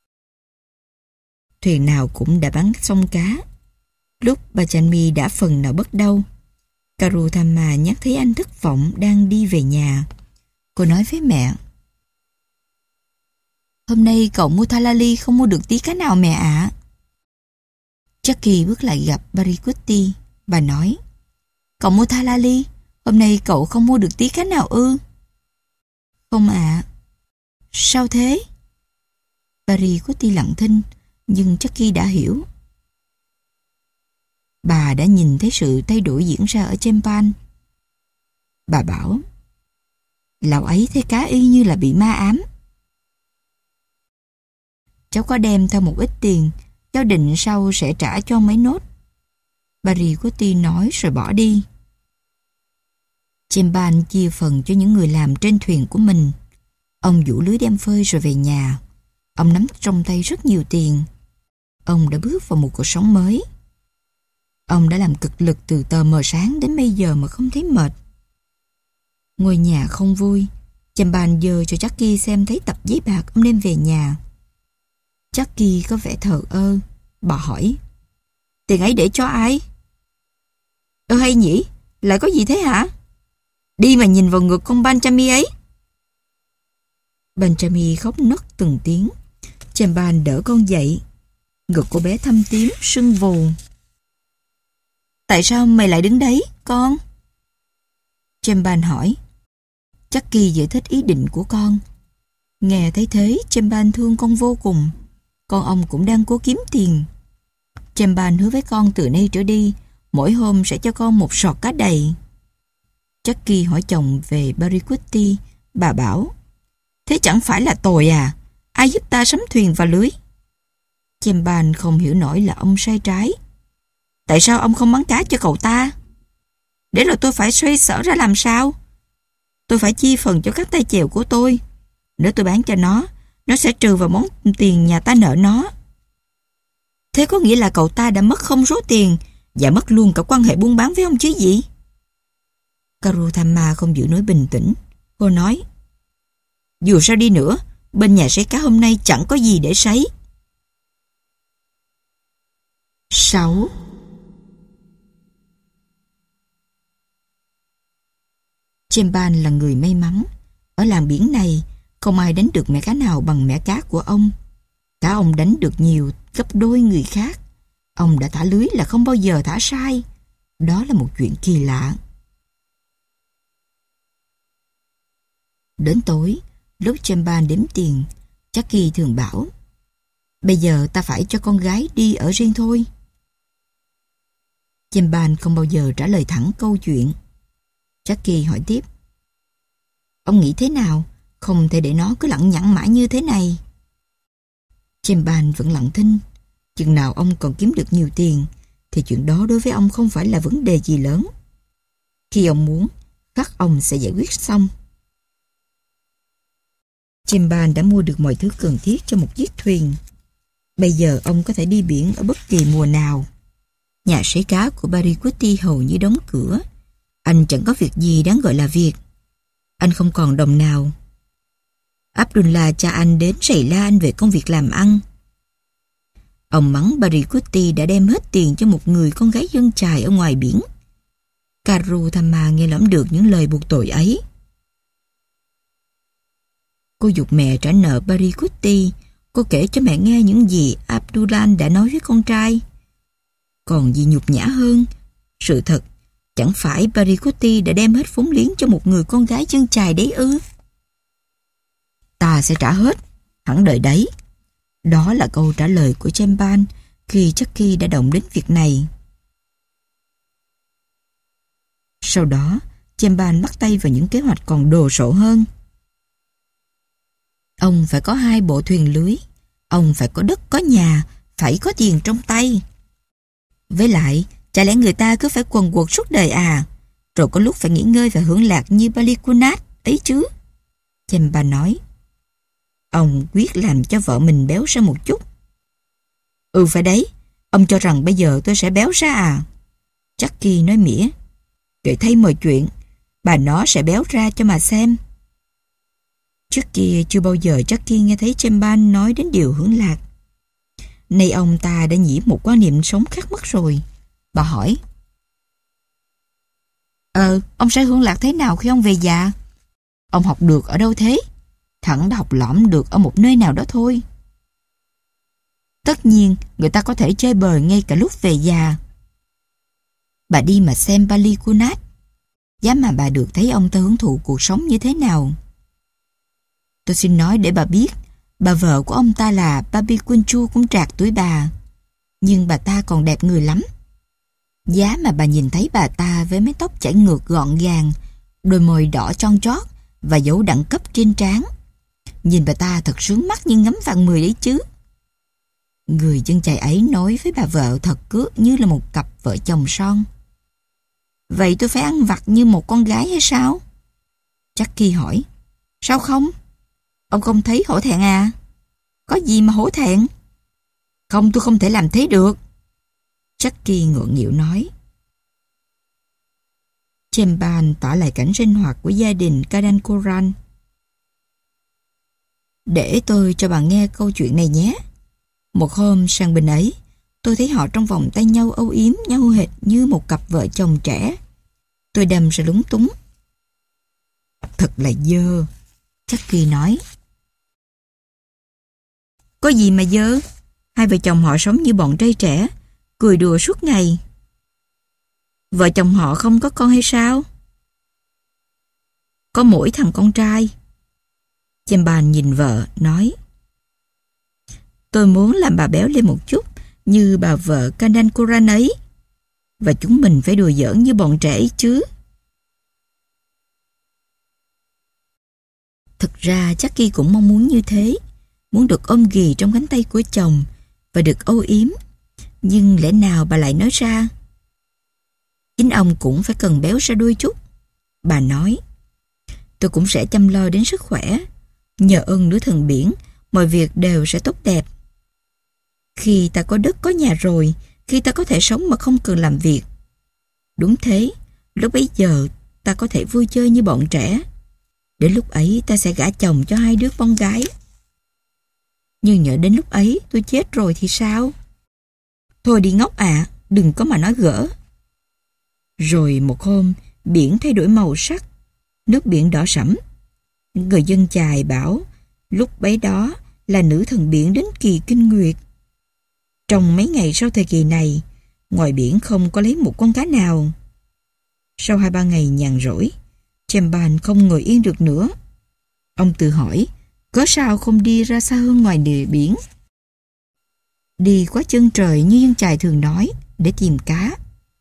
Thuyền nào cũng đã bán xong cá. Lúc Bachanmi đã phần nào bớt đau, Karuthamma nhắc thấy anh thất vọng đang đi về nhà. Cô nói với mẹ, Hôm nay cậu Mutalali không mua được tí cá nào mẹ ạ. Jackie bước lại gặp Paricutti. Bà nói, cậu Mutalali, hôm nay cậu không mua được tí cá nào ư? Không ạ. Sao thế? Paricutti lặng thinh, nhưng Jackie đã hiểu. Bà đã nhìn thấy sự thay đổi diễn ra ở Chempan. Bà bảo, lão ấy thấy cá y như là bị ma ám. Cháu có đem theo một ít tiền, cháu định sau sẽ trả cho mấy nốt. Paricutti nói rồi bỏ đi. Chempan chia phần cho những người làm trên thuyền của mình. Ông vũ lưới đem phơi rồi về nhà. Ông nắm trong tay rất nhiều tiền. Ông đã bước vào một cuộc sống mới. Ông đã làm cực lực từ tờ mờ sáng đến bây giờ mà không thấy mệt. Ngôi nhà không vui. Chempan giơ cho Jackie xem thấy tập giấy bạc ông đem về nhà. Jackie có vẻ thờ ơ. Bà hỏi, tiền ấy để cho ai? Ơ hay nhỉ, lại có gì thế hả? Đi mà nhìn vào ngực con Benjamin ấy. Benjamin khóc nấc từng tiếng. Chempan đỡ con dậy. Ngực cô bé thâm tím, sưng vù. Tại sao mày lại đứng đấy, con? Chempan hỏi. Jackie giải thích ý định của con. Nghe thấy thế, Chempan thương con vô cùng. Con ông cũng đang cố kiếm tiền. Chempan hứa với con từ nay trở đi, mỗi hôm sẽ cho con một sọt cá đầy. Jackie hỏi chồng về Paricutti. Bà bảo, thế chẳng phải là tồi à? Ai giúp ta sắm thuyền và lưới? Chempan không hiểu nổi là ông sai trái. Tại sao ông không bán cá cho cậu ta? Để rồi tôi phải xoay sở ra làm sao? Tôi phải chia phần cho các tay chèo của tôi. Nếu tôi bán cho nó, nó sẽ trừ vào món tiền nhà ta nợ nó. Thế có nghĩa là cậu ta đã mất không số tiền và mất luôn cả quan hệ buôn bán với ông chứ gì? Karutama không giữ nổi bình tĩnh. Cô nói, dù sao đi nữa, bên nhà sấy cá hôm nay chẳng có gì để sấy. sáu. Chempan là người may mắn. Ở làng biển này, không ai đánh được mẻ cá nào bằng mẻ cá của ông. Cá ông đánh được nhiều gấp đôi người khác. Ông đã thả lưới là không bao giờ thả sai. Đó là một chuyện kỳ lạ. Đến tối, lúc Chempan đếm tiền, Jackie thường bảo, bây giờ ta phải cho con gái đi ở riêng thôi. Chempan không bao giờ trả lời thẳng câu chuyện. Jackie hỏi tiếp, ông nghĩ thế nào? Không thể để nó cứ lẳng nhẳng mãi như thế này. Chempan vẫn lặng thinh. Chừng nào ông còn kiếm được nhiều tiền thì chuyện đó đối với ông không phải là vấn đề gì lớn. Khi ông muốn, khắc ông sẽ giải quyết xong. Chempan đã mua được mọi thứ cần thiết cho một chiếc thuyền. Bây giờ ông có thể đi biển ở bất kỳ mùa nào. Nhà sấy cá của Paricutti hầu như đóng cửa. Anh chẳng có việc gì đáng gọi là việc. Anh không còn đồng nào. Abdullah cha anh đến rầy la anh về công việc làm ăn. Ông mắng Paricutti đã đem hết tiền cho một người con gái dân chài ở ngoài biển. Karutama nghe lỏm được những lời buộc tội ấy. Cô giục mẹ trả nợ Paricutti. Cô kể cho mẹ nghe những gì Abdullah đã nói với con trai. Còn gì nhục nhã hơn, sự thật, chẳng phải Paricutti đã đem hết vốn liếng cho một người con gái dân chài đấy ư? Ta sẽ trả hết, hẳn đợi đấy. Đó là câu trả lời của Chempan khi Jackie đã động đến việc này. Sau đó, Chempan bắt tay vào những kế hoạch còn đồ sộ hơn. Ông phải có hai bộ thuyền lưới. Ông phải có đất, có nhà, phải có tiền trong tay. Với lại, chả lẽ người ta cứ phải quần quật suốt đời à? Rồi có lúc phải nghỉ ngơi và hưởng lạc như Balikunath ấy chứ? Chempan nói. Ông quyết làm cho vợ mình béo ra một chút. Ừ phải đấy. Ông cho rằng bây giờ tôi sẽ béo ra à? Jackie nói mỉa. Kệ thay mọi chuyện. Bà nó sẽ béo ra cho mà xem. Trước kia chưa bao giờ Jackie nghe thấy Chempan nói đến điều hưởng lạc. Nay ông ta đã nhiễm một quan niệm sống khác mất rồi. Bà hỏi. Ờ, ông sẽ hưởng lạc thế nào khi ông về già? Ông học được ở đâu thế? thẳng đã học lỏm được ở một nơi nào đó thôi. Tất nhiên, người ta có thể chơi bời ngay cả lúc về già. Bà đi mà xem Bali Kunat, giá mà bà được thấy ông ta hưởng thụ cuộc sống như thế nào. Tôi xin nói để bà biết, bà vợ của ông ta là Babi Kunchu cũng trạc tuổi bà, nhưng bà ta còn đẹp người lắm. Giá mà bà nhìn thấy bà ta với mái tóc chảy ngược gọn gàng, đôi môi đỏ chon chót và dấu đẳng cấp trên trán. Nhìn bà ta thật sướng mắt như ngắm vàng mười đấy chứ. Người dân chài ấy nói với bà vợ thật cứ như là một cặp vợ chồng son. Vậy tôi phải ăn vặt như một con gái hay sao? Jackie hỏi. Sao không? Ông không thấy hổ thẹn à? Có gì mà hổ thẹn? Không, tôi không thể làm thế được. Jackie ngượng nghịu nói. Chemban tỏ lại cảnh sinh hoạt của gia đình Kadankoran. Để tôi cho bà nghe câu chuyện này nhé. Một hôm sang bên ấy, tôi thấy họ trong vòng tay nhau âu yếm nhau hệt như một cặp vợ chồng trẻ. Tôi đâm ra lúng túng. Thật là dơ, Jackie nói. Có gì mà dơ? Hai vợ chồng họ sống như bọn trai trẻ, cười đùa suốt ngày. Vợ chồng họ không có con hay sao? Có mỗi thằng con trai. Chemban nhìn vợ, nói. Tôi muốn làm bà béo lên một chút, như bà vợ Kadankoran ấy. Và chúng mình phải đùa giỡn như bọn trẻ ấy chứ. Thực ra Jackie cũng mong muốn như thế, muốn được ôm ghì trong cánh tay của chồng và được âu yếm. Nhưng lẽ nào bà lại nói ra? Chính ông cũng phải cần béo ra đôi chút. Bà nói, tôi cũng sẽ chăm lo đến sức khỏe. Nhờ ơn nữ thần biển, mọi việc đều sẽ tốt đẹp. Khi ta có đất có nhà rồi, khi ta có thể sống mà không cần làm việc. Đúng thế, lúc bấy giờ ta có thể vui chơi như bọn trẻ. Đến lúc ấy ta sẽ gả chồng cho hai đứa con gái. Nhưng nhỡ đến lúc ấy tôi chết rồi thì sao? Thôi đi ngốc ạ, à, đừng có mà nói gỡ. Rồi một hôm, biển thay đổi màu sắc. Nước biển đỏ sẫm. Người dân chài bảo lúc bấy đó là nữ thần biển đến kỳ kinh nguyệt. Trong mấy ngày sau thời kỳ này, ngoài biển không có lấy một con cá nào. Sau hai ba ngày nhàn rỗi, Chemban không ngồi yên được nữa. Ông tự hỏi, cớ sao không đi ra xa hơn ngoài địa biển? Đi quá chân trời như dân chài thường nói, để tìm cá.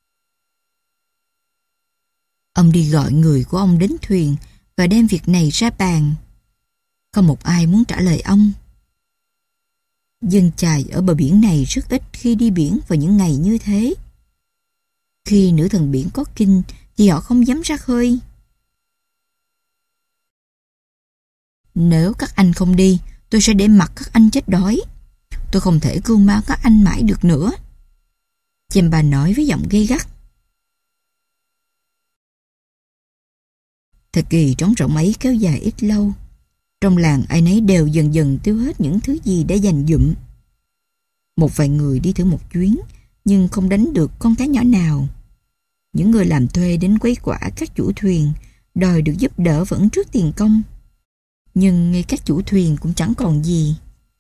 Ông đi gọi người của ông đến thuyền và đem việc này ra bàn. Không một ai muốn trả lời ông. Dân chài ở bờ biển này rất ít khi đi biển vào những ngày như thế. Khi nữ thần biển có kinh thì họ không dám ra khơi. Nếu các anh không đi, tôi sẽ để mặc các anh chết đói. Tôi không thể cưu mang các anh mãi được nữa. Chemban nói với giọng gay gắt. Thời kỳ trống rỗng ấy kéo dài ít lâu. Trong làng ai nấy đều dần dần tiêu hết những thứ gì đã dành dụm. Một vài người đi thử một chuyến, nhưng không đánh được con cá nhỏ nào. Những người làm thuê đến quấy quả các chủ thuyền, đòi được giúp đỡ vẫn trước tiền công. Nhưng ngay các chủ thuyền cũng chẳng còn gì.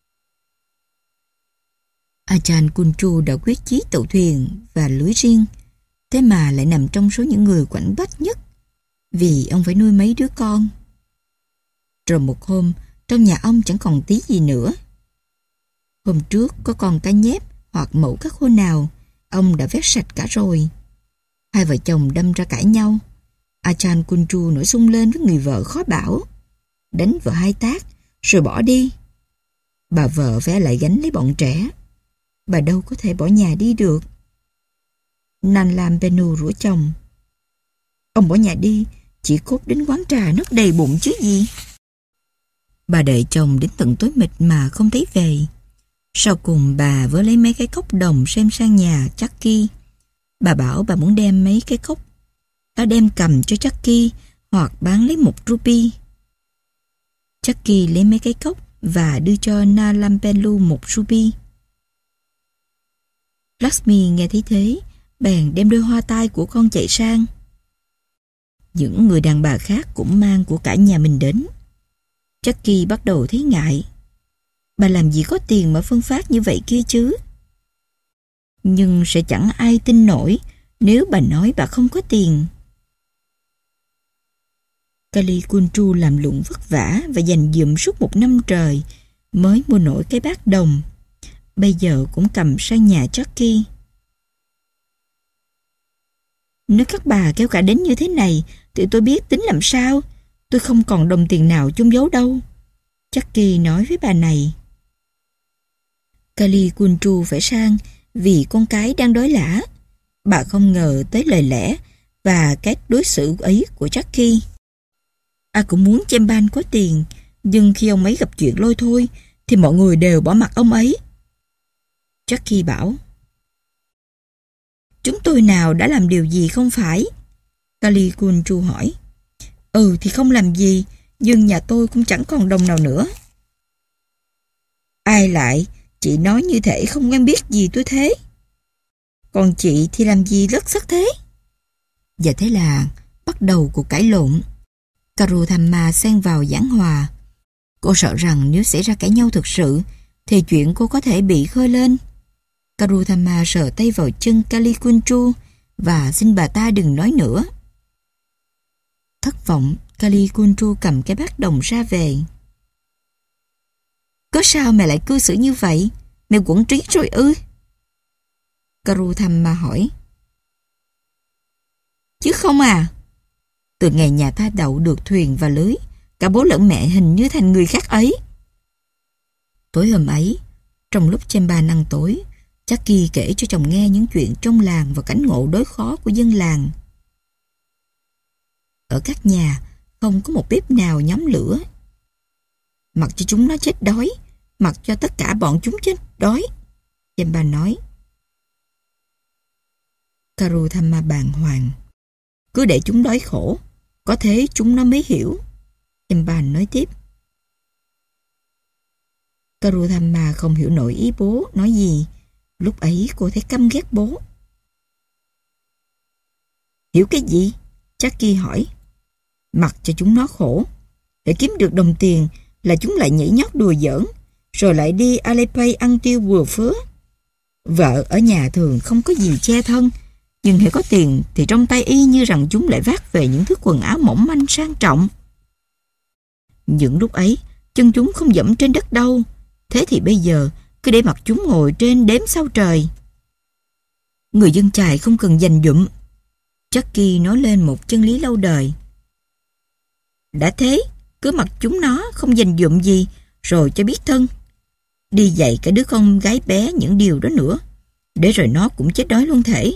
Ajahn Kunchu đã quyết chí tàu thuyền và lưới riêng, thế mà lại nằm trong số những người quạnh bách nhất, vì ông phải nuôi mấy đứa con. Rồi một hôm, trong nhà ông chẳng còn tí gì nữa. Hôm trước có con cá nhép hoặc mẫu các khô nào, ông đã vét sạch cả rồi. Hai vợ chồng đâm ra cãi nhau. Ajahn Kunchu nổi xung lên với người vợ khó bảo, đánh vợ hai tát, rồi bỏ đi. Bà vợ vẽ lại gánh lấy bọn trẻ. Bà đâu có thể bỏ nhà đi được. Nanlam Benu rủa chồng. Ông bỏ nhà đi, chỉ cốt đến quán trà nước đầy bụng chứ gì. Bà đợi chồng đến tận tối mịt mà không thấy về. Sau cùng bà vớ lấy mấy cái cốc đồng xem sang nhà Jackie. Bà bảo bà muốn đem mấy cái cốc đó đem cầm cho Jackie hoặc bán lấy một rupee. Jackie lấy mấy cái cốc và đưa cho Nalampelu một rupee. Lakshmi nghe thấy thế, bèn đem đôi hoa tai của con chạy sang. Những người đàn bà khác cũng mang của cả nhà mình đến. Chucky bắt đầu thấy ngại. Bà làm gì có tiền mà phân phát như vậy kia chứ? Nhưng sẽ chẳng ai tin nổi nếu bà nói bà không có tiền. Kali Kunchu làm lụng vất vả và dành dụm suốt một năm trời mới mua nổi cái bát đồng. Bây giờ cũng cầm sang nhà Chucky. Nếu các bà kéo cả đến như thế này thì tôi biết tính làm sao. Tôi không còn đồng tiền nào chôn giấu đâu, Chucky nói với bà này. Kali Kunchu phải sang vì con cái đang đói lả. Bà không ngờ tới lời lẽ và cách đối xử ấy của Chucky. Ai cũng muốn Chemban có tiền, nhưng khi ông ấy gặp chuyện lôi thôi thì mọi người đều bỏ mặc ông ấy. Chucky bảo, chúng tôi nào đã làm điều gì không phải? Kali Kunchu hỏi. Ừ thì không làm gì, nhưng nhà tôi cũng chẳng còn đồng nào nữa. Ai lại, chị nói như thể không quen biết gì tôi thế. Còn chị thì làm gì rất sắc thế? Và thế là bắt đầu cuộc cãi lộn. Karuthamma xen vào giảng hòa. Cô sợ rằng nếu xảy ra cãi nhau thực sự thì chuyện cô có thể bị khơi lên. Karuthamma sờ tay vào chân Kali Kunchu và xin bà ta đừng nói nữa. Thất vọng, Kali Kunchu cầm cái bát đồng ra về. Có sao mẹ lại cư xử như vậy? Mẹ quẩn trí rồi ư? Karuthamma hỏi. Chứ không à. Từ ngày nhà ta đậu được thuyền và lưới, cả bố lẫn mẹ hình như thành người khác ấy. Tối hôm ấy, trong lúc Chemban ăn tối, Chucky kể cho chồng nghe những chuyện trong làng và cảnh ngộ đối khó của dân làng. Ở các nhà, không có một bếp nào nhóm lửa. Mặc cho chúng nó chết đói, mặc cho tất cả bọn chúng chết đói, Chemban nói. Karuthamma bàng hoàng. Cứ để chúng đói khổ, có thế chúng nó mới hiểu, Chemban nói tiếp. Karuthamma không hiểu nổi ý bố nói gì. Lúc ấy cô thấy căm ghét bố. Hiểu cái gì? Chucky hỏi. Mặc cho chúng nó khổ. Để kiếm được đồng tiền là chúng lại nhảy nhót đùa giỡn, rồi lại đi Alepay ăn tiêu bừa phứa. Vợ ở nhà thường không có gì che thân, nhưng hễ có tiền thì trong tay y như rằng chúng lại vác về những thứ quần áo mỏng manh sang trọng. Những lúc ấy, chân chúng không dẫm trên đất đâu. Thế thì bây giờ, cứ để mặc chúng ngồi trên đếm sao trời. Người dân chài không cần dành dụm. Chucky nói lên một chân lý lâu đời. Đã thế, cứ mặc chúng nó không dành dụm gì, rồi cho biết thân. Đi dạy cả đứa con gái bé những điều đó nữa, để rồi nó cũng chết đói luôn thể.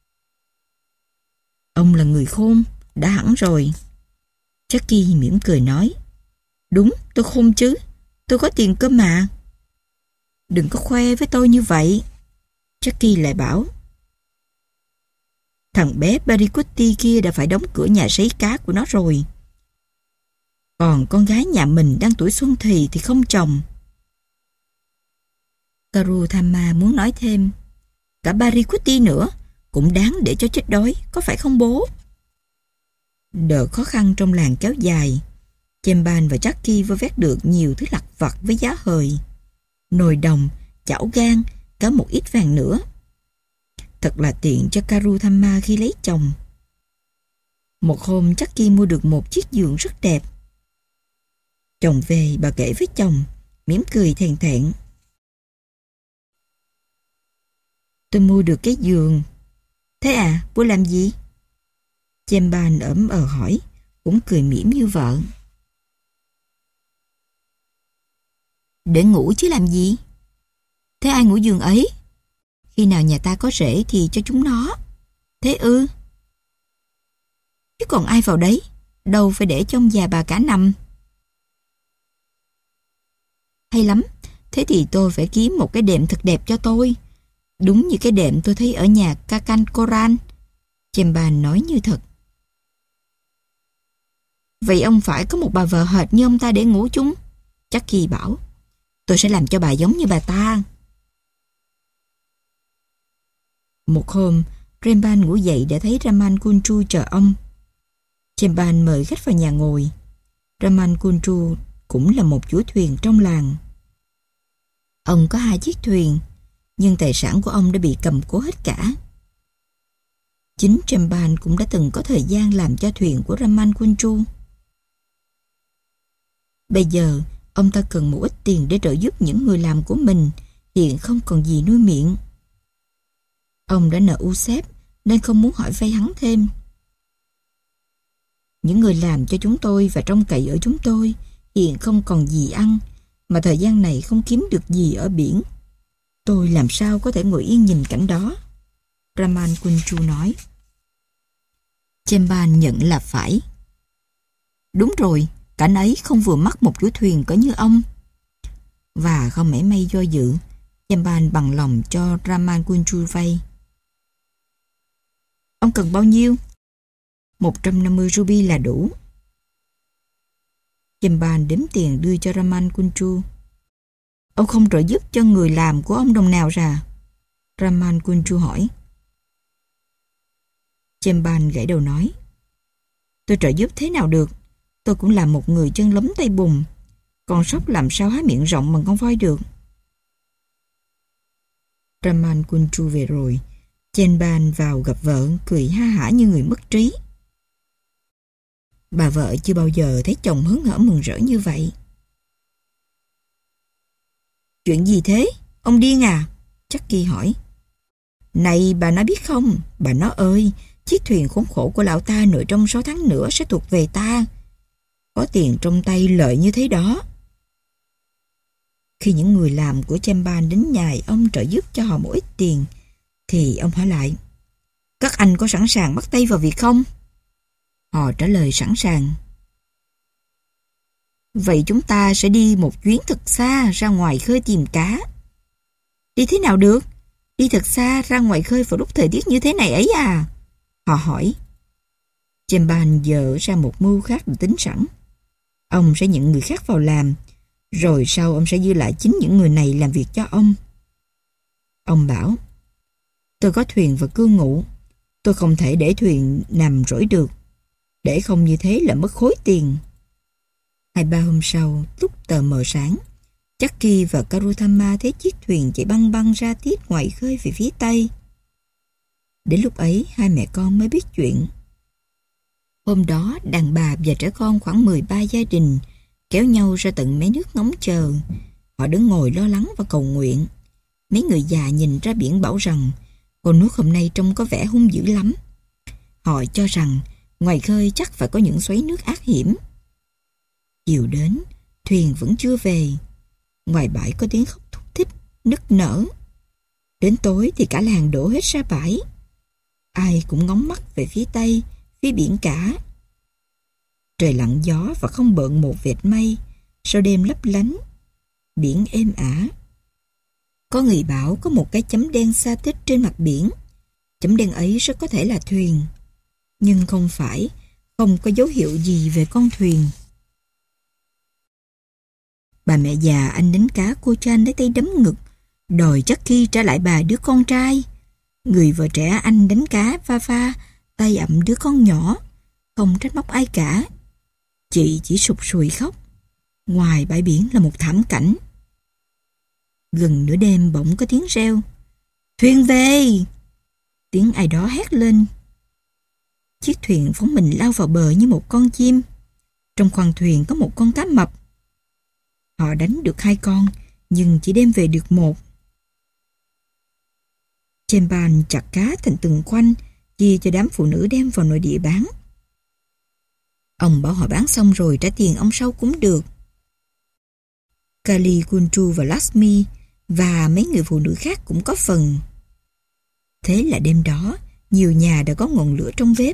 Ông là người khôn, đã hẳn rồi. Chucky mỉm cười nói. Đúng, tôi khôn chứ, tôi có tiền cơ mà. Đừng có khoe với tôi như vậy, Chucky lại bảo. Thằng bé Barikuti kia đã phải đóng cửa nhà sấy cá của nó rồi. Còn con gái nhà mình đang tuổi xuân thì thì không chồng. Karuthamma muốn nói thêm. Cả Barikuti nữa, cũng đáng để cho chết đói, có phải không bố? Đợt khó khăn trong làng kéo dài, Chemban và Chucky vơ vét được nhiều thứ lặt vặt với giá hời. Nồi đồng, chảo gang, cả một ít vàng nữa. Thật là tiện cho Karuthamma khi lấy chồng. Một hôm Chucky mua được một chiếc giường rất đẹp. Chồng về bà kể với chồng, mỉm cười thèn thẹn. Tôi mua được cái giường. Thế à, bố làm gì? Chemban ẩm ờ hỏi, cũng cười mỉm như vợ. Để ngủ chứ làm gì? Thế ai ngủ giường ấy? Khi nào nhà ta có rể thì cho chúng nó. Thế ư? Chứ còn ai vào đấy? Đâu phải để cho ông già bà cả nằm. Hay lắm, thế thì tôi phải kiếm một cái đệm thật đẹp cho tôi. Đúng như cái đệm tôi thấy ở nhà Kakan Koran. Chemban nói như thật. Vậy ông phải có một bà vợ hệt như ông ta để ngủ chung, Chucky bảo. Tôi sẽ làm cho bà giống như bà ta. Một hôm, Chemban ngủ dậy để thấy Raman Kunchu chờ ông. Chemban mời khách vào nhà ngồi. Raman Kunchu cũng là một chủ thuyền trong làng. Ông có hai chiếc thuyền, nhưng tài sản của ông đã bị cầm cố hết cả. Chính Chemban cũng đã từng có thời gian làm cho thuyền của Raman Kunju. Bây giờ, ông ta cần một ít tiền để trợ giúp những người làm của mình, hiện không còn gì nuôi miệng. Ông đã nợ Usep nên không muốn hỏi vay hắn thêm. Những người làm cho chúng tôi và trông cậy ở chúng tôi hiện không còn gì ăn, mà thời gian này không kiếm được gì ở biển. Tôi làm sao có thể ngồi yên nhìn cảnh đó? Raman Kunju nói. Chemban nhận là phải. Đúng rồi, cảnh ấy không vừa mắt một chủ thuyền cỡ như ông. Và không mảy may do dự, Chemban bằng lòng cho Raman Kunju vay. Ông cần bao nhiêu? một trăm năm mươi ruby là đủ. Chemban đếm tiền đưa cho Raman Kunju. Ông không trợ giúp cho người làm của ông đồng nào ra? Raman Kunju hỏi. Chemban gãy đầu nói. Tôi trợ giúp thế nào được? Tôi cũng là một người chân lấm tay bùn. Con sóc làm sao há miệng rộng bằng con voi được? Raman Kunju về rồi. Chemban vào gặp vợ, cười ha hả như người mất trí. Bà vợ chưa bao giờ thấy chồng hớn hở mừng rỡ như vậy. Chuyện gì thế? Ông điên à? Chucky hỏi. Này bà nói biết không? Bà nói ơi, chiếc thuyền khốn khổ của lão ta nội trong sáu tháng nữa sẽ thuộc về ta. Có tiền trong tay lợi như thế đó. Khi những người làm của Chemban đến nhài ông trợ giúp cho họ một ít tiền, thì ông hỏi lại. Các anh có sẵn sàng bắt tay vào việc không? Họ trả lời sẵn sàng. Vậy chúng ta sẽ đi một chuyến thật xa ra ngoài khơi tìm cá. Đi thế nào được? Đi thật xa ra ngoài khơi vào lúc thời tiết như thế này ấy à? Họ hỏi. Chemban dở ra một mưu khác được tính sẵn. Ông sẽ nhận người khác vào làm, rồi sau ông sẽ giữ lại chính những người này làm việc cho ông. Ông bảo, tôi có thuyền và cư ngụ. Tôi không thể để thuyền nằm rỗi được. Để không như thế là mất khối tiền. Hai ba hôm sau, lúc tờ mờ sáng, Chucky và Karuthama thấy chiếc thuyền chạy băng băng ra tiết ngoài khơi về phía tây. Đến lúc ấy, hai mẹ con mới biết chuyện. Hôm đó, đàn bà và trẻ con khoảng mười ba gia đình kéo nhau ra tận mé nước ngóng chờ. Họ đứng ngồi lo lắng và cầu nguyện. Mấy người già nhìn ra biển bảo rằng con nước hôm nay trông có vẻ hung dữ lắm. Họ cho rằng ngoài khơi chắc phải có những xoáy nước ác hiểm. Chiều đến, thuyền vẫn chưa về. Ngoài bãi có tiếng khóc thút thít, nức nở. Đến tối thì cả làng đổ hết ra bãi. Ai cũng ngóng mắt về phía tây, phía biển cả. Trời lặng gió và không bợn một vệt mây, sau đêm lấp lánh. Biển êm ả. Có người bảo có một cái chấm đen xa tích trên mặt biển. Chấm đen ấy rất có thể là thuyền. Nhưng không phải, không có dấu hiệu gì về con thuyền. Bà mẹ già anh đánh cá cô Chan lấy tay đấm ngực, đòi Chucky trả lại bà đứa con trai. Người vợ trẻ anh đánh cá pha pha, tay ẵm đứa con nhỏ, không trách móc ai cả. Chị chỉ sụt sùi khóc. Ngoài bãi biển là một thảm cảnh. Gần nửa đêm bỗng có tiếng reo. Thuyền về! Tiếng ai đó hét lên. Chiếc thuyền phóng mình lao vào bờ như một con chim. Trong khoang thuyền có một con cá mập. Họ đánh được hai con, nhưng chỉ đem về được một. Chemban chặt cá thành từng khoanh, chia cho đám phụ nữ đem vào nội địa bán. Ông bảo họ bán xong rồi trả tiền ông sau cũng được. Kali, Kunju và Lakshmi và mấy người phụ nữ khác cũng có phần. Thế là đêm đó, nhiều nhà đã có ngọn lửa trong bếp.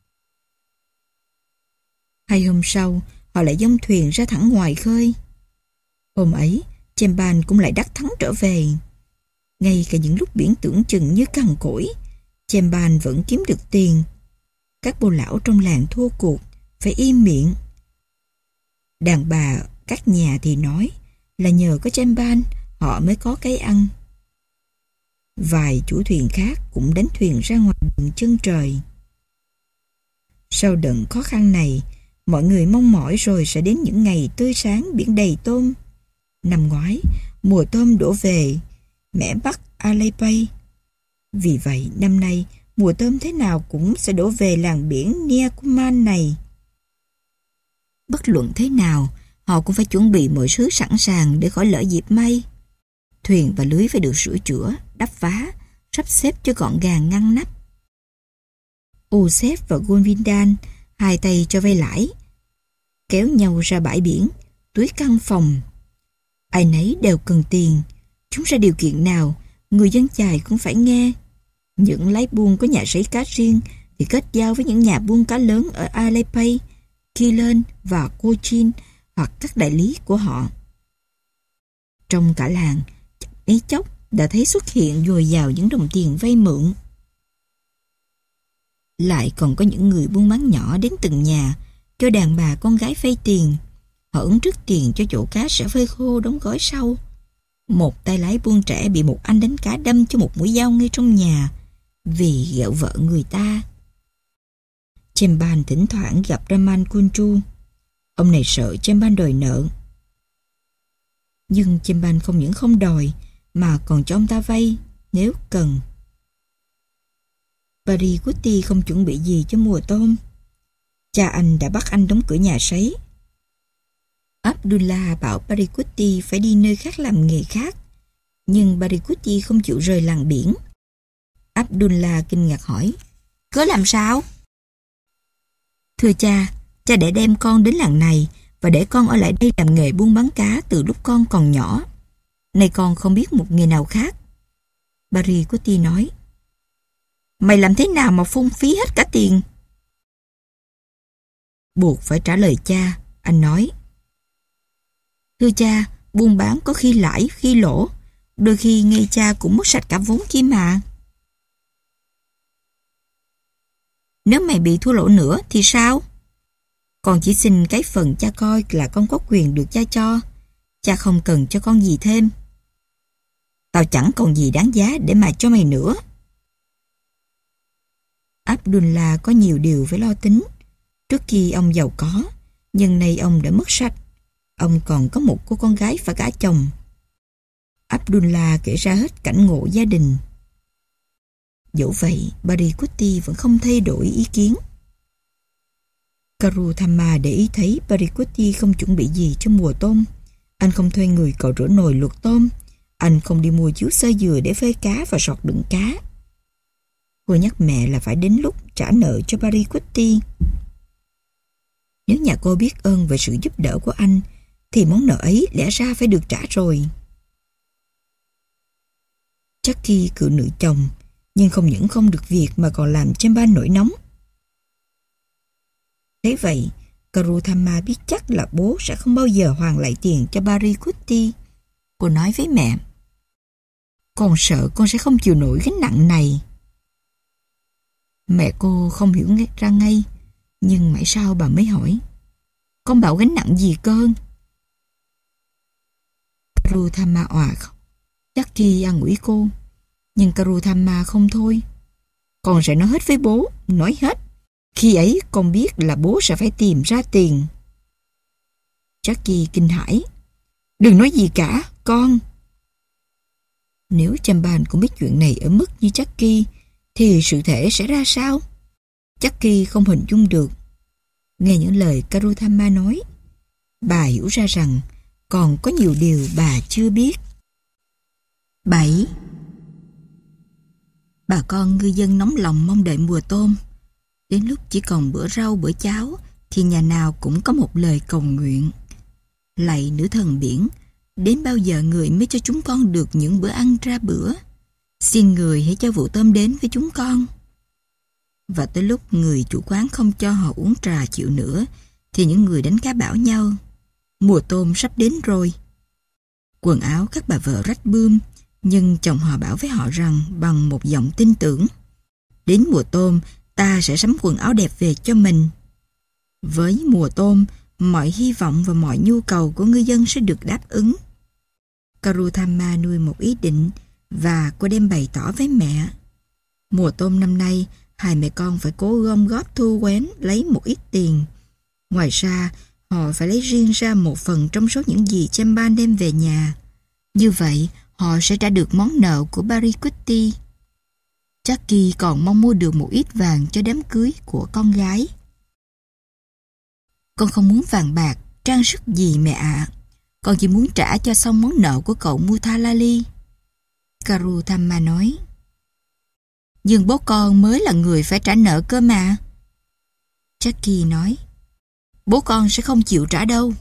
Hai hôm sau, họ lại dông thuyền ra thẳng ngoài khơi. Hôm ấy, Chemban cũng lại đắc thắng trở về. Ngay cả những lúc biển tưởng chừng như cằn cỗi, Chemban vẫn kiếm được tiền. Các bô lão trong làng thua cuộc, phải im miệng. Đàn bà các nhà thì nói là nhờ có Chemban họ mới có cái ăn. Vài chủ thuyền khác cũng đánh thuyền ra ngoài đường chân trời. Sau đợt khó khăn này, Mọi người mong mỏi rồi sẽ đến những ngày tươi sáng biển đầy tôm. Năm ngoái, mùa tôm đổ về mẻ Bắc Alipay. Vì vậy, năm nay, mùa tôm thế nào cũng sẽ đổ về làng biển Niacuman này. Bất luận thế nào, họ cũng phải chuẩn bị mọi thứ sẵn sàng để khỏi lỡ dịp may. Thuyền và lưới phải được sửa chữa, đắp vá, sắp xếp cho gọn gàng ngăn nắp. Osef và Gunvindan hai tay cho vay lãi, kéo nhau ra bãi biển, túi căn phòng. Ai nấy đều cần tiền, chúng ra điều kiện nào, người dân chài cũng phải nghe. Những lái buôn có nhà sấy cá riêng thì kết giao với những nhà buôn cá lớn ở Alepay, Kilen và Cochin hoặc các đại lý của họ. Trong cả làng, mấy chốc đã thấy xuất hiện dồi dào những đồng tiền vay mượn. Lại còn có những người buôn bán nhỏ đến từng nhà cho đàn bà con gái vay tiền. Họ ứng trước tiền cho chỗ cá sẽ phơi khô đóng gói sau. Một tay lái buôn trẻ bị một anh đánh cá đâm cho một mũi dao ngay trong nhà vì ghẹo vợ người ta. Chemban thỉnh thoảng gặp Raman Kunchu. Ông này sợ Chemban đòi nợ. Nhưng Chemban không những không đòi mà còn cho ông ta vay nếu cần. Parikuti không chuẩn bị gì cho mùa tôm. Cha anh đã bắt anh đóng cửa nhà sấy. Abdullah bảo Parikuti phải đi nơi khác làm nghề khác, nhưng Parikuti không chịu rời làng biển. Abdullah kinh ngạc hỏi, cớ làm sao? Thưa cha, cha để đem con đến làng này và để con ở lại đây làm nghề buôn bán cá từ lúc con còn nhỏ. Nay con không biết một nghề nào khác. Parikuti nói, mày làm thế nào mà phung phí hết cả tiền? Buộc phải trả lời cha, anh nói. Thưa cha, buôn bán có khi lãi, khi lỗ. Đôi khi ngay cha cũng mất sạch cả vốn kia mà. Nếu mày bị thua lỗ nữa thì sao? Con chỉ xin cái phần cha coi là con có quyền được cha cho. Cha không cần cho con gì thêm. Tao chẳng còn gì đáng giá để mà cho mày nữa. Abdullah có nhiều điều phải lo tính. Trước khi ông giàu có, nhưng nay ông đã mất sạch. Ông còn có một cô con gái và cả chồng. Abdullah kể ra hết cảnh ngộ gia đình. Dẫu vậy, Parikuti vẫn không thay đổi ý kiến. Karuthamma để ý thấy Parikuti không chuẩn bị gì cho mùa tôm. Anh không thuê người cạo rửa nồi luộc tôm. Anh không đi mua chiếu sơ dừa để phơi cá và sọt đựng cá. Cô nhắc mẹ là phải đến lúc trả nợ cho Parikuti. Nếu nhà cô biết ơn về sự giúp đỡ của anh, thì món nợ ấy lẽ ra phải được trả rồi. Jackie cự nữ chồng, nhưng không những không được việc mà còn làm Chemban nổi nóng. Thế vậy, Karuthamma biết chắc là bố sẽ không bao giờ hoàn lại tiền cho Parikuti. Cô nói với mẹ, con sợ con sẽ không chịu nổi gánh nặng này. Mẹ cô không hiểu ra ngay, nhưng mãi sau bà mới hỏi, con bảo gánh nặng gì cơ? Karuthamma òa khóc. Jackie an ủi cô, nhưng Karuthamma không thôi. Con sẽ nói hết với bố, nói hết. Khi ấy con biết là bố sẽ phải tìm ra tiền. Jackie kinh hãi. Đừng nói gì cả, con. Nếu Chemban cũng biết chuyện này ở mức như Jackie, thì sự thể sẽ ra sao? Jackie không hình dung được. Nghe những lời Karuthamma nói, bà hiểu ra rằng còn có nhiều điều bà chưa biết. bảy. Bà con ngư dân nóng lòng mong đợi mùa tôm. Đến lúc chỉ còn bữa rau bữa cháo thì nhà nào cũng có một lời cầu nguyện. Lạy nữ thần biển, đến bao giờ người mới cho chúng con được những bữa ăn ra bữa? Xin người hãy cho vụ tôm đến với chúng con. Và tới lúc người chủ quán không cho họ uống trà chịu nữa, thì những người đánh cá bảo nhau, mùa tôm sắp đến rồi. Quần áo các bà vợ rách bươm, nhưng chồng họ bảo với họ rằng bằng một giọng tin tưởng, đến mùa tôm ta sẽ sắm quần áo đẹp về cho mình. Với mùa tôm, mọi hy vọng và mọi nhu cầu của ngư dân sẽ được đáp ứng. Karuthamma nuôi một ý định và cô đem bày tỏ với mẹ. Mùa tôm năm nay, hai mẹ con phải cố gom góp thu quén lấy một ít tiền. Ngoài ra, họ phải lấy riêng ra một phần trong số những gì Chemban đem về nhà. Như vậy, họ sẽ trả được món nợ của Paricutti. Jackie còn mong mua được một ít vàng cho đám cưới của con gái. Con không muốn vàng bạc, trang sức gì mẹ ạ. Con chỉ muốn trả cho xong món nợ của cậu Muthalali. Karutama nói. Nhưng bố con mới là người phải trả nợ cơ mà. Jackie nói. Bố con sẽ không chịu trả đâu.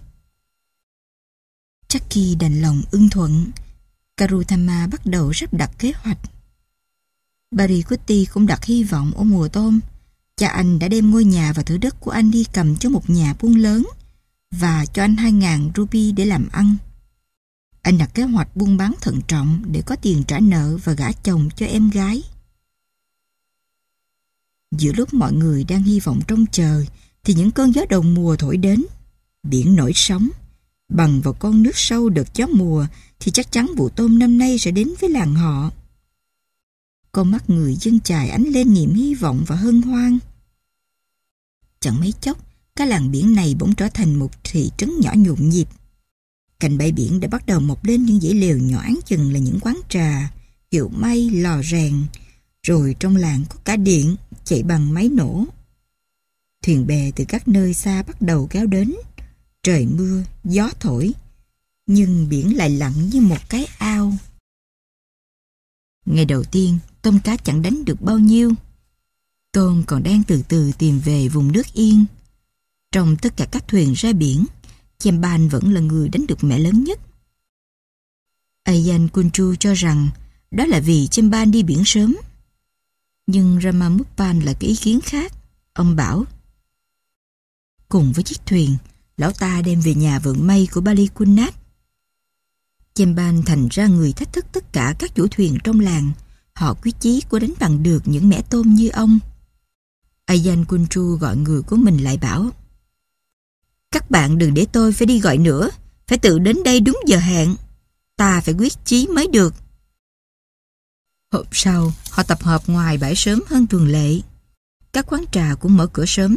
Jackie đành lòng ưng thuận. Karutama bắt đầu sắp đặt kế hoạch. Paricutti cũng đặt hy vọng ở mùa tôm. Cha anh đã đem ngôi nhà và thửa đất của anh đi cầm cho một nhà buôn lớn và cho anh hai ngàn rupee để làm ăn. Anh đặt kế hoạch buôn bán thận trọng để có tiền trả nợ và gả chồng cho em gái. Giữa lúc mọi người đang hy vọng trông chờ thì những cơn gió đầu mùa thổi đến. Biển nổi sóng. Bằng vào con nước sâu đợt gió mùa thì chắc chắn vụ tôm năm nay sẽ đến với làng họ. Con mắt người dân chài ánh lên niềm hy vọng và hân hoan. Chẳng mấy chốc, cái làng biển này bỗng trở thành một thị trấn nhỏ nhộn nhịp. Cạnh bãi biển đã bắt đầu mọc lên những dãy lều nhỏ áng chừng là những quán trà, hiệu may, lò rèn. Rồi trong làng có cả điện chạy bằng máy nổ. Thuyền bè từ các nơi xa bắt đầu kéo đến. Trời mưa, gió thổi, nhưng biển lại lặng như một cái ao. Ngày đầu tiên, tôm cá chẳng đánh được bao nhiêu. Tôm còn đang từ từ tìm về vùng nước yên. Trong tất cả các thuyền ra biển, Chemban vẫn là người đánh được mẻ lớn nhất. Ayan Kunchu cho rằng đó là vì Chemban đi biển sớm. Nhưng Ramamuppan là cái ý kiến khác. Ông bảo, cùng với chiếc thuyền, lão ta đem về nhà vượn mây của Balikunnat. Chemban thành ra người thách thức tất cả các chủ thuyền trong làng. Họ quyết chí của đánh bằng được những mẻ tôm như ông. Ayan Kunchu gọi người của mình lại bảo, các bạn đừng để tôi phải đi gọi nữa, phải tự đến đây đúng giờ hẹn. Ta phải quyết chí mới được. Hôm sau, họ tập hợp ngoài bãi sớm hơn thường lệ. Các quán trà cũng mở cửa sớm.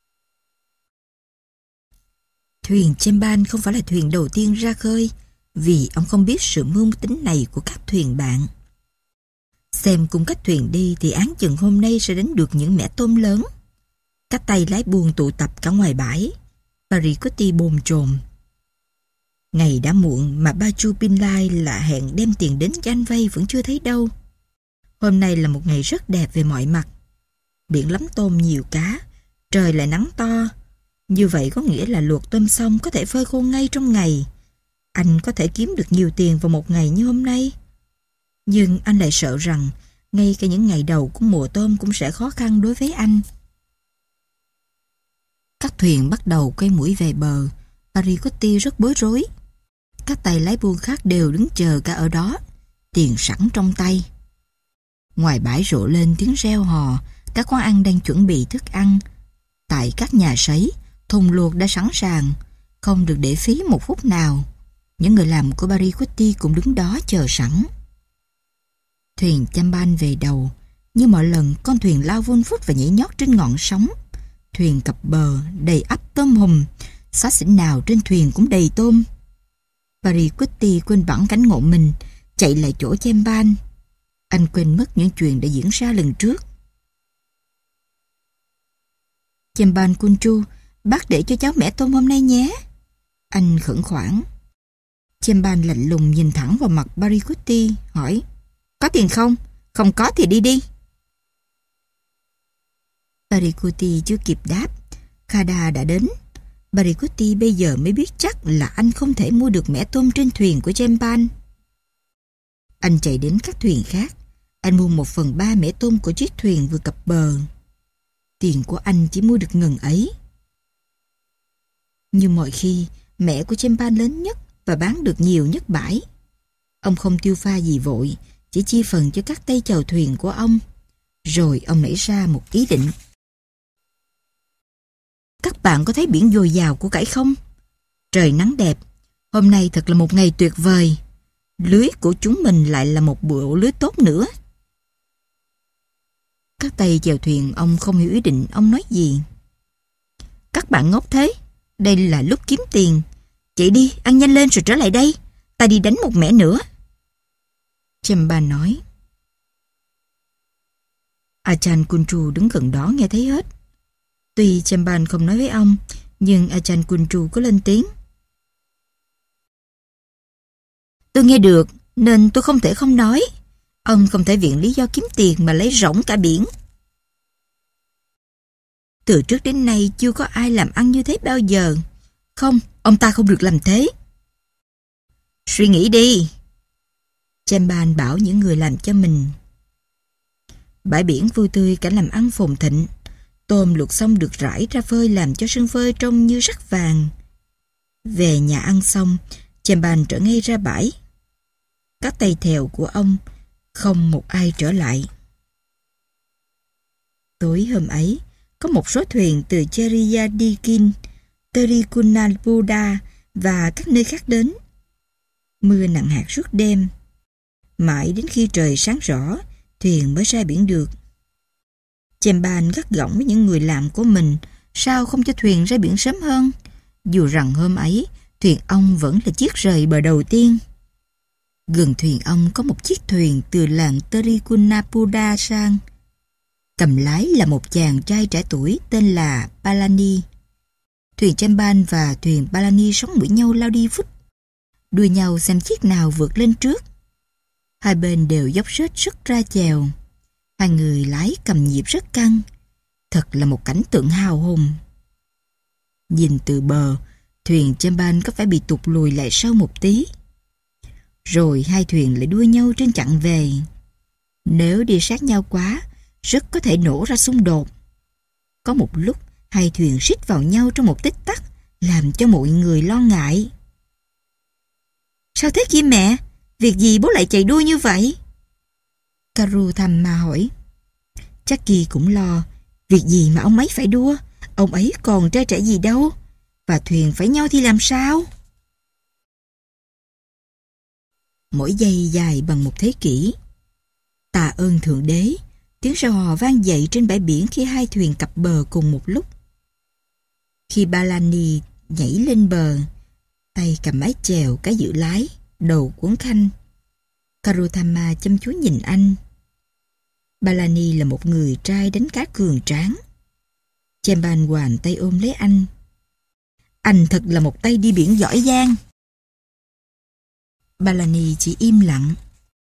Thuyền Chemban không phải là thuyền đầu tiên ra khơi, vì ông không biết sự mưu tính này của các thuyền bạn. Xem cùng cách thuyền đi thì án chừng hôm nay sẽ đánh được những mẻ tôm lớn. Các tay lái buôn tụ tập cả ngoài bãi. Paricutti bồn chồn. Ngày đã muộn mà Baju Pinlay là hẹn đem tiền đến cho anh vay vẫn chưa thấy đâu. Hôm nay là một ngày rất đẹp về mọi mặt. Biển lắm tôm nhiều cá, trời lại nắng to. Như vậy có nghĩa là luộc tôm xong có thể phơi khô ngay trong ngày. Anh có thể kiếm được nhiều tiền vào một ngày như hôm nay. Nhưng anh lại sợ rằng ngay cả những ngày đầu của mùa tôm cũng sẽ khó khăn đối với anh. Các thuyền bắt đầu quay mũi về bờ. Paricutti rất bối rối. Các tay lái buôn khác đều đứng chờ cả ở đó, tiền sẵn trong tay. Ngoài bãi rộ lên tiếng reo hò. Các quán ăn đang chuẩn bị thức ăn. Tại các nhà sấy, thùng luộc đã sẵn sàng, không được để phí một phút nào. Những người làm của Paricutti cũng đứng đó chờ sẵn. Thuyền Chemban về đầu. Như mọi lần, con thuyền lao vun vút và nhảy nhót trên ngọn sóng. Thuyền cập bờ, đầy ắp tôm hùm. Xá xỉnh nào trên thuyền cũng đầy tôm. Paricutti quên bẵng cảnh ngộ mình, chạy lại chỗ Chemban. Anh quên mất những chuyện đã diễn ra lần trước. Chemban Kunchu, bác để cho cháu mẻ tôm hôm nay nhé. Anh khẩn khoản. Chemban lạnh lùng nhìn thẳng vào mặt Paricutti, hỏi, có tiền không? Không có thì đi đi. Paricutti chưa kịp đáp, Khada đã đến. Paricutti bây giờ mới biết chắc là anh không thể mua được mẻ tôm trên thuyền của Chemban. Anh chạy đến các thuyền khác. Anh mua một phần ba mẻ tôm của chiếc thuyền vừa cập bờ. Tiền của anh chỉ mua được ngần ấy. Như mọi khi, mẻ của Chemban lớn nhất và bán được nhiều nhất bãi. Ông không tiêu pha gì vội, chỉ chia phần cho các tay chèo thuyền của ông. Rồi ông nảy ra một ý định. Các bạn có thấy biển dồi dào của cải không? Trời nắng đẹp. Hôm nay thật là một ngày tuyệt vời. Lưới của chúng mình lại là một bộ lưới tốt nữa. Các tay chèo thuyền ông không hiểu ý định ông nói gì. Các bạn ngốc thế. Đây là lúc kiếm tiền. Chạy đi, ăn nhanh lên rồi trở lại đây. Ta đi đánh một mẻ nữa. Chemban nói. Achan Kunchu đứng gần đó nghe thấy hết. Tuy Chemban không nói với ông, nhưng Achan Kunchu có lên tiếng. Tôi nghe được, nên tôi không thể không nói. Ông không thể viện lý do kiếm tiền mà lấy rỗng cả biển. Từ trước đến nay chưa có ai làm ăn như thế bao giờ. Không, ông ta không được làm thế. Suy nghĩ đi. Chemban bảo những người làm cho mình. Bãi biển vui tươi, cảnh làm ăn phồn thịnh. Tôm luộc xong được rải ra phơi làm cho sân phơi trông như sắc vàng. Về nhà ăn xong, Chemban trở ngay ra bãi. Các tay thèo của ông, không một ai trở lại. Tối hôm ấy, có một số thuyền từ Cheriyadikin, Trikunalbuda và các nơi khác đến. Mưa nặng hạt suốt đêm. Mãi đến khi trời sáng rõ, thuyền mới ra biển được. Chemban gắt gỏng với những người làm của mình, sao không cho thuyền ra biển sớm hơn, dù rằng hôm ấy thuyền ông vẫn là chiếc rời bờ đầu tiên. Gần thuyền ông có một chiếc thuyền từ làng Trikunalbuda sang. Cầm lái là một chàng trai trẻ tuổi tên là Palani. Thuyền Chemban và thuyền Palani sóng mũi nhau lao đi vút, đua nhau xem chiếc nào vượt lên trước. Hai bên đều dốc rết sức ra chèo. Hai người lái cầm nhịp rất căng. Thật là một cảnh tượng hào hùng. Nhìn từ bờ, thuyền Chemban có phải bị tụt lùi lại sau một tí. Rồi hai thuyền lại đua nhau trên chặng về. Nếu đi sát nhau quá, rất có thể nổ ra xung đột. Có một lúc, hai thuyền suýt vào nhau trong một tích tắc, làm cho mọi người lo ngại. Sao thế kia mẹ? Việc gì bố lại chạy đua như vậy? Karutama hỏi. Jackie cũng lo. Việc gì mà ông ấy phải đua? Ông ấy còn trai trẻ gì đâu. Và thuyền phải nhau thì làm sao? Mỗi giây dài bằng một thế kỷ. Tạ ơn Thượng Đế. Tiếng reo hò vang dậy trên bãi biển khi hai thuyền cập bờ cùng một lúc. Khi Palani nhảy lên bờ, tay cầm mái chèo, cái giữ lái, đầu cuốn khanh, Karutama chăm chú nhìn anh. Palani là một người trai đánh cá cường tráng. Chemban hoàn tay ôm lấy anh. Anh thật là một tay đi biển giỏi giang. Palani chỉ im lặng.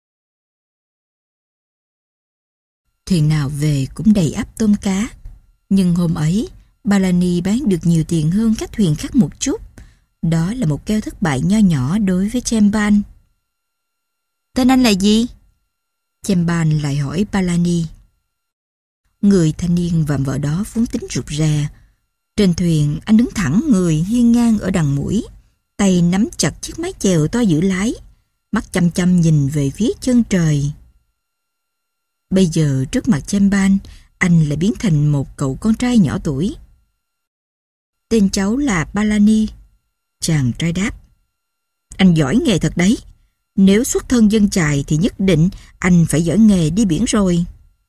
Thuyền nào về cũng đầy ắp tôm cá. Nhưng hôm ấy, Palani bán được nhiều tiền hơn các thuyền khác một chút. Đó là một keo thất bại nho nhỏ đối với Chemban. Tên anh là gì? Chemban lại hỏi Palani. Người thanh niên và vợ đó vốn tính rụt rè. Trên thuyền, anh đứng thẳng người hiên ngang ở đằng mũi, tay nắm chặt chiếc mái chèo to giữ lái, mắt chăm chăm nhìn về phía chân trời. Bây giờ trước mặt Chemban, anh lại biến thành một cậu con trai nhỏ tuổi. Tên cháu là Palani. Chàng trai đáp. Anh giỏi nghề thật đấy. Nếu xuất thân dân chài thì nhất định anh phải giỏi nghề đi biển rồi.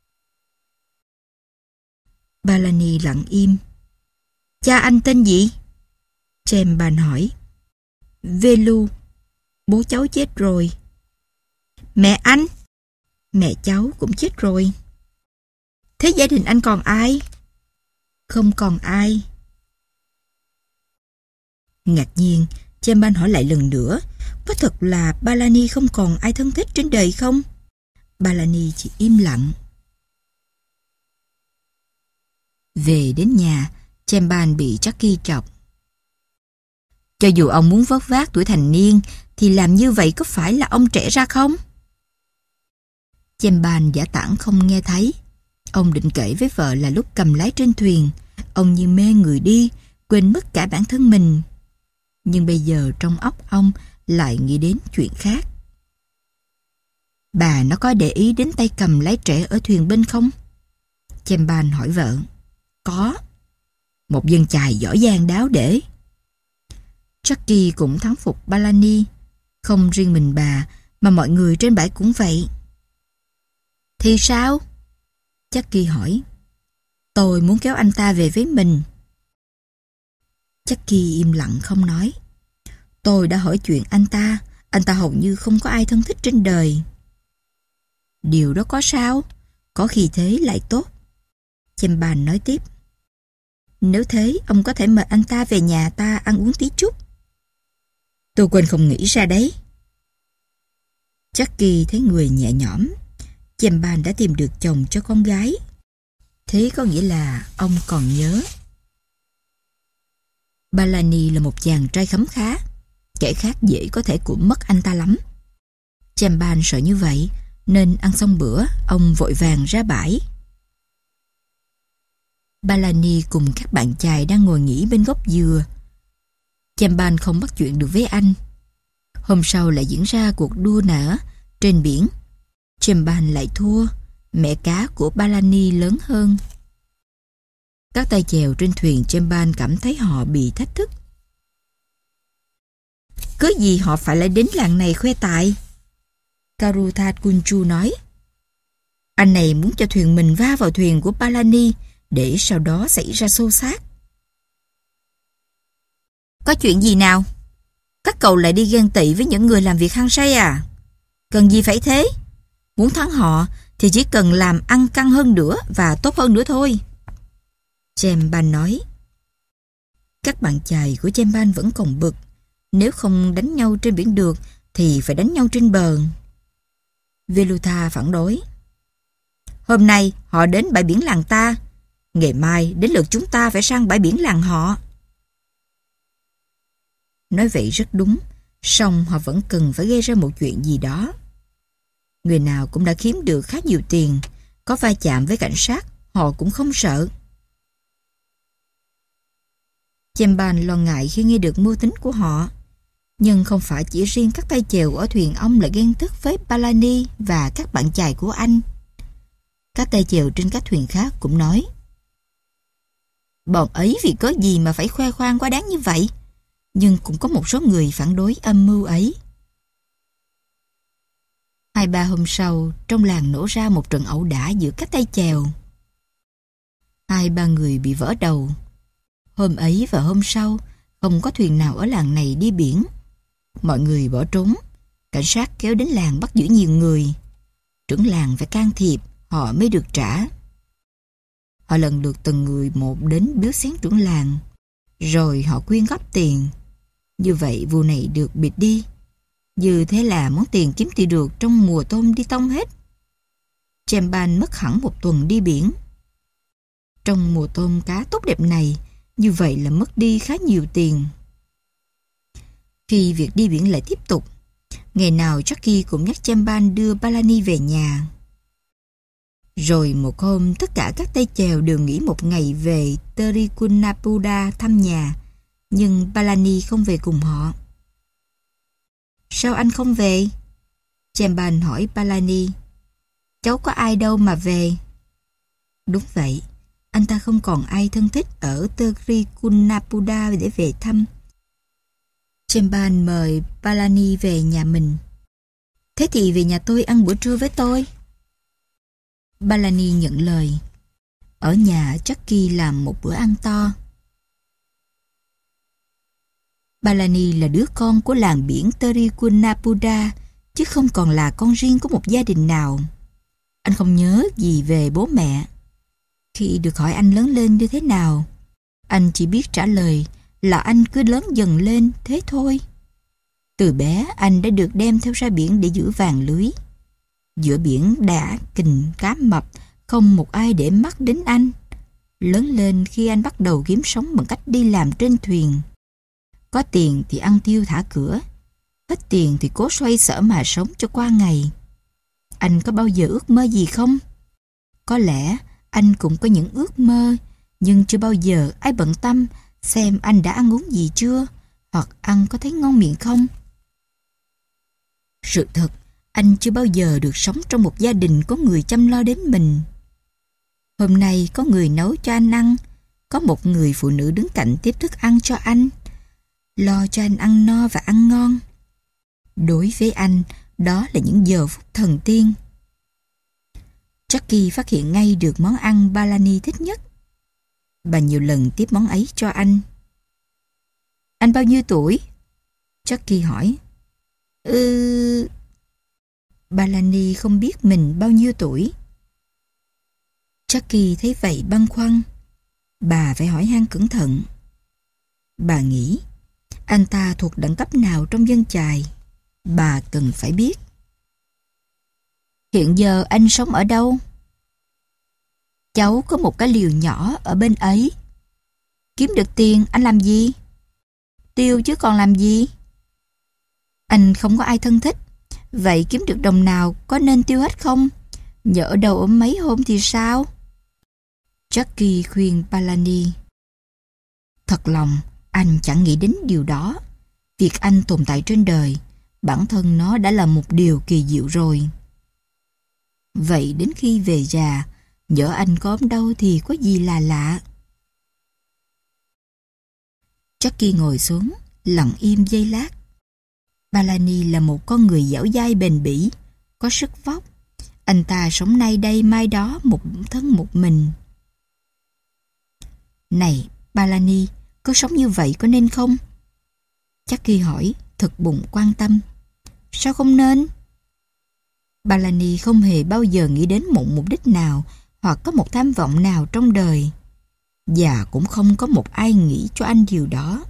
Palani lặng im. Cha anh tên gì? Chemban hỏi. Velu. Bố cháu chết rồi. Mẹ anh? Mẹ cháu cũng chết rồi. Thế gia đình anh còn ai? Không còn ai. Ngạc nhiên, Chemban hỏi lại lần nữa. Có thật là Palani không còn ai thân thích trên đời không? Palani chỉ im lặng. Về đến nhà, Chemban bị Jackie chọc. Cho dù ông muốn vớt vát tuổi thành niên, thì làm như vậy có phải là ông trẻ ra không? Chemban giả tảng không nghe thấy. Ông định kể với vợ là lúc cầm lái trên thuyền, ông như mê người đi, quên mất cả bản thân mình. Nhưng bây giờ trong óc ông lại nghĩ đến chuyện khác. Bà nó có để ý đến tay cầm lái trẻ ở thuyền bên không? Chemban hỏi vợ. Có. Một dân chài giỏi giang đáo để. Jackie cũng thắng phục Palani. Không riêng mình bà, mà mọi người trên bãi cũng vậy. Thì sao? Jackie hỏi. Tôi muốn kéo anh ta về với mình. Chucky im lặng không nói. Tôi đã hỏi chuyện anh ta. Anh ta hầu như không có ai thân thích trên đời. Điều đó có sao? Có khi thế lại tốt. Chamberlain nói tiếp. Nếu thế, ông có thể mời anh ta về nhà ta ăn uống tí chút. Tôi quên không nghĩ ra đấy. Chucky thấy người nhẹ nhõm. Chamberlain đã tìm được chồng cho con gái. Thế có nghĩa là ông còn nhớ. Bellamy là một chàng trai khấm khá. Kẻ khác dễ có thể cuộn mất anh ta lắm. Chamberlain sợ như vậy, nên ăn xong bữa, ông vội vàng ra bãi. Bellamy cùng các bạn chài đang ngồi nghỉ bên gốc dừa. Chamberlain không bắt chuyện được với anh. Hôm sau lại diễn ra cuộc đua nở trên biển. Chamberlain lại thua. Mẹ cá của Bellamy lớn hơn. Các tay chèo trên thuyền Chamberlain cảm thấy họ bị thách thức. Cớ gì họ phải lại đến làng này khoe tài? Karutha Kunchu nói. Anh này muốn cho thuyền mình va vào thuyền của Bellamy để sau đó xảy ra xô xát. Có chuyện gì nào? Các cậu lại đi ghen tị với những người làm việc hăng say à? Cần gì phải thế? Muốn thắng họ thì chỉ cần làm ăn căng hơn nữa và tốt hơn nữa thôi. Chamberlain nói. Các bạn chài của Chamberlain vẫn còn bực. Nếu không đánh nhau trên biển được thì phải đánh nhau trên bờ. Velutha phản đối. Hôm nay họ đến bãi biển làng ta. Ngày mai đến lượt chúng ta phải sang bãi biển làng họ. Nói vậy rất đúng. Song họ vẫn cần phải gây ra một chuyện gì đó. Người nào cũng đã kiếm được khá nhiều tiền. Có va chạm với cảnh sát, họ cũng không sợ. Chamberlain lo ngại khi nghe được mưu tính của họ. Nhưng không phải chỉ riêng các tay chèo ở thuyền ông lại ghen tức với Bellamy và các bạn chài của anh. Các tay chèo trên các thuyền khác cũng nói. Bọn ấy vì có gì mà phải khoe khoang quá đáng như vậy? Nhưng cũng có một số người phản đối âm mưu ấy. Hai ba hôm sau, trong làng nổ ra một trận ẩu đả giữa các tay chèo. Hai ba người bị vỡ đầu. Hôm ấy và hôm sau, không có thuyền nào ở làng này đi biển. Mọi người bỏ trốn. Cảnh sát kéo đến làng bắt giữ nhiều người. Trưởng làng phải can thiệp, họ mới được trả. Họ lần lượt từng người một đến biếu xén trưởng làng. Rồi họ quyên góp tiền. Như vậy vụ này được bịt đi. Như thế là món tiền kiếm tìm được trong mùa tôm đi tông hết. Chamberlain mất hẳn một tuần đi biển. Trong mùa tôm cá tốt đẹp này, như vậy là mất đi khá nhiều tiền. Khi việc đi biển lại tiếp tục, ngày nào Jackie cũng nhắc Chamberlain đưa Bellamy về nhà. Rồi một hôm tất cả các tay chèo đều nghỉ một ngày về Trichunapura thăm nhà, nhưng Bellamy không về cùng họ. Sao anh không về? Chamberlain hỏi Bellamy. Cháu có ai đâu mà về. Đúng vậy, anh ta không còn ai thân thích ở Trichunapura để về thăm. Chamberlain mời Bellamy về nhà mình. Thế thì về nhà tôi ăn bữa trưa với tôi. Bellamy nhận lời. Ở nhà Jackie làm một bữa ăn to. Bellamy là đứa con của làng biển Trichunapura, chứ không còn là con riêng của một gia đình nào. Anh không nhớ gì về bố mẹ. Khi được hỏi anh lớn lên như thế nào, anh chỉ biết trả lời là anh cứ lớn dần lên thế thôi. Từ bé anh đã được đem theo ra biển để giữ vàng lưới. Giữa biển đã kình cá mập, không một ai để mắt đến anh. Lớn lên khi anh bắt đầu kiếm sống bằng cách đi làm trên thuyền. Có tiền thì ăn tiêu thả cửa, hết tiền thì cố xoay sở mà sống cho qua ngày. Anh có bao giờ ước mơ gì không? Có lẽ anh cũng có những ước mơ, nhưng chưa bao giờ ai bận tâm xem anh đã ăn uống gì chưa, hoặc ăn có thấy ngon miệng không. Sự thật, anh chưa bao giờ được sống trong một gia đình có người chăm lo đến mình. Hôm nay có người nấu cho anh ăn, có một người phụ nữ đứng cạnh tiếp thức ăn cho anh, lo cho anh ăn no và ăn ngon. Đối với anh, đó là những giờ phút thần tiên. Jackie phát hiện ngay được món ăn Bellamy thích nhất. Bà nhiều lần tiếp món ấy cho anh. Anh bao nhiêu tuổi? Jackie hỏi. Ừ... Palani không biết mình bao nhiêu tuổi. Jackie thấy vậy băn khoăn. Bà phải hỏi han cẩn thận. Bà nghĩ, anh ta thuộc đẳng cấp nào trong dân chài? Bà cần phải biết. Hiện giờ anh sống ở đâu? Cháu có một cái liều nhỏ ở bên ấy. Kiếm được tiền anh làm gì? Tiêu chứ còn làm gì? Anh không có ai thân thích. Vậy kiếm được đồng nào có nên tiêu hết không? Nhỡ đâu ốm mấy hôm thì sao? Jackie khuyên Palani. Thật lòng, anh chẳng nghĩ đến điều đó. Việc anh tồn tại trên đời, bản thân nó đã là một điều kỳ diệu rồi. Vậy đến khi về già, nhỡ anh có ốm đau thì có gì là lạ. Jackie ngồi xuống, lặng im giây lát. Palani là một con người dẻo dai bền bỉ, có sức vóc. Anh ta sống nay đây mai đó một thân một mình. Này, Palani, có sống như vậy có nên không? Jackie hỏi, thực bụng quan tâm. Sao không nên? Palani không hề bao giờ nghĩ đến một mục đích nào hoặc có một tham vọng nào trong đời. Và cũng không có một ai nghĩ cho anh điều đó.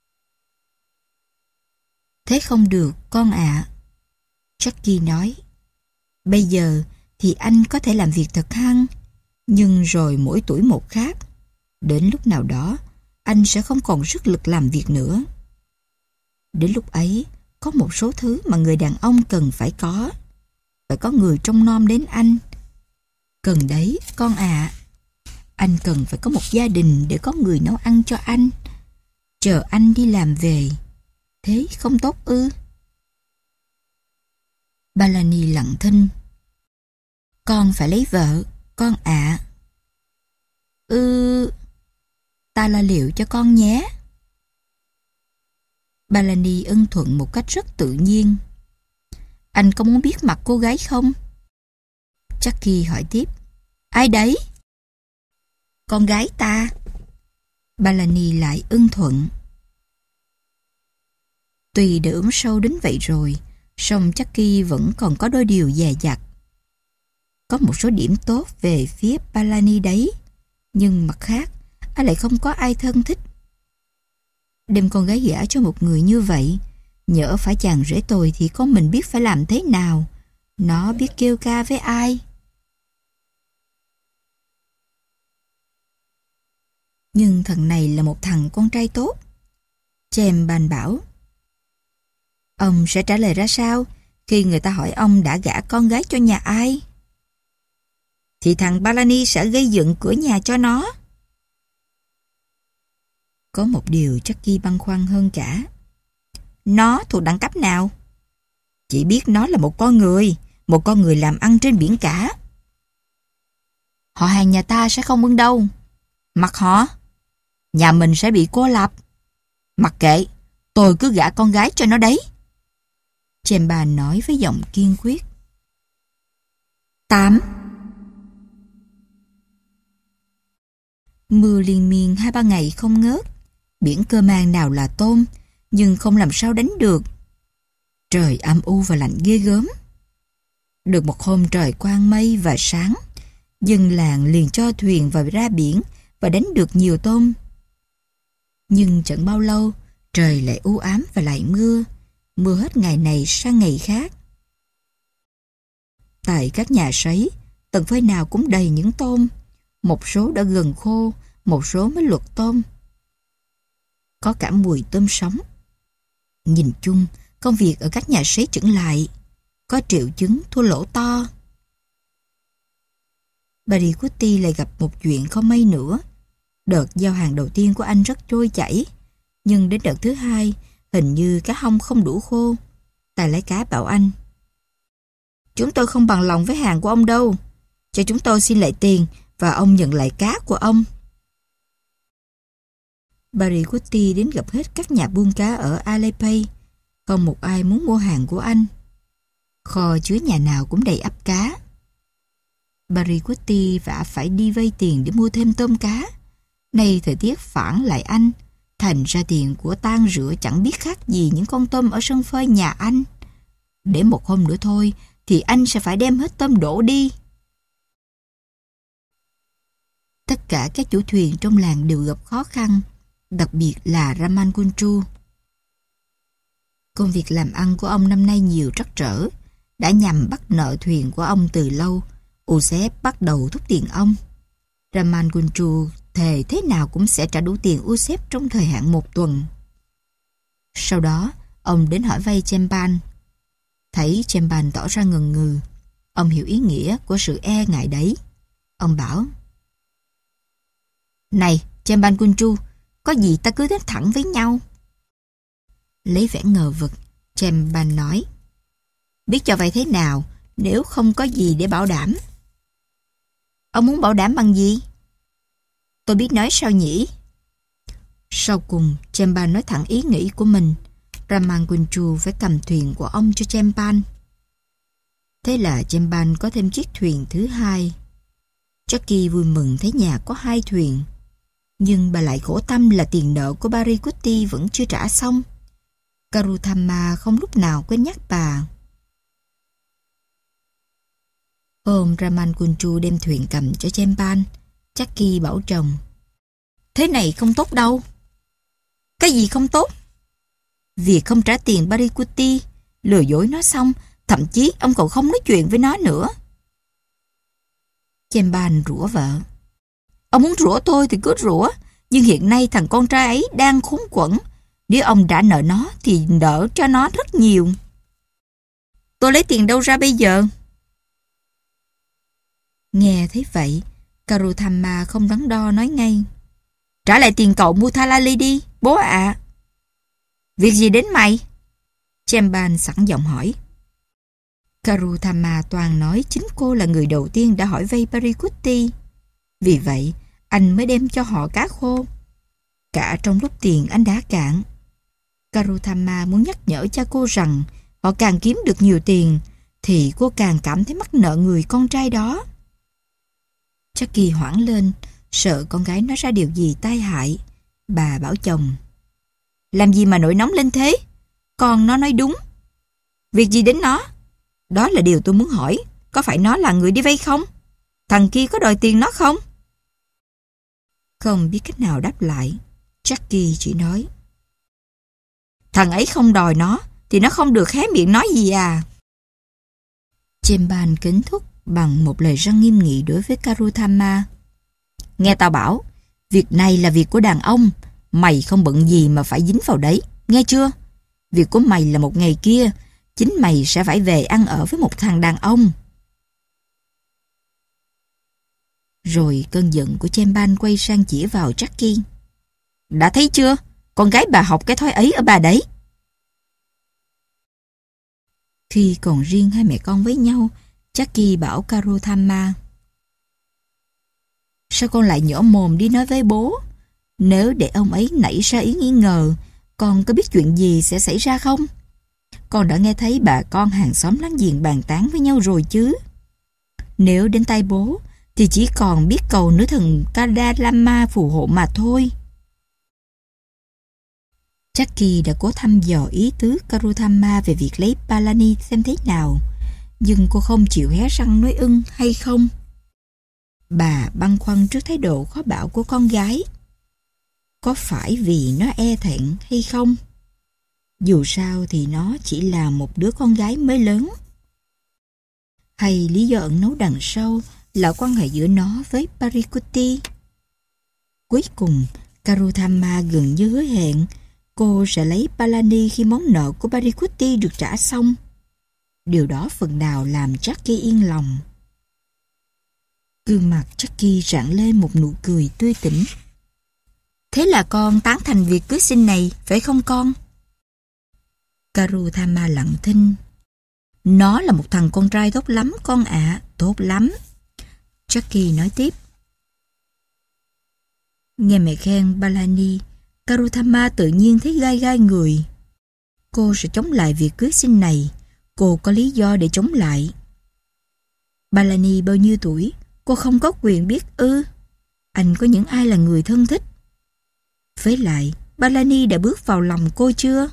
Thế không được, con ạ. À. Jackie nói. Bây giờ thì anh có thể làm việc thật hăng, nhưng rồi mỗi tuổi một khác. Đến lúc nào đó, anh sẽ không còn sức lực làm việc nữa. Đến lúc ấy, có một số thứ mà người đàn ông cần phải có. Phải có người trông nom đến anh. Cần đấy, con ạ. À. Anh cần phải có một gia đình để có người nấu ăn cho anh. Chờ anh đi làm về. Thế không tốt ư? Palani lặng thinh. Con phải lấy vợ, con ạ. À. Ừ, ta lo liệu cho con nhé. Palani ưng thuận một cách rất tự nhiên. Anh có muốn biết mặt cô gái không? Jackie hỏi tiếp. Ai đấy? Con gái ta. Palani lại ưng thuận. Tuy đã ốm sâu đến vậy rồi, song Jackie vẫn còn có đôi điều dè dặt. Có một số điểm tốt về phía Palani đấy, nhưng mặt khác, anh lại không có ai thân thích. Đem con gái gả cho một người như vậy, nhỡ phải chàng rể tồi thì con mình biết phải làm thế nào. Nó biết kêu ca với ai? Nhưng thằng này là một thằng con trai tốt. Chemban bảo. Ông sẽ trả lời ra sao khi người ta hỏi ông đã gả con gái cho nhà ai? Thì thằng Palani sẽ gây dựng cửa nhà cho nó. Có một điều Jackie băn khoăn hơn cả. Nó thuộc đẳng cấp nào? Chỉ biết nó là một con người, một con người làm ăn trên biển cả. Họ hàng nhà ta sẽ không ưng đâu. Mặc họ, nhà mình sẽ bị cô lập. Mặc kệ, tôi cứ gả con gái cho nó đấy. Chemban nói với giọng kiên quyết. Tám. Mưa liên miên hai ba ngày không ngớt. Biển cơ man nào là tôm, nhưng không làm sao đánh được. Trời âm u và lạnh ghê gớm. Được một hôm trời quang mây và sáng, dân làng liền cho thuyền vào ra biển và đánh được nhiều tôm. Nhưng chẳng bao lâu, trời lại u ám và lại mưa. Mưa hết ngày này sang ngày khác. Tại các nhà sấy, tầng phơi nào cũng đầy những tôm. Một số đã gần khô, một số mới luộc tôm. Có cả mùi tôm sống. Nhìn chung, công việc ở các nhà sấy chững lại. Có triệu chứng thua lỗ to. Barikutty lại gặp một chuyện không may nữa. Đợt giao hàng đầu tiên của anh rất trôi chảy. Nhưng đến đợt thứ hai, hình như cá hông không đủ khô. Tài lái cá bảo anh. Chúng tôi không bằng lòng với hàng của ông đâu. Cho chúng tôi xin lại tiền và ông nhận lại cá của ông. Barikutty đến gặp hết các nhà buôn cá ở Alepay. Không một ai muốn mua hàng của anh. Kho chứa nhà nào cũng đầy ắp cá. Barikutty vả phải đi vay tiền để mua thêm tôm cá. Nay thời tiết phản lại anh. Thành ra tiền của tang rửa chẳng biết khác gì những con tôm ở sân phơi nhà anh. Để một hôm nữa thôi thì anh sẽ phải đem hết tôm đổ đi. Tất cả các chủ thuyền trong làng đều gặp khó khăn, đặc biệt là Raman Kunchu. Công việc làm ăn của ông năm nay nhiều trắc trở, đã nhằm bắt nợ thuyền của ông từ lâu. Usep bắt đầu thúc tiền ông. Raman Kunchu thề thế nào cũng sẽ trả đủ tiền Usep trong thời hạn một tuần. Sau đó, ông đến hỏi vay Chemban. Thấy Chemban tỏ ra ngần ngừ, ông hiểu ý nghĩa của sự e ngại đấy. Ông bảo: Này, Chemban Kunchu, có gì ta cứ đến thẳng với nhau. Lấy vẻ ngờ vực, Chemban nói: Biết cho vay thế nào nếu không có gì để bảo đảm? Ông muốn bảo đảm bằng gì? Tôi biết nói sao nhỉ? Sau cùng, Chemban nói thẳng ý nghĩ của mình. Raman Kunchu phải cầm thuyền của ông cho Chemban. Thế là Chemban có thêm chiếc thuyền thứ hai. Jackie vui mừng thấy nhà có hai thuyền. Nhưng bà lại khổ tâm là tiền nợ của Barikuti vẫn chưa trả xong. Karuthama không lúc nào quên nhắc bà. Hôm Raman Kunchu đem thuyền cầm cho Chemban, Jackie bảo chồng: Thế này không tốt đâu. Cái gì không tốt? Việc không trả tiền Barikuti, lừa dối nó xong, thậm chí ông còn không nói chuyện với nó nữa. Chemban rủa vợ: Ông muốn rủa tôi thì cứ rủa, nhưng hiện nay thằng con trai ấy đang khốn quẫn. Nếu ông trả nợ nó thì nợ cho nó rất nhiều. Tôi lấy tiền đâu ra bây giờ? Nghe thấy vậy, Karuthama không đắn đo nói ngay: Trả lại tiền cậu Muthalali đi, bố ạ. À. Việc gì đến mày? Chemban sẵn giọng hỏi. Karuthama toàn nói chính cô là người đầu tiên đã hỏi vay Barikuti. Vì vậy, anh mới đem cho họ cá khô. Cả trong lúc tiền anh đã cạn. Karuthama muốn nhắc nhở cha cô rằng họ càng kiếm được nhiều tiền thì cô càng cảm thấy mắc nợ người con trai đó. Jackie hoảng lên, sợ con gái nói ra điều gì tai hại. Bà bảo chồng: Làm gì mà nổi nóng lên thế? Con nó nói đúng. Việc gì đến nó? Đó là điều tôi muốn hỏi. Có phải nó là người đi vay không? Thằng kia có đòi tiền nó không? Không biết cách nào đáp lại, Jackie chỉ nói: Thằng ấy không đòi nó thì nó không được hé miệng nói gì à. Chemban kính thúc bằng một lời răn nghiêm nghị đối với Karuthama: Nghe tao bảo, việc này là việc của đàn ông. Mày không bận gì mà phải dính vào đấy, nghe chưa? Việc của mày là một ngày kia, chính mày sẽ phải về ăn ở với một thằng đàn ông. Rồi cơn giận của Chemban quay sang chỉ vào Jackie: Đã thấy chưa? Con gái bà học cái thói ấy ở bà đấy. Khi còn riêng hai mẹ con với nhau, Jackie bảo Karuthama: Sao con lại nhỏ mồm đi nói với bố? Nếu để ông ấy nảy ra ý nghi ngờ, con có biết chuyện gì sẽ xảy ra không? Con đã nghe thấy bà con hàng xóm láng giềng bàn tán với nhau rồi chứ. Nếu đến tay bố, thì chỉ còn biết cầu nữ thần Kadalama phù hộ mà thôi. Jackie đã cố thăm dò ý tứ Karuthama về việc lấy Palani xem thế nào, nhưng cô không chịu hé răng nói ưng hay không. Bà băn khoăn trước thái độ khó bảo của con gái. Có phải vì nó e thẹn hay không? Dù sao thì nó chỉ là một đứa con gái mới lớn. Hay lý do ẩn nấu đằng sau là quan hệ giữa nó với Barikuti? Cuối cùng, Karuthama gần như hứa hẹn cô sẽ lấy Palani khi món nợ của Barikuti được trả xong. Điều đó phần nào làm Jackie yên lòng. Gương mặt Jackie rạng lên một nụ cười tươi tỉnh. Thế là con tán thành việc cưới xin này, phải không con? Karuthama lặng thinh. Nó là một thằng con trai tốt lắm con ạ, à, tốt lắm. Jackie nói tiếp. Nghe mẹ khen Palani, Karuthama tự nhiên thấy gai gai người. Cô sẽ chống lại việc cưới xin này. Cô có lý do để chống lại. Palani bao nhiêu tuổi? Cô không có quyền biết ư? Anh có những ai là người thân thích? Với lại, Palani đã bước vào lòng cô chưa?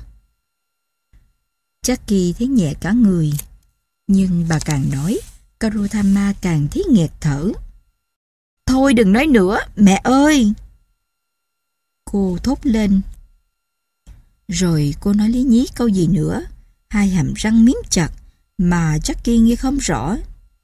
Jackie thấy nhẹ cả người. Nhưng bà càng nói, Karutama càng thấy nghẹt thở. Thôi đừng nói nữa, mẹ ơi! Cô thốt lên. Rồi cô nói lý nhí câu gì nữa, hai hàm răng miếm chặt mà Jackie nghe không rõ.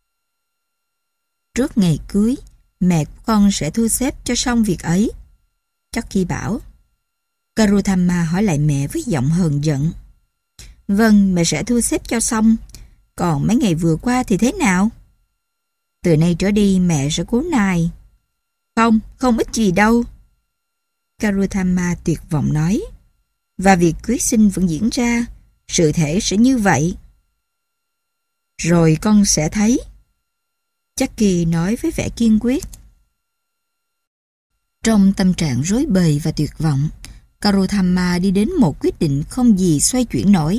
Trước ngày cưới, mẹ của con sẽ thu xếp cho xong việc ấy, Jackie bảo. Karutama hỏi lại mẹ với giọng hờn giận. Vâng, mẹ sẽ thu xếp cho xong. Còn mấy ngày vừa qua thì thế nào? Từ nay trở đi mẹ sẽ cố nài. Không, không ít gì đâu, Karutama tuyệt vọng nói. Và việc cưới xin vẫn diễn ra, sự thể sẽ như vậy. Rồi con sẽ thấy, Jackie nói với vẻ kiên quyết. Trong tâm trạng rối bời và tuyệt vọng, Karutama đi đến một quyết định không gì xoay chuyển nổi.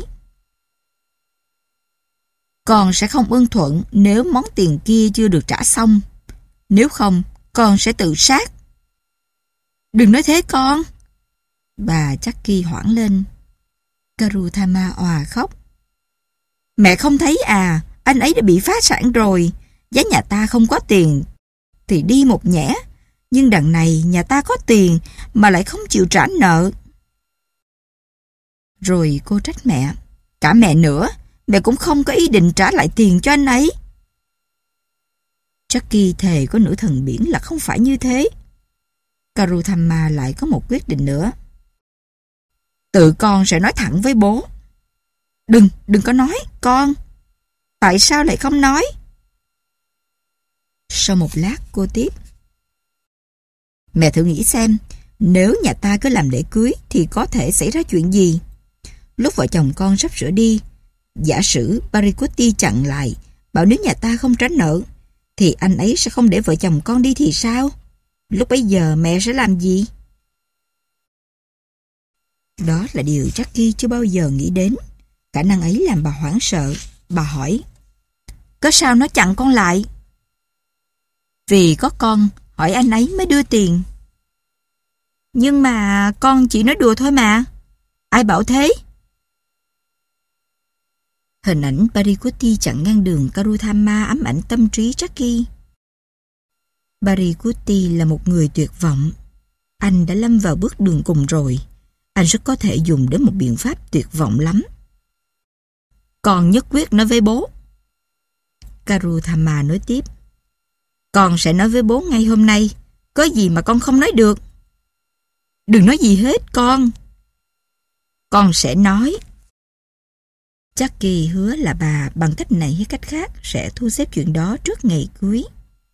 Con sẽ không ưng thuận nếu món tiền kia chưa được trả xong. Nếu không, con sẽ tự sát. Đừng nói thế con. Bà Jackie hoảng lên. Karutama òa khóc. Mẹ không thấy à, anh ấy đã bị phá sản rồi. Giá nhà ta không có tiền thì đi một nhẽ. Nhưng đằng này nhà ta có tiền mà lại không chịu trả nợ. Rồi cô trách mẹ. Cả mẹ nữa, mẹ cũng không có ý định trả lại tiền cho anh ấy. Jackie thề có nửa thần biển là không phải như thế. Karutama lại có một quyết định nữa. Tự con sẽ nói thẳng với bố. Đừng, đừng có nói, con. Tại sao lại không nói? Sau một lát cô tiếp. Mẹ thử nghĩ xem, nếu nhà ta cứ làm lễ cưới thì có thể xảy ra chuyện gì? Lúc vợ chồng con sắp sửa đi, giả sử Parikuti chặn lại, bảo nếu nhà ta không trả nợ, thì anh ấy sẽ không để vợ chồng con đi thì sao? Lúc bấy giờ mẹ sẽ làm gì? Đó là điều Jackie chưa bao giờ nghĩ đến. Khả năng ấy làm bà hoảng sợ. Bà hỏi, có sao nó chặn con lại? Vì có con, hỏi anh ấy mới đưa tiền. Nhưng mà con chỉ nói đùa thôi mà. Ai bảo thế? Hình ảnh Parikuti chặn ngang đường Karutama ám ảnh tâm trí Jackie. Parikuti là một người tuyệt vọng. Anh đã lâm vào bước đường cùng rồi. Anh rất có thể dùng đến một biện pháp tuyệt vọng lắm. Con nhất quyết nói với bố. Karutama nói tiếp. Con sẽ nói với bố ngay hôm nay. Có gì mà con không nói được? Đừng nói gì hết con. Con sẽ nói. Jackie hứa là bà bằng cách này hay cách khác sẽ thu xếp chuyện đó trước ngày cưới.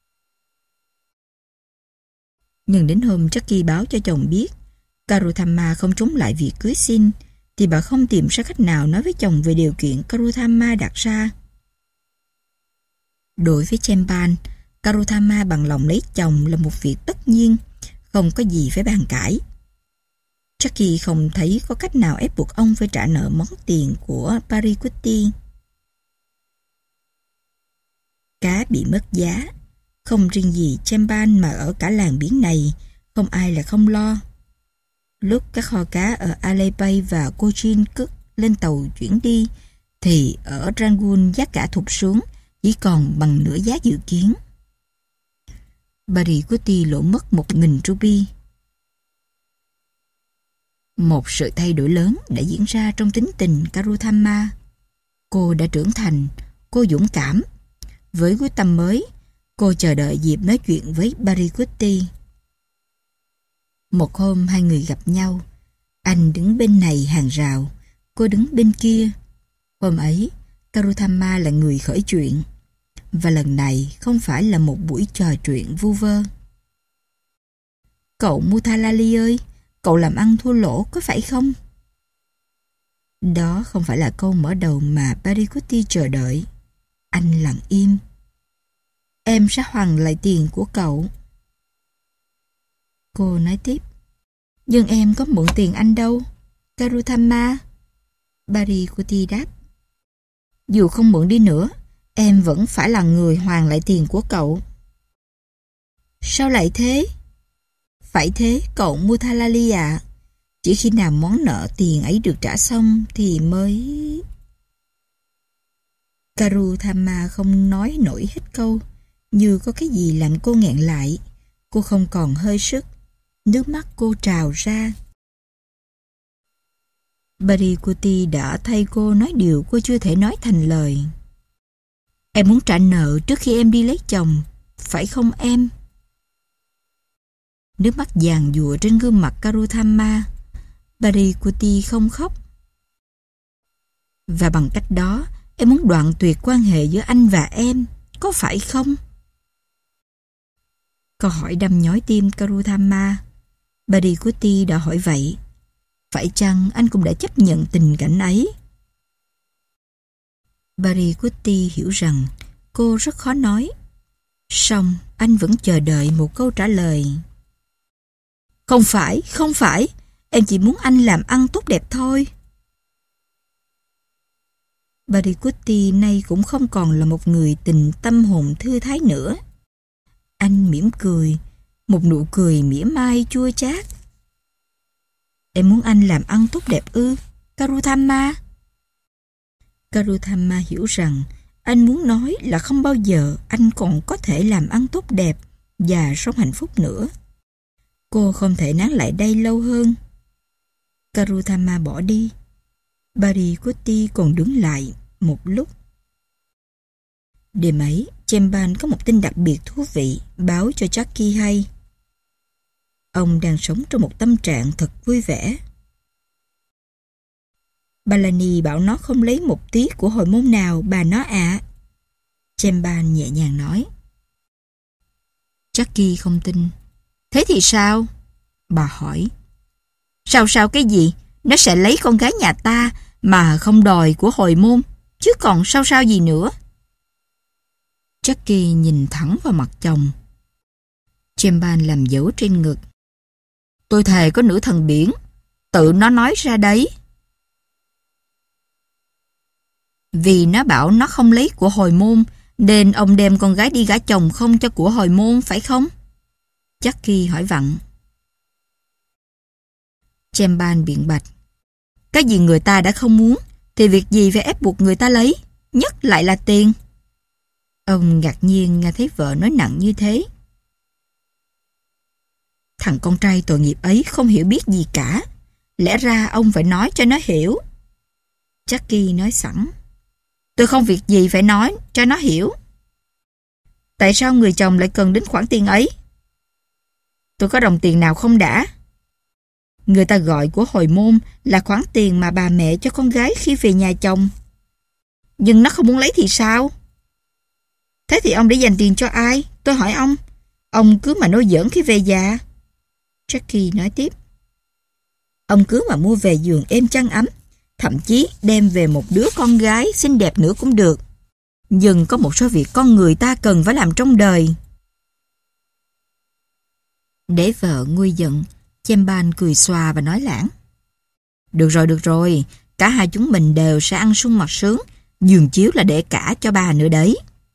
Nhưng đến hôm Jackie báo cho chồng biết Karutama không chống lại việc cưới xin, thì bà không tìm ra cách nào nói với chồng về điều kiện Karutama đặt ra. Đối với Chempan, Karutama bằng lòng lấy chồng là một việc tất nhiên, không có gì phải bàn cãi. Jackie không thấy có cách nào ép buộc ông phải trả nợ món tiền của Parikuti. Cá bị mất giá, không riêng gì Chempan mà ở cả làng biển này, không ai là không lo. Lúc các kho cá ở Alipay và Cochin cất lên tàu chuyển đi, thì ở Rangoon giá cả thụt xuống, chỉ còn bằng nửa giá dự kiến. Parikuti lỗ mất một nghìn ruby. Một sự thay đổi lớn đã diễn ra trong tính tình Karutama. Cô đã trưởng thành, cô dũng cảm. Với quyết tâm mới, cô chờ đợi dịp nói chuyện với Parikuti. Một hôm hai người gặp nhau. Anh đứng bên này hàng rào, cô đứng bên kia. Hôm ấy, Karutama là người khởi chuyện. Và lần này không phải là một buổi trò chuyện vu vơ. Cậu Muthalali ơi, cậu làm ăn thua lỗ có phải không? Đó không phải là câu mở đầu mà Parikuti chờ đợi. Anh lặng im. Em sẽ hoàn lại tiền của cậu. Cô nói tiếp. Nhưng em có mượn tiền anh đâu, Karutama. Parikuti đáp. Dù không mượn đi nữa, em vẫn phải là người hoàn lại tiền của cậu. Sao lại thế? Phải thế, cậu Muthalali ạ. Chỉ khi nào món nợ tiền ấy được trả xong thì mới... Karutama không nói nổi hết câu, như có cái gì làm cô nghẹn lại. Cô không còn hơi sức, nước mắt cô trào ra. Parikuti đã thay cô nói điều cô chưa thể nói thành lời. Em muốn trả nợ trước khi em đi lấy chồng, phải không em? Nước mắt giàn giụa trên gương mặt Karutama. Parikuti không khóc. Và bằng cách đó, em muốn đoạn tuyệt quan hệ giữa anh và em, có phải không? Câu hỏi đâm nhói tim Karutama. Parikuti đã hỏi vậy. Phải chăng anh cũng đã chấp nhận tình cảnh ấy? Parikuti hiểu rằng cô rất khó nói. Song anh vẫn chờ đợi một câu trả lời. Không phải, không phải. Em chỉ muốn anh làm ăn tốt đẹp thôi. Parikuti nay cũng không còn là một người tình tâm hồn thư thái nữa. Anh mỉm cười, một nụ cười mỉa mai chua chát. Em muốn anh làm ăn tốt đẹp ư, Karutama? Karutama hiểu rằng anh muốn nói là không bao giờ anh còn có thể làm ăn tốt đẹp và sống hạnh phúc nữa. Cô không thể nán lại đây lâu hơn. Karutama bỏ đi. Parikuti còn đứng lại một lúc. Đêm ấy, Chemban có một tin đặc biệt thú vị báo cho Jackie hay. Ông đang sống trong một tâm trạng thật vui vẻ. Balani bảo nó không lấy một tí của hồi môn nào bà nó ạ. À. Chemban nhẹ nhàng nói. Jackie không tin. Thế thì sao? Bà hỏi. Sao sao cái gì? Nó sẽ lấy con gái nhà ta mà không đòi của hồi môn, chứ còn sao sao gì nữa? Jackie nhìn thẳng vào mặt chồng. Chemban làm dấu trên ngực. Tôi thề có nữ thần biển, tự nó nói ra đấy. Vì nó bảo nó không lấy của hồi môn, nên ông đem con gái đi gả chồng không cho của hồi môn, phải không? Jackie hỏi vặn. Chemban biện bạch. Cái gì người ta đã không muốn, thì việc gì phải ép buộc người ta lấy, nhất lại là tiền. Ông ngạc nhiên nghe thấy vợ nói nặng như thế. Thằng con trai tội nghiệp ấy không hiểu biết gì cả. Lẽ ra ông phải nói cho nó hiểu. Jackie nói sẵn. Tôi không việc gì phải nói cho nó hiểu. Tại sao người chồng lại cần đến khoản tiền ấy? Tôi có đồng tiền nào không đã? Người ta gọi của hồi môn là khoản tiền mà bà mẹ cho con gái khi về nhà chồng. Nhưng nó không muốn lấy thì sao? Thế thì ông để dành tiền cho ai? Tôi hỏi ông. Ông cứ mà nói giỡn khi về già. Jackie nói tiếp. Ông cứ mà mua về giường êm chăn ấm, thậm chí đem về một đứa con gái xinh đẹp nữa cũng được. Nhưng có một số việc con người ta cần phải làm trong đời. Để vợ nguôi giận, Chemban cười xòa và nói lãng. Được rồi, được rồi, cả hai chúng mình đều sẽ ăn sung mặc sướng, giường chiếu là để cả cho bà nữa đấy.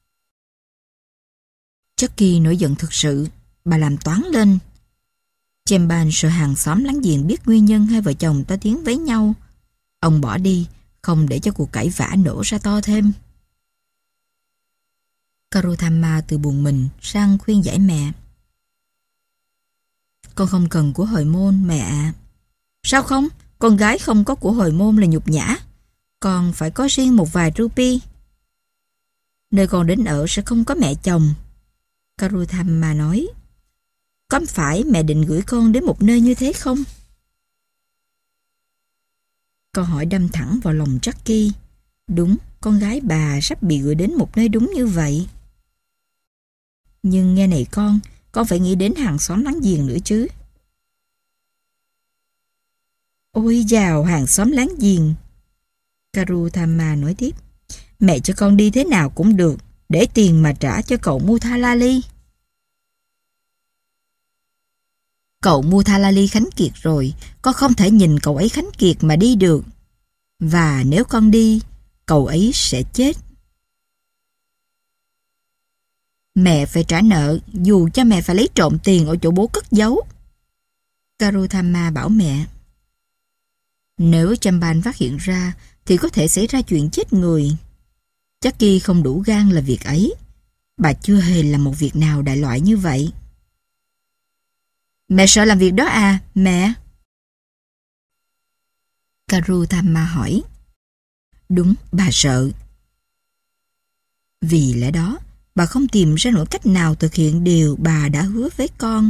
Jackie nổi giận thực sự, bà làm toán lên. Chemban sợ hàng xóm láng giềng biết nguyên nhân hai vợ chồng to tiếng với nhau. Ông bỏ đi, không để cho cuộc cãi vã nổ ra to thêm. Karutama từ buồn mình sang khuyên giải mẹ. Con không cần của hồi môn mẹ ạ. À. Sao không? Con gái không có của hồi môn là nhục nhã. Con phải có riêng một vài rupee. Nơi con đến ở sẽ không có mẹ chồng. Karutama nói. Có phải mẹ định gửi con đến một nơi như thế không? Câu hỏi đâm thẳng vào lòng Jackie. Đúng, con gái bà sắp bị gửi đến một nơi đúng như vậy. Nhưng nghe này con, con phải nghĩ đến hàng xóm láng giềng nữa chứ. Ôi dào hàng xóm láng giềng. Karutama nói tiếp. Mẹ cho con đi thế nào cũng được, để tiền mà trả cho cậu Muthalali. Cậu Muthalali khánh kiệt rồi, con không thể nhìn cậu ấy khánh kiệt mà đi được. Và nếu con đi, cậu ấy sẽ chết. Mẹ phải trả nợ, dù cho mẹ phải lấy trộm tiền ở chỗ bố cất giấu. Karutama bảo mẹ. Nếu Chamban phát hiện ra thì có thể xảy ra chuyện chết người. Jackie không đủ gan là việc ấy. Bà chưa hề làm một việc nào đại loại như vậy. Mẹ sợ làm việc đó à, mẹ? Karutama hỏi. Đúng, bà sợ. Vì lẽ đó, bà không tìm ra nổi cách nào thực hiện điều bà đã hứa với con.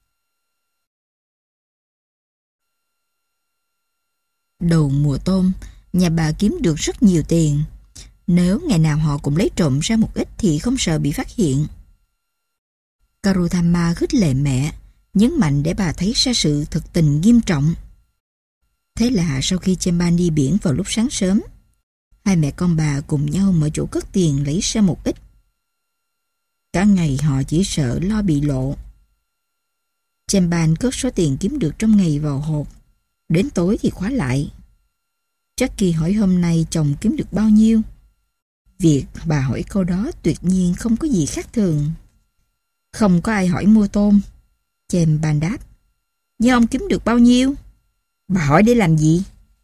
Đầu mùa tôm, nhà bà kiếm được rất nhiều tiền. Nếu ngày nào họ cũng lấy trộm ra một ít thì không sợ bị phát hiện. Karutama khích lệ mẹ, nhấn mạnh để bà thấy ra sự thực tình nghiêm trọng. Thế là sau khi Chamban đi biển vào lúc sáng sớm, hai mẹ con bà cùng nhau mở chỗ cất tiền lấy ra một ít. Cả ngày họ chỉ sợ lo bị lộ. Chamban cất số tiền kiếm được trong ngày vào hộp, đến tối thì khóa lại. Jackie hỏi hôm nay chồng kiếm được bao nhiêu. Việc bà hỏi câu đó tuyệt nhiên không có gì khác thường. Không có ai hỏi mua tôm. Chamban đáp. Nhưng ông kiếm được bao nhiêu? Bà hỏi để làm gì?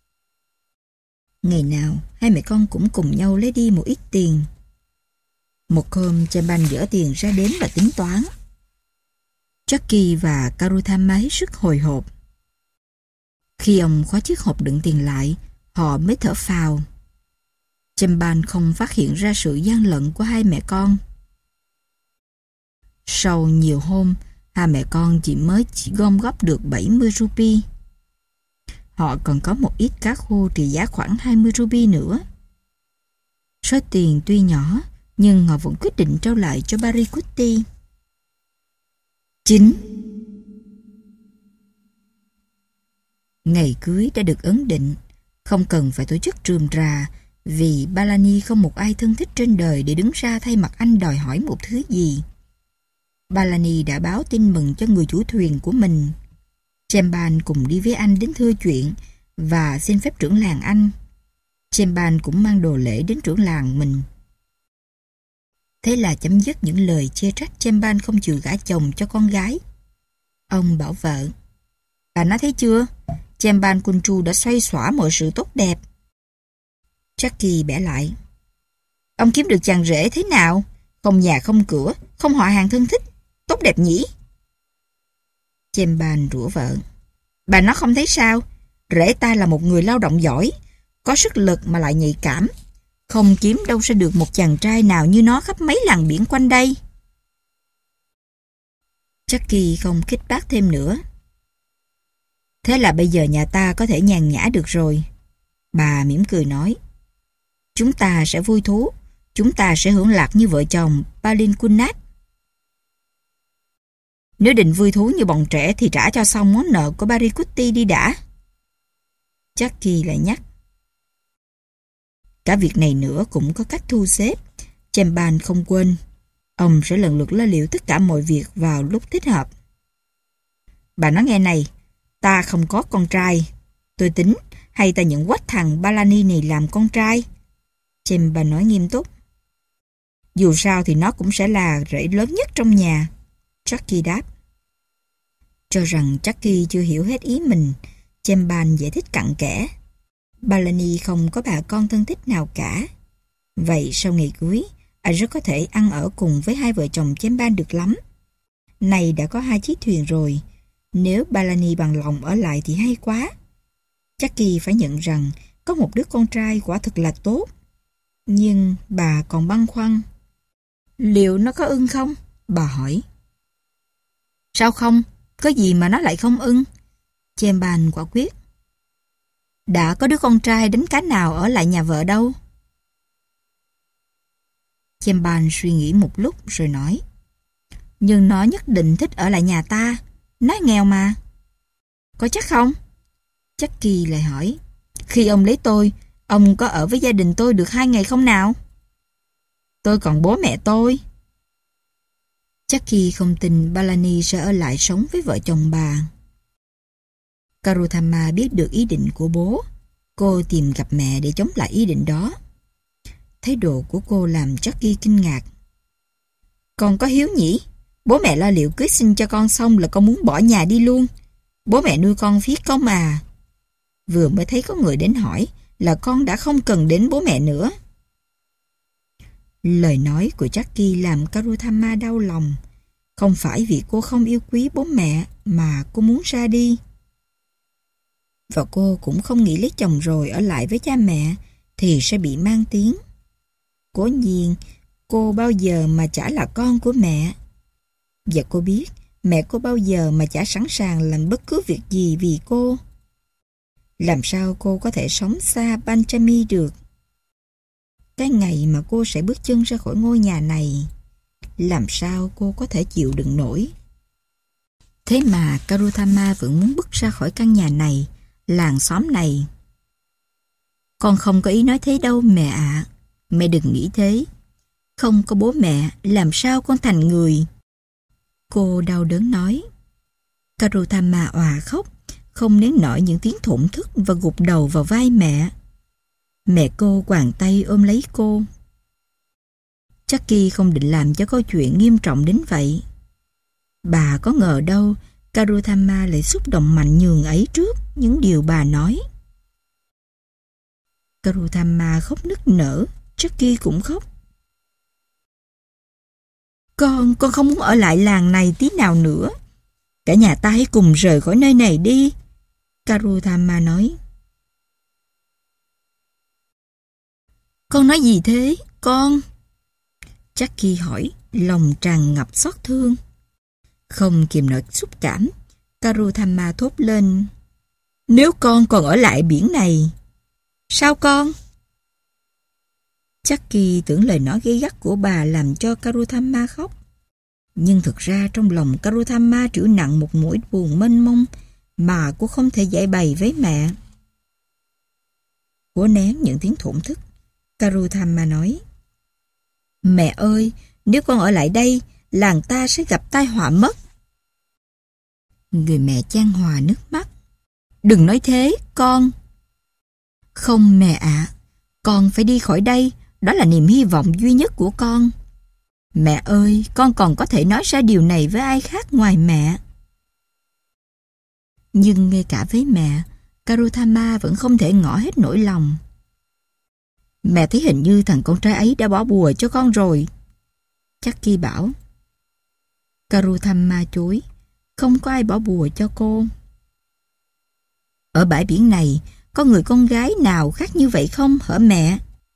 Ngày nào hai mẹ con cũng cùng nhau lấy đi một ít tiền. Một hôm Chamban dỡ tiền ra đếm và tính toán. Jackie và Karutama hết sức hồi hộp. Khi ông khóa chiếc hộp đựng tiền lại, họ mới thở phào. Chamban không phát hiện ra sự gian lận của hai mẹ con. Sau nhiều hôm, hai mẹ con chỉ mới chỉ gom góp được bảy mươi rupee. Họ còn có một ít cá khô trị giá khoảng hai mươi rupee nữa. Số tiền tuy nhỏ, nhưng họ vẫn quyết định trao lại cho Parikutti. Chín. Ngày cưới đã được ấn định, không cần phải tổ chức rườm rà, vì Palani không một ai thân thích trên đời để đứng ra thay mặt anh đòi hỏi một thứ gì. Palani đã báo tin mừng cho người chủ thuyền của mình. Chamban cùng đi với anh đến thưa chuyện và xin phép trưởng làng anh. Chamban cũng mang đồ lễ đến trưởng làng mình. Thế là chấm dứt những lời chê trách Chamban không chịu gả chồng cho con gái. Ông bảo vợ, bà nói thấy chưa, Chamban Kunchu đã xoay xõa mọi sự tốt đẹp. Jackie bẻ lại, ông kiếm được chàng rể thế nào? Không nhà không cửa, không họ hàng thân thích, tốt đẹp nhỉ? Chamban rủa vợ, bà nói không thấy sao? Rể ta là một người lao động giỏi, có sức lực mà lại nhạy cảm. Không kiếm đâu ra được một chàng trai nào như nó khắp mấy làng biển quanh đây. Jackie không khích bác thêm nữa. Thế là bây giờ nhà ta có thể nhàn nhã được rồi. Bà mỉm cười nói, chúng ta sẽ vui thú, chúng ta sẽ hưởng lạc như vợ chồng Palinkunat. Nếu định vui thú như bọn trẻ thì trả cho xong món nợ của Parikutti đi đã. Jackie lại nhắc. Cả việc này nữa cũng có cách thu xếp. Chamban không quên. Ông sẽ lần lượt lo liệu tất cả mọi việc vào lúc thích hợp. Bà nói nghe này, ta không có con trai. Tôi tính hay ta nhận quách thằng Palani này làm con trai. Chamban nói nghiêm túc. Dù sao thì nó cũng sẽ là rể lớn nhất trong nhà. Jackie đáp. Cho rằng Jackie chưa hiểu hết ý mình, Chamban giải thích cặn kẽ. Palani không có bà con thân thích nào cả. Vậy sau ngày cưới, anh rất có thể ăn ở cùng với hai vợ chồng Chamban được lắm. Này đã có hai chiếc thuyền rồi, nếu Palani bằng lòng ở lại thì hay quá. Jackie phải nhận rằng có một đứa con trai quả thực là tốt. Nhưng bà còn băn khoăn. Liệu nó có ưng không? Bà hỏi. Sao không? Có gì mà nó lại không ưng? Chamban quả quyết. Đã có đứa con trai đánh cá nào ở lại nhà vợ đâu. Chamban suy nghĩ một lúc rồi nói. Nhưng nó nhất định thích ở lại nhà ta. Nó nghèo mà. Có chắc không? Jackie lại hỏi. Khi ông lấy tôi, ông có ở với gia đình tôi được hai ngày không nào? Tôi còn bố mẹ tôi. Jackie không tin Palani sẽ ở lại sống với vợ chồng bà. Karutama biết được ý định của bố. Cô tìm gặp mẹ để chống lại ý định đó. Thái độ của cô làm Jackie kinh ngạc. Con có hiếu nhỉ? Bố mẹ lo liệu cưới xin cho con xong là con muốn bỏ nhà đi luôn. Bố mẹ nuôi con phí công à. Vừa mới thấy có người đến hỏi là con đã không cần đến bố mẹ nữa. Lời nói của Jackie làm Karuthama đau lòng. Không phải vì cô không yêu quý bố mẹ mà cô muốn ra đi. Và cô cũng không nghĩ lấy chồng rồi ở lại với cha mẹ thì sẽ bị mang tiếng. Cố nhiên, cô bao giờ mà chả là con của mẹ. Và cô biết mẹ cô bao giờ mà chả sẵn sàng làm bất cứ việc gì vì cô. Làm sao cô có thể sống xa Panchami được? Cái ngày mà cô sẽ bước chân ra khỏi ngôi nhà này, làm sao cô có thể chịu đựng nổi? Thế mà Karuthama vẫn muốn bước ra khỏi căn nhà này, làng xóm này. Con không có ý nói thế đâu mẹ ạ. À. Mẹ đừng nghĩ thế. Không có bố mẹ, làm sao con thành người? Cô đau đớn nói. Karuthama òa khóc, không nén nổi những tiếng thổn thức và gục đầu vào vai mẹ. Mẹ cô quàng tay ôm lấy cô. Jackie không định làm cho câu chuyện nghiêm trọng đến vậy. Bà có ngờ đâu Karuthama lại xúc động mạnh nhường ấy trước những điều bà nói. Karuthama khóc nức nở, Jackie cũng khóc. Con, con không muốn ở lại làng này tí nào nữa. Cả nhà ta hãy cùng rời khỏi nơi này đi, Karuthama nói. Con nói gì thế, con? Jackie hỏi, lòng tràn ngập xót thương. Không kìm nổi xúc cảm, Karuthama thốt lên. Nếu con còn ở lại biển này. Sao con? Jackie tưởng lời nói gay gắt của bà làm cho Karuthama khóc. Nhưng thực ra trong lòng Karuthama trĩu nặng một nỗi buồn mênh mông mà cô không thể giải bày với mẹ. Cố nén những tiếng thổn thức, Karuthama nói. Mẹ ơi, nếu con ở lại đây, làng ta sẽ gặp tai họa mất. Người mẹ chan hòa nước mắt. Đừng nói thế, con. Không mẹ ạ, à, con phải đi khỏi đây, đó là niềm hy vọng duy nhất của con. Mẹ ơi, con còn có thể nói ra điều này với ai khác ngoài mẹ. Nhưng ngay cả với mẹ, Karuthama vẫn không thể ngỏ hết nỗi lòng. Mẹ thấy hình như thằng con trai ấy đã bỏ bùa cho con rồi, Jackie bảo. Karuthama chối, không có ai bỏ bùa cho cô. Ở bãi biển này, có người con gái nào khác như vậy không hả mẹ?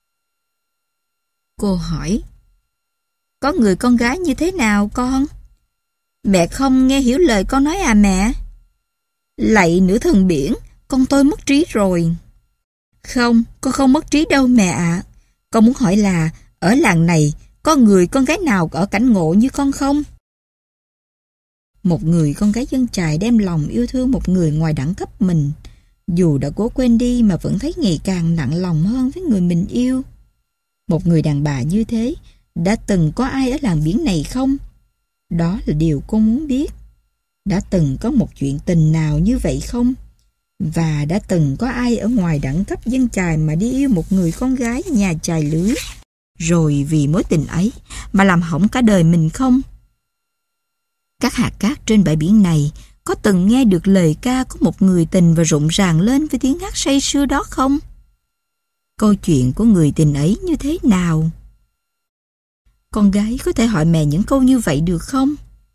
Cô hỏi. Có người con gái như thế nào con? Mẹ không nghe hiểu lời con nói à mẹ? Lạy nữ thần biển, con tôi mất trí rồi. Không, con không mất trí đâu mẹ ạ. À. Con muốn hỏi là ở làng này có người con gái nào ở cảnh ngộ như con không? Một người con gái dân chài đem lòng yêu thương một người ngoài đẳng cấp mình, dù đã cố quên đi mà vẫn thấy ngày càng nặng lòng hơn với người mình yêu. Một người đàn bà như thế, đã từng có ai ở làng biển này không? Đó là điều cô muốn biết. Đã từng có một chuyện tình nào như vậy không? Và đã từng có ai ở ngoài đẳng cấp dân chài mà đi yêu một người con gái nhà chài lưới, rồi vì mối tình ấy mà làm hỏng cả đời mình không? Các hạt cát trên bãi biển này có từng nghe được lời ca của một người tình và rộn ràng lên với tiếng hát say sưa đó không? Câu chuyện của người tình ấy như thế nào? Con gái có thể hỏi mẹ những câu như vậy được không?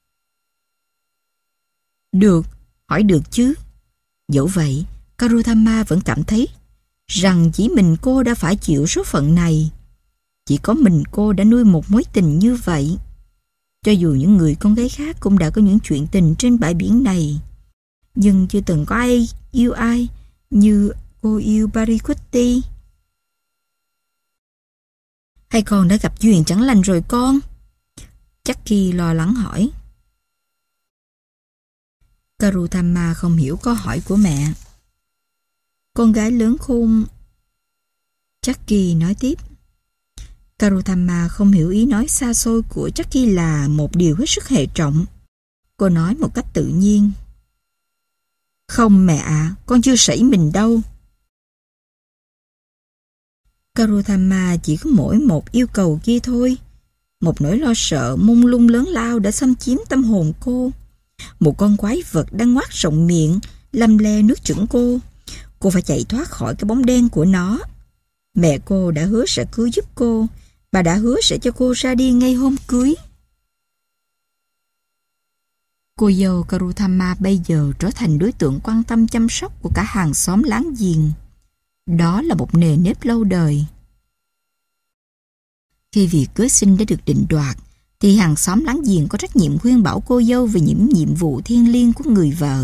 Được, hỏi được chứ. Dẫu vậy, Karuthama vẫn cảm thấy rằng chỉ mình cô đã phải chịu số phận này. Chỉ có mình cô đã nuôi một mối tình như vậy. Cho dù những người con gái khác cũng đã có những chuyện tình trên bãi biển này, nhưng chưa từng có ai yêu ai như cô yêu Parikutti. Hay con đã gặp duyên chẳng lành rồi con? Jackie lo lắng hỏi. Karuthama không hiểu câu hỏi của mẹ. Con gái lớn khôn. Jackie nói tiếp. Karuthama không hiểu ý nói xa xôi của Jackie là một điều hết sức hệ trọng. Cô nói một cách tự nhiên. Không mẹ ạ, à, con chưa sảy mình đâu. Karuthama chỉ có mỗi một yêu cầu kia thôi. Một nỗi lo sợ mông lung lớn lao đã xâm chiếm tâm hồn cô. Một con quái vật đang ngoác rộng miệng, lăm le nuốt chửng cô. Cô phải chạy thoát khỏi cái bóng đen của nó. Mẹ cô đã hứa sẽ cứu giúp cô. Bà đã hứa sẽ cho cô ra đi ngay hôm cưới. Cô dâu Karutama bây giờ trở thành đối tượng quan tâm chăm sóc của cả hàng xóm láng giềng. Đó là một nề nếp lâu đời. Khi việc cưới xin đã được định đoạt, thì hàng xóm láng giềng có trách nhiệm khuyên bảo cô dâu về những nhiệm vụ thiêng liêng của người vợ.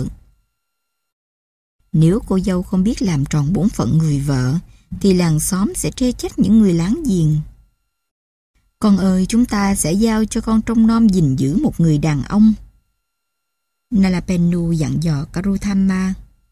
Nếu cô dâu không biết làm tròn bổn phận người vợ, thì làng xóm sẽ chê trách những người láng giềng. Con ơi, chúng ta sẽ giao cho con trông nom gìn giữ một người đàn ông. Nalapenu dặn dò Karutama.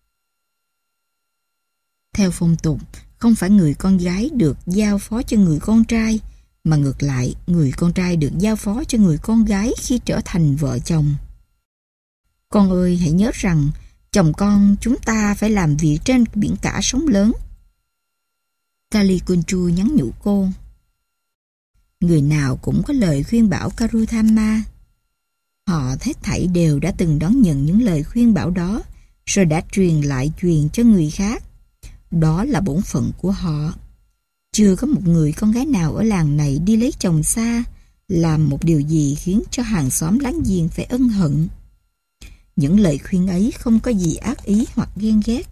Theo phong tục, không phải người con gái được giao phó cho người con trai, mà ngược lại, người con trai được giao phó cho người con gái khi trở thành vợ chồng. Con ơi, hãy nhớ rằng, chồng con chúng ta phải làm việc trên biển cả sóng lớn. Kalikunchu nhắn nhủ cô. Người nào cũng có lời khuyên bảo Karutama. Họ hết thảy đều đã từng đón nhận những lời khuyên bảo đó, rồi đã truyền lại truyền cho người khác. Đó là bổn phận của họ. Chưa có một người con gái nào ở làng này đi lấy chồng xa, làm một điều gì khiến cho hàng xóm láng giềng phải ân hận. Những lời khuyên ấy không có gì ác ý hoặc ghen ghét.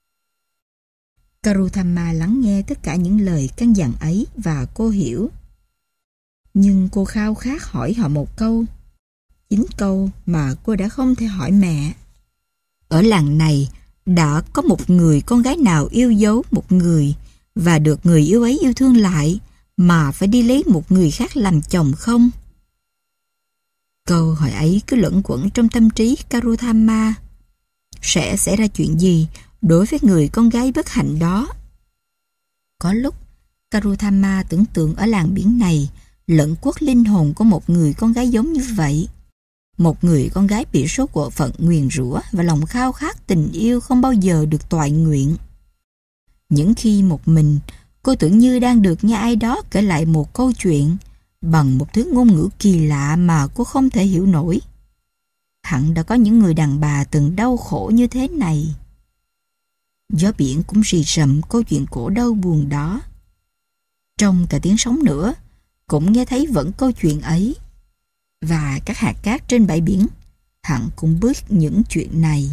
Karutama lắng nghe tất cả những lời căn dặn ấy và cô hiểu. Nhưng cô khao khát hỏi họ một câu. Chính câu mà cô đã không thể hỏi mẹ. Ở làng này đã có một người con gái nào yêu dấu một người và được người yêu ấy yêu thương lại mà phải đi lấy một người khác làm chồng không? Câu hỏi ấy cứ luẩn quẩn trong tâm trí Karutama. Sẽ xảy ra chuyện gì đối với người con gái bất hạnh đó? Có lúc Karutama tưởng tượng ở làng biển này lẫn quất linh hồn của một người con gái giống như vậy. Một người con gái bị số của phận nguyền rủa và lòng khao khát tình yêu không bao giờ được toại nguyện. Những khi một mình, cô tưởng như đang được nghe ai đó kể lại một câu chuyện bằng một thứ ngôn ngữ kỳ lạ mà cô không thể hiểu nổi. Hẳn đã có những người đàn bà từng đau khổ như thế này. Gió biển cũng rì rầm câu chuyện cổ đau buồn đó. Trong cả tiếng sóng nữa, cũng nghe thấy vẫn câu chuyện ấy. Và các hạt cát trên bãi biển hẳn cũng biết những chuyện này.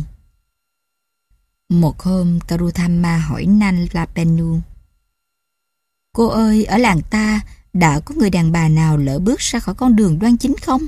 Một hôm, Karutama hỏi Nalapenu. Cô ơi, ở làng ta đã có người đàn bà nào lỡ bước ra khỏi con đường đoan chính không?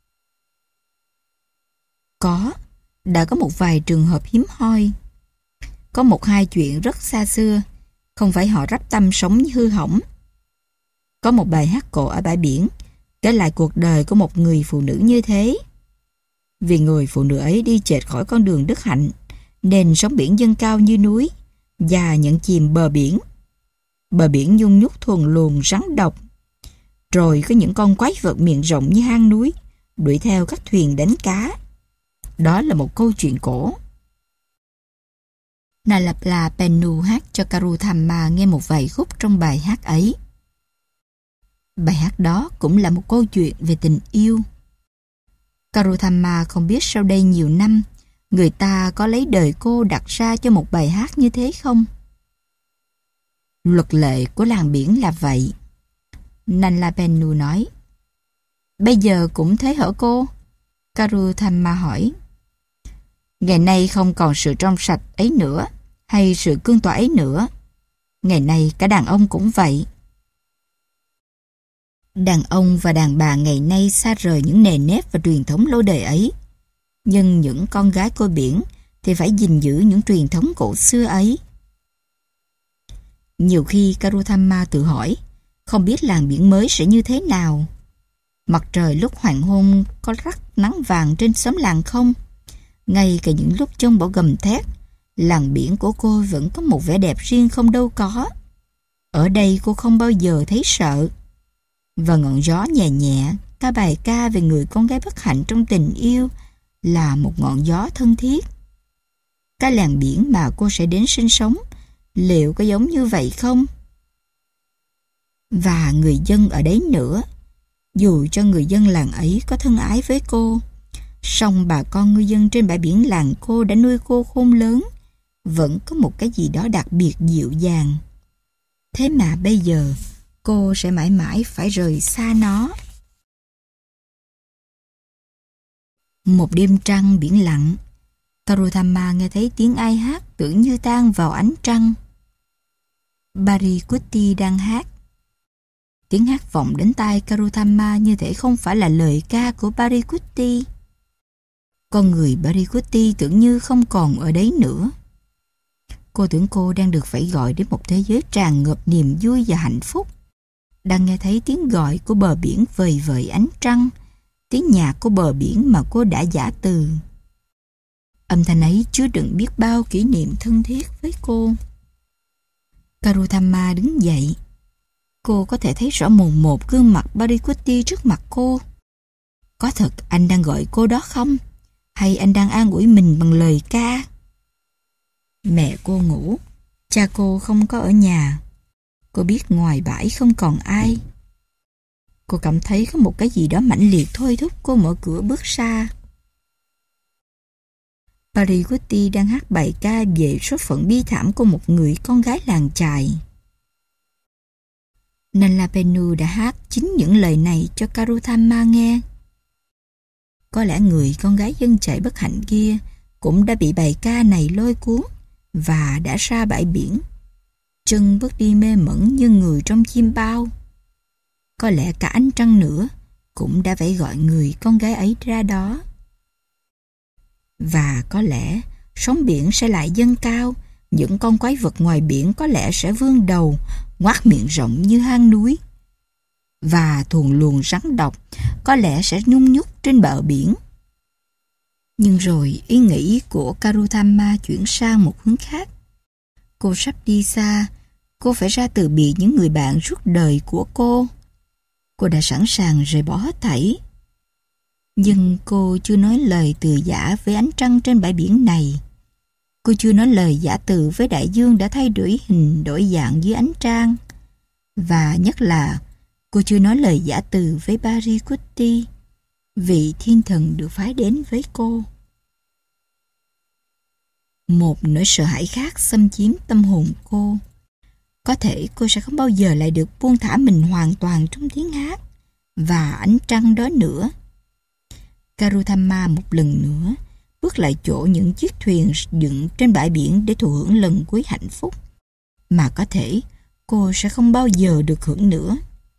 Có, đã có một vài trường hợp hiếm hoi. Có một hai chuyện rất xa xưa, không phải họ rắp tâm sống hư hỏng. Có một bài hát cổ ở bãi biển kể lại cuộc đời của một người phụ nữ như thế. Vì người phụ nữ ấy đi chệch khỏi con đường đức hạnh, nên sóng biển dâng cao như núi và nhận chìm bờ biển. Bờ biển nhung nhúc thuần luồng rắn độc. Rồi có những con quái vật miệng rộng như hang núi đuổi theo các thuyền đánh cá. Đó là một câu chuyện cổ. Nalapenu hát cho Karutama nghe một vài khúc trong bài hát ấy. Bài hát đó cũng là một câu chuyện về tình yêu. Karutama không biết sau đây nhiều năm, người ta có lấy đời cô đặt ra cho một bài hát như thế không? Luật lệ của làng biển là vậy. Nalapenu nói. Bây giờ cũng thế hả cô? Karutama hỏi. Ngày nay không còn sự trong sạch ấy nữa, hay sự cương tỏa ấy nữa. Ngày nay cả đàn ông cũng vậy. Đàn ông và đàn bà ngày nay xa rời những nề nếp và truyền thống lâu đời ấy. Nhưng những con gái côi biển thì phải gìn giữ những truyền thống cổ xưa ấy. Nhiều khi Karutama tự hỏi, không biết làng biển mới sẽ như thế nào. Mặt trời lúc hoàng hôn có rắc nắng vàng trên xóm làng không? Ngay cả những lúc trông bão gầm thét, làng biển của cô vẫn có một vẻ đẹp riêng không đâu có. Ở đây cô không bao giờ thấy sợ. Và ngọn gió nhẹ nhẹ, ca bài ca về người con gái bất hạnh trong tình yêu là một ngọn gió thân thiết. Cái làng biển mà cô sẽ đến sinh sống, liệu có giống như vậy không? Và người dân ở đấy nữa, dù cho người dân làng ấy có thân ái với cô, song bà con ngư dân trên bãi biển làng cô đã nuôi cô khôn lớn, vẫn có một cái gì đó đặc biệt dịu dàng. Thế mà bây giờ, cô sẽ mãi mãi phải rời xa nó. Một đêm trăng biển lặng, Karutama nghe thấy tiếng ai hát tưởng như tan vào ánh trăng. Parikutti đang hát. Tiếng hát vọng đến tai Karutama như thể không phải là lời ca của Parikutti. Con người Parikutti tưởng như không còn ở đấy nữa. Cô tưởng cô đang được phải gọi đến một thế giới tràn ngập niềm vui và hạnh phúc. Đang nghe thấy tiếng gọi của bờ biển vời vợi ánh trăng, tiếng nhạc của bờ biển mà cô đã giã từ. Âm thanh ấy chứa đựng biết bao kỷ niệm thân thiết với cô. Karutama đứng dậy. Cô có thể thấy rõ mồn một gương mặt Parikutti trước mặt cô. Có thật anh đang gọi cô đó không? Hay anh đang an ủi mình bằng lời ca? Mẹ cô ngủ, cha cô không có ở nhà. Cô biết ngoài bãi không còn ai. Cô cảm thấy có một cái gì đó mãnh liệt thôi thúc cô mở cửa bước ra. Parikutti đang hát bài ca về số phận bi thảm của một người con gái làng chài. Nanlapenu đã hát chính những lời này cho Karutama nghe. Có lẽ người con gái dân chài bất hạnh kia cũng đã bị bài ca này lôi cuốn và đã ra bãi biển, chân bước đi mê mẩn như người trong chim bao. Có lẽ cả ánh trăng nữa cũng đã phải gọi người con gái ấy ra đó. Và có lẽ sóng biển sẽ lại dâng cao, những con quái vật ngoài biển có lẽ sẽ vươn đầu, ngoác miệng rộng như hang núi. Và thuồng luồng rắn độc có lẽ sẽ nhung nhúc trên bờ biển. Nhưng rồi ý nghĩ của Karutama chuyển sang một hướng khác. Cô sắp đi xa, cô phải ra từ biệt những người bạn suốt đời của cô. Cô đã sẵn sàng rời bỏ hết thảy. Nhưng cô chưa nói lời từ giã với ánh trăng trên bãi biển này. Cô chưa nói lời giã từ với đại dương đã thay đổi hình đổi dạng dưới ánh trăng. Và nhất là cô chưa nói lời giã từ với Parikutti, vị thiên thần được phái đến với cô. Một nỗi sợ hãi khác xâm chiếm tâm hồn cô. Có thể cô sẽ không bao giờ lại được buông thả mình hoàn toàn trong tiếng hát và ánh trăng đó nữa. Karutama một lần nữa bước lại chỗ những chiếc thuyền dựng trên bãi biển để thụ hưởng lần cuối hạnh phúc mà có thể cô sẽ không bao giờ được hưởng nữa.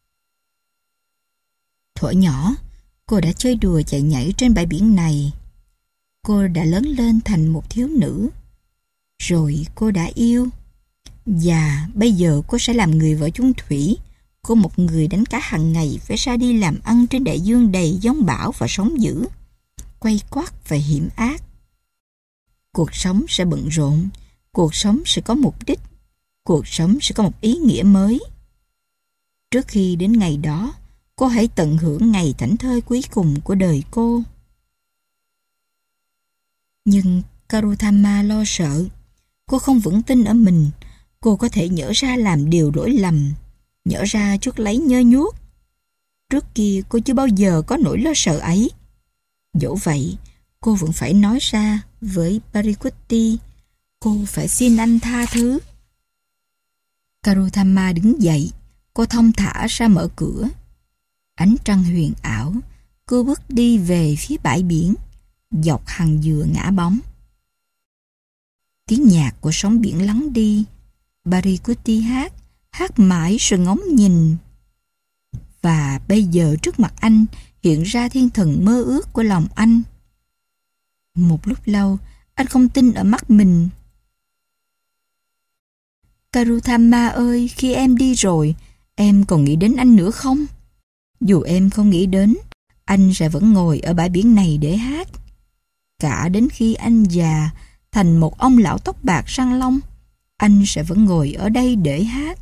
Thuở nhỏ, cô đã chơi đùa chạy nhảy trên bãi biển này. Cô đã lớn lên thành một thiếu nữ. Rồi cô đã yêu. Và bây giờ cô sẽ làm người vợ chung thủy của một người đánh cá hàng ngày phải ra đi làm ăn trên đại dương đầy giông bão và sóng dữ, quay quắt và hiểm ác. Cuộc sống sẽ bận rộn, cuộc sống sẽ có mục đích, cuộc sống sẽ có một ý nghĩa mới. Trước khi đến ngày đó, cô hãy tận hưởng ngày thảnh thơi cuối cùng của đời cô. Nhưng Karutama lo sợ. Cô không vững tin ở mình. Cô có thể nhỡ ra làm điều lỗi lầm, nhỡ ra chuốc lấy nhơ nhuốc. Trước kia cô chưa bao giờ có nỗi lo sợ ấy. Dẫu vậy, cô vẫn phải nói ra với Parikutti. Cô phải xin anh tha thứ. Karutama đứng dậy. Cô thong thả ra mở cửa. Ánh trăng huyền ảo. Cô bước đi về phía bãi biển, dọc hàng dừa ngã bóng. Tiếng nhạc của sóng biển lắng đi. Parikutti hát, hát mãi rồi ngóng nhìn. Và bây giờ trước mặt anh hiện ra thiên thần mơ ước của lòng anh. Một lúc lâu, anh không tin ở mắt mình. Karutama ơi, khi em đi rồi, em còn nghĩ đến anh nữa không? Dù em không nghĩ đến, anh sẽ vẫn ngồi ở bãi biển này để hát. Cả đến khi anh già, thành một ông lão tóc bạc răng long, anh sẽ vẫn ngồi ở đây để hát.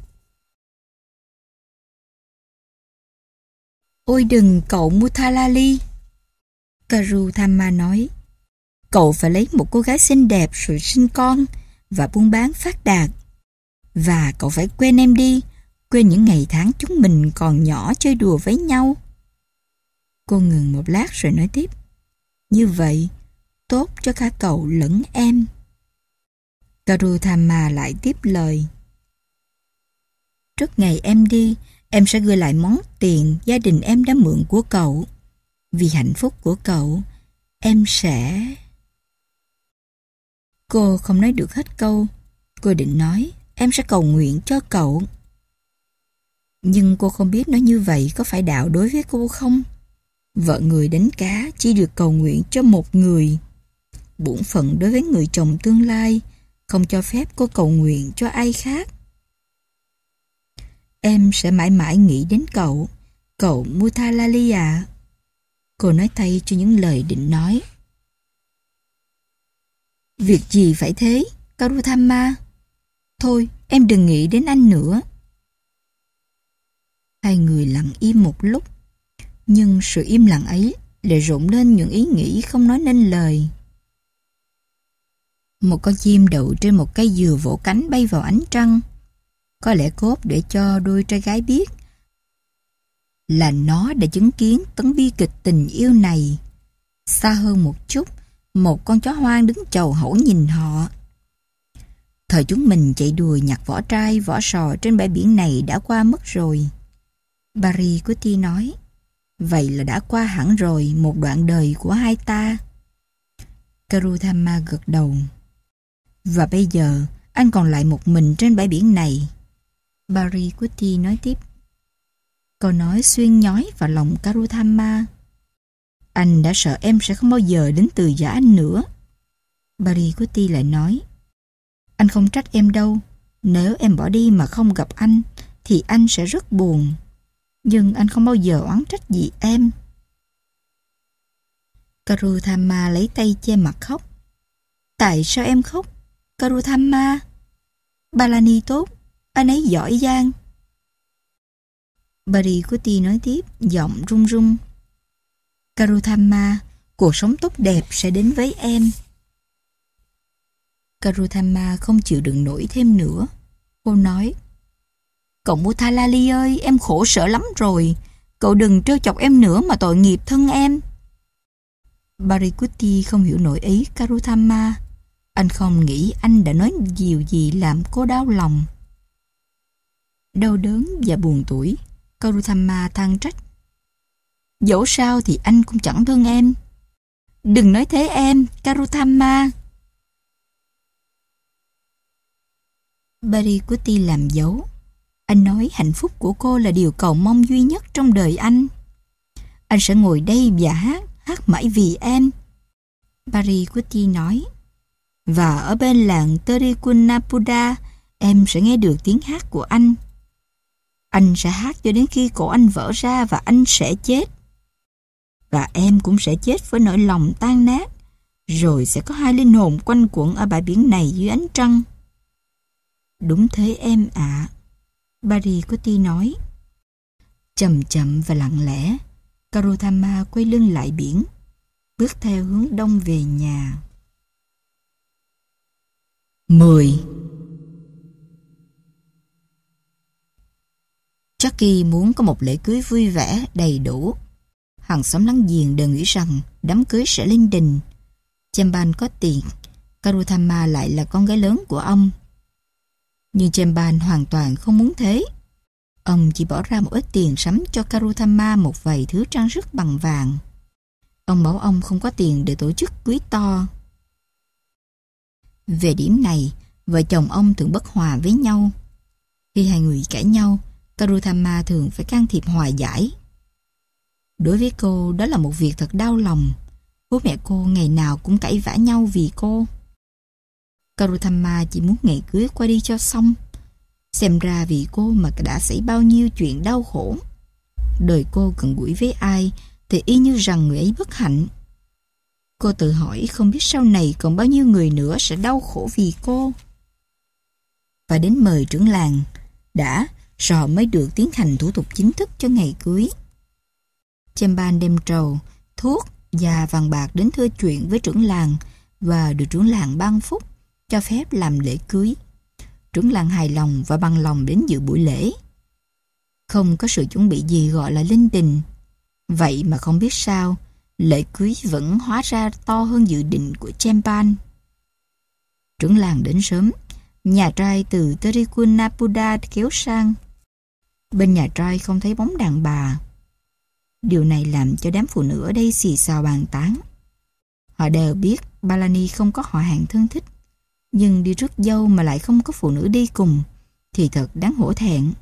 Ôi đừng cậu Muthalali, Karutama nói. Cậu phải lấy một cô gái xinh đẹp rồi sinh con và buôn bán phát đạt. Và cậu phải quên em đi, quên những ngày tháng chúng mình còn nhỏ chơi đùa với nhau. Cô ngừng một lát rồi nói tiếp. Như vậy, tốt cho cả cậu lẫn em. Karuthama lại tiếp lời. Trước ngày em đi, em sẽ gửi lại món tiền gia đình em đã mượn của cậu. Vì hạnh phúc của cậu, em sẽ... Cô không nói được hết câu. Cô định nói, em sẽ cầu nguyện cho cậu. Nhưng cô không biết nói như vậy có phải đạo đối với cô không? Vợ người đánh cá chỉ được cầu nguyện cho một người. Bổn phận đối với người chồng tương lai không cho phép cô cầu nguyện cho ai khác. Em sẽ mãi mãi nghĩ đến cậu, cậu Mutalali ạ. Cô nói thay cho những lời định nói. Việc gì phải thế, Karuthama? Thôi, em đừng nghĩ đến anh nữa. Hai người lặng im một lúc, nhưng sự im lặng ấy lại rộn lên những ý nghĩ không nói nên lời. Một con chim đậu trên một cây dừa vỗ cánh bay vào ánh trăng. Có lẽ cốt để cho đôi trai gái biết là nó đã chứng kiến tấn bi kịch tình yêu này. Xa hơn một chút, một con chó hoang đứng chầu hổ nhìn họ. Thời chúng mình chạy đùa nhặt vỏ trai, vỏ sò trên bãi biển này đã qua mất rồi. Parikuti nói, vậy là đã qua hẳn rồi một đoạn đời của hai ta. Karuthama gật đầu. Và bây giờ, anh còn lại một mình trên bãi biển này. Parikuti nói tiếp. Câu nói xuyên nhói vào lòng Karuthama. Anh đã sợ em sẽ không bao giờ đến từ giã anh nữa. Parikuti lại nói. Anh không trách em đâu. Nếu em bỏ đi mà không gặp anh, thì anh sẽ rất buồn. Nhưng anh không bao giờ oán trách gì em. Karuthama lấy tay che mặt khóc. Tại sao em khóc, Karuthama? Palani tốt, anh ấy giỏi giang. Parikuti nói tiếp, giọng run run. Karuthama, cuộc sống tốt đẹp sẽ đến với em. Karuthama không chịu đựng nổi thêm nữa. Cô nói, cậu Mutalali ơi, em khổ sở lắm rồi. Cậu đừng trêu chọc em nữa mà tội nghiệp thân em. Parikuti không hiểu nổi ý Karuthama. Anh không nghĩ anh đã nói điều gì làm cô đau lòng. Đau đớn và buồn tủi, Karuthama than trách. Dẫu sao thì anh cũng chẳng thương em. Đừng nói thế em, Karuthama. Parikuti làm dấu. Anh nói hạnh phúc của cô là điều cầu mong duy nhất trong đời anh. Anh sẽ ngồi đây và hát, hát mãi vì em. Parikuti nói. Và ở bên làng Terikunnapuda, em sẽ nghe được tiếng hát của anh. Anh sẽ hát cho đến khi cổ anh vỡ ra và anh sẽ chết. Và em cũng sẽ chết với nỗi lòng tan nát. Rồi sẽ có hai linh hồn quanh quẩn ở bãi biển này dưới ánh trăng. Đúng thế em ạ. À. Parikuti nói. Chậm chậm và lặng lẽ, Karuthama quay lưng lại biển, bước theo hướng đông về nhà. mười. Jackie muốn có một lễ cưới vui vẻ, đầy đủ. Hàng xóm láng giềng đều nghĩ rằng đám cưới sẽ linh đình. Chemban có tiền, Karuthama lại là con gái lớn của ông. Nhưng Chemban hoàn toàn không muốn thế. Ông chỉ bỏ ra một ít tiền sắm cho Karuthama một vài thứ trang sức bằng vàng. Ông bảo ông không có tiền để tổ chức cưới to. Về điểm này, vợ chồng ông thường bất hòa với nhau. Khi hai người cãi nhau, Karuthama thường phải can thiệp hòa giải. Đối với cô, đó là một việc thật đau lòng. Bố mẹ cô ngày nào cũng cãi vã nhau vì cô. Karuthama chỉ muốn ngày cưới qua đi cho xong. Xem ra vì cô mà đã xảy bao nhiêu chuyện đau khổ. Đời cô gần gũi với ai thì y như rằng người ấy bất hạnh. Cô tự hỏi không biết sau này còn bao nhiêu người nữa sẽ đau khổ vì cô. Và đến mời trưởng làng đã rồi mới được tiến hành thủ tục chính thức cho ngày cưới. Chemban đem trầu, thuốc và vàng bạc đến thưa chuyện với trưởng làng và được trưởng làng ban phúc cho phép làm lễ cưới. Trưởng làng hài lòng và bằng lòng đến dự buổi lễ. Không có sự chuẩn bị gì gọi là linh đình. Vậy mà không biết sao, lễ cưới vẫn hóa ra to hơn dự định của Chemban. Trưởng làng đến sớm. Nhà trai từ Tirikunapuda kéo sang. Bên nhà trai không thấy bóng đàn bà. Điều này làm cho đám phụ nữ ở đây xì xào bàn tán. Họ đều biết Palani không có họ hàng thân thích, nhưng đi rước dâu mà lại không có phụ nữ đi cùng thì thật đáng hổ thẹn.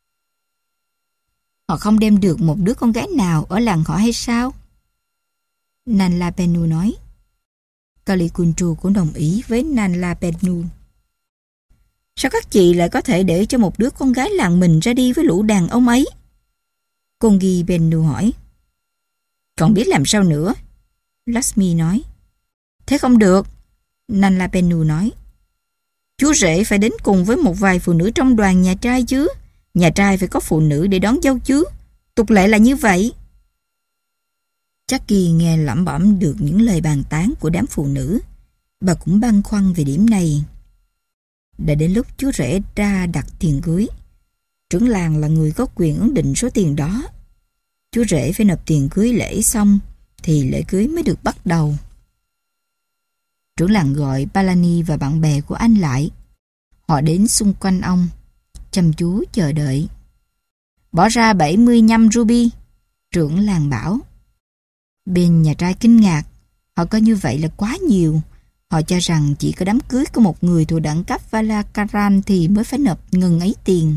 Họ không đem được một đứa con gái nào ở làng họ hay sao? Nanlapenu nói. Kalikuntru cũng đồng ý với Nanlapenu. Sao các chị lại có thể để cho một đứa con gái làng mình ra đi với lũ đàn ông ấy? Kongibenu hỏi. Còn biết làm sao nữa? Lakshmi nói. Thế không được, Nanlapenu nói. Chú rể phải đến cùng với một vài phụ nữ trong đoàn nhà trai chứ. Nhà trai phải có phụ nữ để đón dâu chứ. Tục lệ là như vậy. Jackie nghe lẩm bẩm được những lời bàn tán của đám phụ nữ. Bà cũng băn khoăn về điểm này. Đã đến lúc chú rể ra đặt tiền cưới. Trưởng làng là người có quyền ấn định số tiền đó. Chú rể phải nộp tiền cưới lễ xong thì lễ cưới mới được bắt đầu. Trưởng làng gọi Palani và bạn bè của anh lại. Họ đến xung quanh ông, chăm chú chờ đợi. Bỏ ra bảy mươi lăm ruby, trưởng làng bảo. Bên nhà trai kinh ngạc, họ coi như vậy là quá nhiều. Họ cho rằng chỉ có đám cưới của một người thuộc đẳng cấp Valakaran thì mới phải nộp ngần ấy tiền.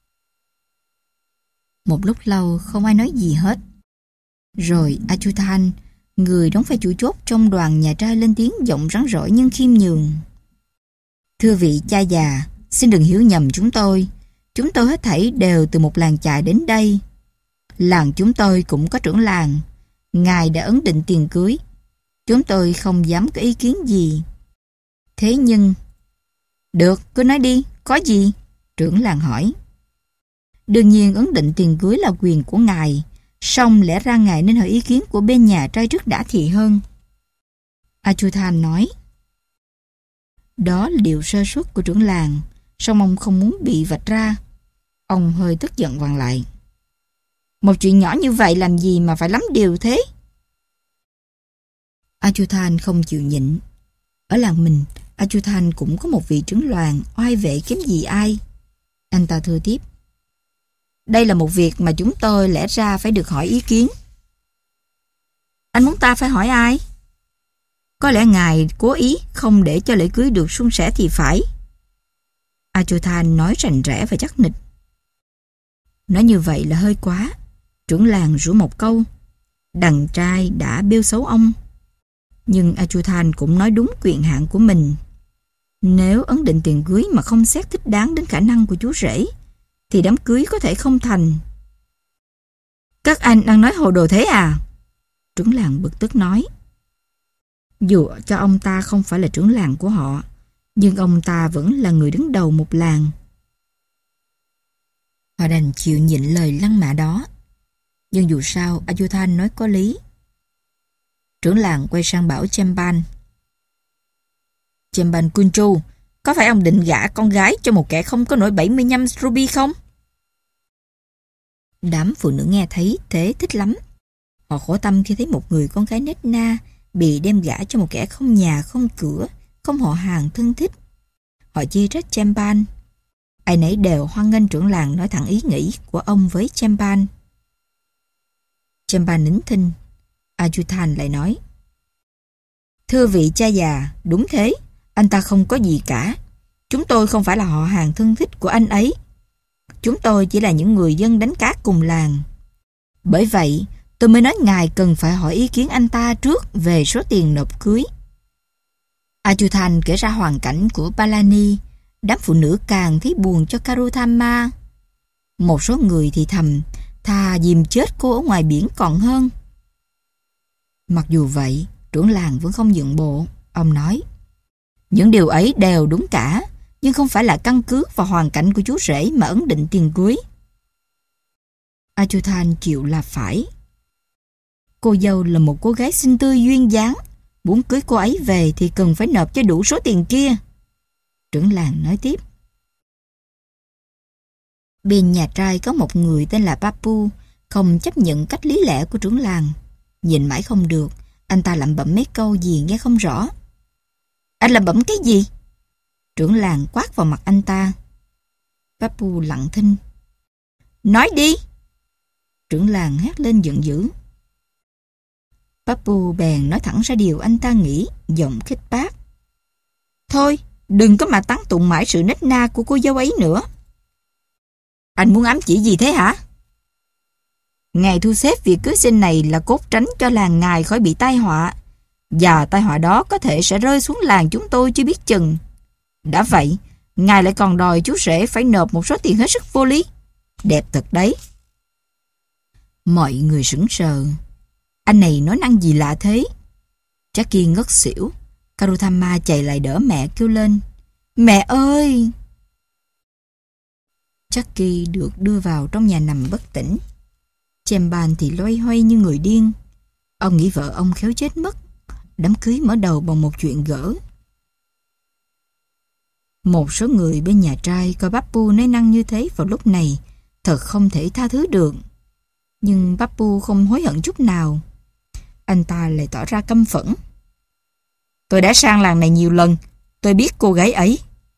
Một lúc lâu không ai nói gì hết. Rồi Achuthan, người đóng vai chủ chốt trong đoàn nhà trai, lên tiếng giọng rắn rỏi nhưng khiêm nhường. Thưa vị cha già, xin đừng hiểu nhầm chúng tôi. Chúng tôi hết thảy đều từ một làng chài đến đây. Làng chúng tôi cũng có trưởng làng. Ngài đã ấn định tiền cưới. Chúng tôi không dám có ý kiến gì. Thế nhưng... Được, cứ nói đi, có gì? Trưởng làng hỏi. Đương nhiên ấn định tiền cưới là quyền của ngài. Song lẽ ra ngài nên hỏi ý kiến của bên nhà trai trước đã thì hơn. Achuthan nói. Đó là điều sơ suất của trưởng làng. Song ông không muốn bị vạch ra. Ông hơi tức giận vặn lại. Một chuyện nhỏ như vậy làm gì mà phải lắm điều thế? Achuthan không chịu nhịn. Ở làng mình, Achuthan cũng có một vị trưởng làng oai vệ kém gì ai. Anh ta thưa tiếp. Đây là một việc mà chúng tôi lẽ ra phải được hỏi ý kiến. Anh muốn ta phải hỏi ai? Có lẽ ngài cố ý không để cho lễ cưới được suôn sẻ thì phải. Achuthan nói rành rẽ và chắc nịch. Nói như vậy là hơi quá. Trưởng làng rủa một câu. Đàn trai đã bêu xấu ông. Nhưng Achuthan cũng nói đúng quyền hạn của mình. Nếu ấn định tiền cưới mà không xét thích đáng đến khả năng của chú rể, thì đám cưới có thể không thành. Các anh đang nói hồ đồ thế à? Trưởng làng bực tức nói. Dù cho ông ta không phải là trưởng làng của họ, nhưng ông ta vẫn là người đứng đầu một làng. Họ đành chịu nhịn lời lăng mạ đó. Nhưng dù sao, Achuthan nói có lý. Trưởng làng quay sang bảo Chemban. Chemban Kunchu, có phải ông định gả con gái cho một kẻ không có nổi bảy mươi lăm ruby không? Đám phụ nữ nghe thấy thế thích lắm. Họ khổ tâm khi thấy một người con gái nết na bị đem gả cho một kẻ không nhà, không cửa, không họ hàng thân thích. Họ chê trách Chemban. Ai nấy đều hoan nghênh trưởng làng nói thẳng ý nghĩ của ông với Chemban. Chemban nín thinh. Achuthan lại nói. Thưa vị cha già, đúng thế, anh ta không có gì cả. Chúng tôi không phải là họ hàng thân thích của anh ấy. Chúng tôi chỉ là những người dân đánh cá cùng làng. Bởi vậy, tôi mới nói ngài cần phải hỏi ý kiến anh ta trước về số tiền nộp cưới. Achuthan kể ra hoàn cảnh của Palani. Đám phụ nữ càng thấy buồn cho Karuthama. Một số người thì thầm, thà dìm chết cô ở ngoài biển còn hơn. Mặc dù vậy, trưởng làng vẫn không nhượng bộ. Ông nói, những điều ấy đều đúng cả, nhưng không phải là căn cứ vào hoàn cảnh của chú rể mà ấn định tiền cưới. Achuthan chịu là phải. Cô dâu là một cô gái xinh tươi duyên dáng. Muốn cưới cô ấy về thì cần phải nộp cho đủ số tiền kia. Trưởng làng nói tiếp. Bên nhà trai có một người tên là Papu, không chấp nhận cách lý lẽ của trưởng làng. Nhìn mãi không được, anh ta lẩm bẩm mấy câu gì nghe không rõ. Anh lẩm bẩm cái gì? Trưởng làng quát vào mặt anh ta. Papu lặng thinh. Nói đi! Trưởng làng hét lên giận dữ. Papu bèn nói thẳng ra điều anh ta nghĩ, giọng khích bác. Thôi, đừng có mà tán tụng mãi sự nết na của cô dâu ấy nữa. Anh muốn ám chỉ gì thế hả? Ngài thu xếp việc cưới xin này là cốt tránh cho làng ngài khỏi bị tai họa. Và tai họa đó có thể sẽ rơi xuống làng chúng tôi chưa biết chừng. Đã vậy, ngài lại còn đòi chú rể phải nộp một số tiền hết sức vô lý. Đẹp thật đấy. Mọi người sững sờ. Anh này nói năng gì lạ thế? Jackie ngất xỉu. Karuthama chạy lại đỡ mẹ kêu lên. Mẹ ơi! Jackie được đưa vào trong nhà nằm bất tỉnh. Chemban thì loay hoay như người điên. Ông nghĩ vợ ông khéo chết mất. Đám cưới mở đầu bằng một chuyện gỡ. Một số người bên nhà trai coi Papu nói năng như thế vào lúc này thật không thể tha thứ được. Nhưng Papu không hối hận chút nào. Anh ta lại tỏ ra căm phẫn. Tôi đã sang làng này nhiều lần. Tôi biết cô gái ấy.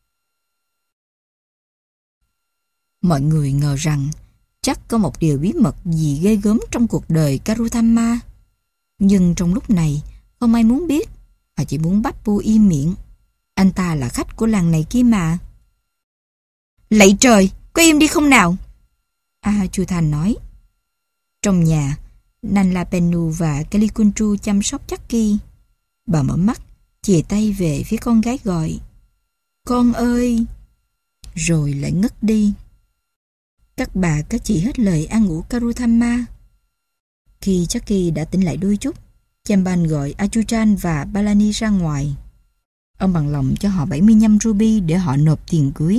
Mọi người ngờ rằng chắc có một điều bí mật gì ghê gớm trong cuộc đời Karuthama. Nhưng trong lúc này không ai muốn biết. Họ chỉ muốn Papu im miệng. Anh ta là khách của làng này kia mà. Lạy trời, có im đi không nào? Achuthan nói. Trong nhà, Nanlapenu và Kelikunchu chăm sóc Jackie. Bà mở mắt, chìa tay về phía con gái gọi. Con ơi! Rồi lại ngất đi. Các bà các chị hết lời an ủi Karuthama. Khi Jackie đã tỉnh lại đôi chút, Chemban gọi Achuthan và Palani ra ngoài. Ông bằng lòng cho họ bảy mươi lăm ruby để họ nộp tiền cưới.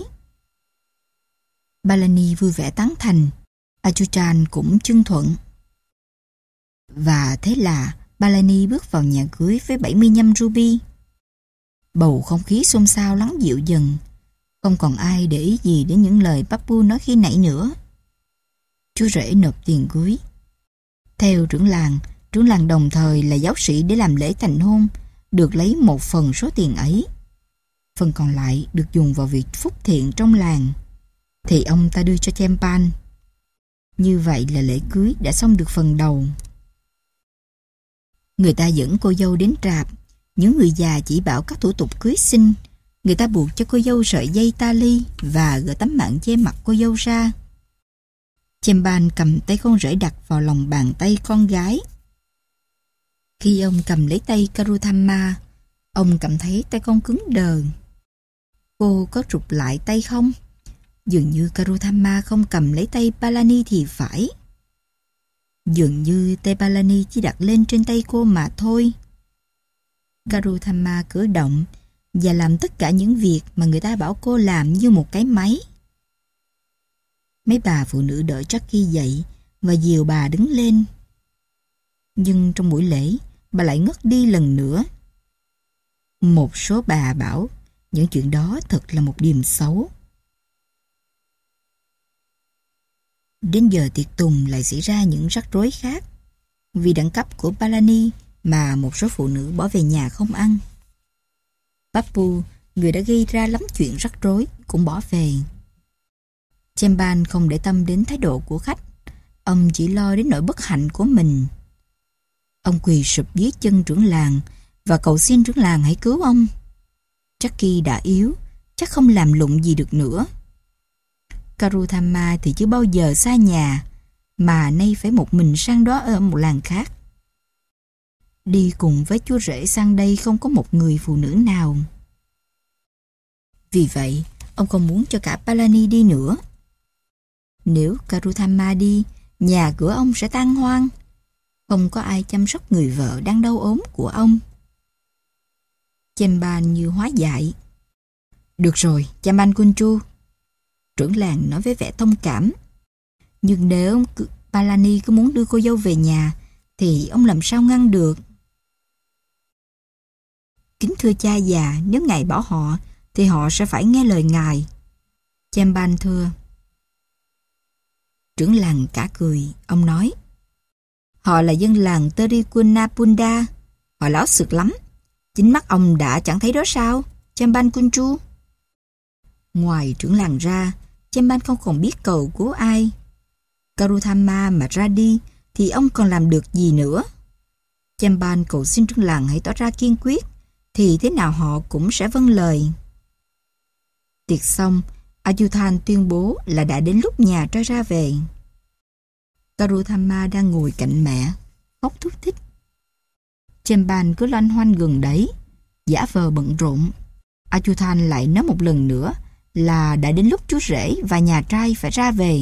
Palani vui vẻ tán thành. Achuthan cũng chưng thuận. Và thế là Palani bước vào nhà cưới với bảy mươi lăm ruby. Bầu không khí xôn xao lắng dịu dần. Không còn ai để ý gì đến những lời Papu nói khi nãy nữa. Chú rể nộp tiền cưới. Theo trưởng làng, trưởng làng đồng thời là giáo sĩ để làm lễ thành hôn, được lấy một phần số tiền ấy. Phần còn lại được dùng vào việc phúc thiện trong làng. Thì ông ta đưa cho Chempan. Như vậy là lễ cưới đã xong được phần đầu. Người ta dẫn cô dâu đến rạp. Những người già chỉ bảo các thủ tục cưới xin. Người ta buộc cho cô dâu sợi dây tali và gỡ tấm mạng che mặt cô dâu ra. Chemban cầm tay con rể đặt vào lòng bàn tay con gái. Khi ông cầm lấy tay Karuthama, ông cảm thấy tay con cứng đờ. Cô có rụt lại tay không? Dường như Karuthama không cầm lấy tay Palani thì phải. Dường như tay Palani chỉ đặt lên trên tay cô mà thôi. Karuthama cử động và làm tất cả những việc mà người ta bảo cô làm như một cái máy. Mấy bà phụ nữ đỡ Jackie dậy và dìu bà đứng lên. Nhưng trong buổi lễ, bà lại ngất đi lần nữa. Một số bà bảo những chuyện đó thật là một điềm xấu. Đến giờ tiệc tùng lại xảy ra những rắc rối khác. Vì đẳng cấp của Palani mà một số phụ nữ bỏ về nhà không ăn. Papu, người đã gây ra lắm chuyện rắc rối, cũng bỏ về. Chemban không để tâm đến thái độ của khách. Ông chỉ lo đến nỗi bất hạnh của mình. Ông quỳ sụp dưới chân trưởng làng và cầu xin trưởng làng hãy cứu ông. Jackie đã yếu, chắc không làm lụng gì được nữa. Karuthama thì chưa bao giờ xa nhà, mà nay phải một mình sang đó ở một làng khác. Đi cùng với chú rể sang đây không có một người phụ nữ nào. Vì vậy, ông không muốn cho cả Palani đi nữa. Nếu Karuthama đi, nhà cửa ông sẽ tan hoang. Không có ai chăm sóc người vợ đang đau ốm của ông. Chemban như hóa dại. Được rồi, Chaman Kunchu. Trưởng làng nói với vẻ thông cảm. Nhưng nếu Palani cứ muốn đưa cô dâu về nhà, thì ông làm sao ngăn được? Kính thưa cha già, nếu ngài bỏ họ, thì họ sẽ phải nghe lời ngài. Chemban thưa. Trưởng làng cả cười, ông nói. Họ là dân làng Terikunapunda. Họ láo xược lắm. Chính mắt ông đã chẳng thấy đó sao, Chemban Kunchu? Ngoài trưởng làng ra, Chemban không còn biết cầu cứu ai. Karuthama mà ra đi thì ông còn làm được gì nữa? Chemban cầu xin trưởng làng hãy tỏ ra kiên quyết, thì thế nào họ cũng sẽ vâng lời. Tiệc xong, Ayuthan tuyên bố là đã đến lúc nhà trai ra về. Karuthama đang ngồi cạnh mẹ, khóc thút thít. Chemban cứ loanh hoanh gần đấy, giả vờ bận rộn. Ayuthan lại nói một lần nữa là đã đến lúc chú rể và nhà trai phải ra về.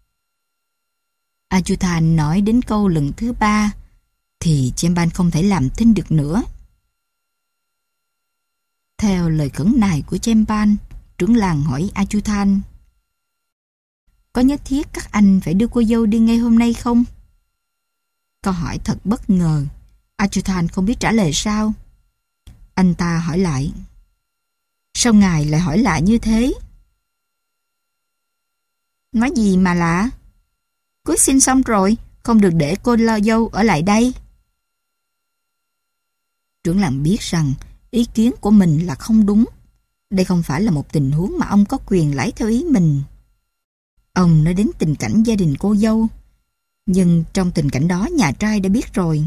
Ayuthan nói đến câu lần thứ ba thì Chemban không thể làm thinh được nữa. Theo lời khẩn nài của Chemban, trưởng làng hỏi Ayuthan: có nhất thiết các anh phải đưa cô dâu đi ngay hôm nay không? Câu hỏi thật bất ngờ. Ayuthan không biết trả lời sao. Anh ta hỏi lại: sao ngài lại hỏi lạ như thế? Nói gì mà lạ? Cưới xin xong rồi, không được để cô lo dâu ở lại đây. Trưởng làng biết rằng ý kiến của mình là không đúng. Đây không phải là một tình huống mà ông có quyền lấy theo ý mình. Ông nói đến tình cảnh gia đình cô dâu, nhưng trong tình cảnh đó nhà trai đã biết rồi.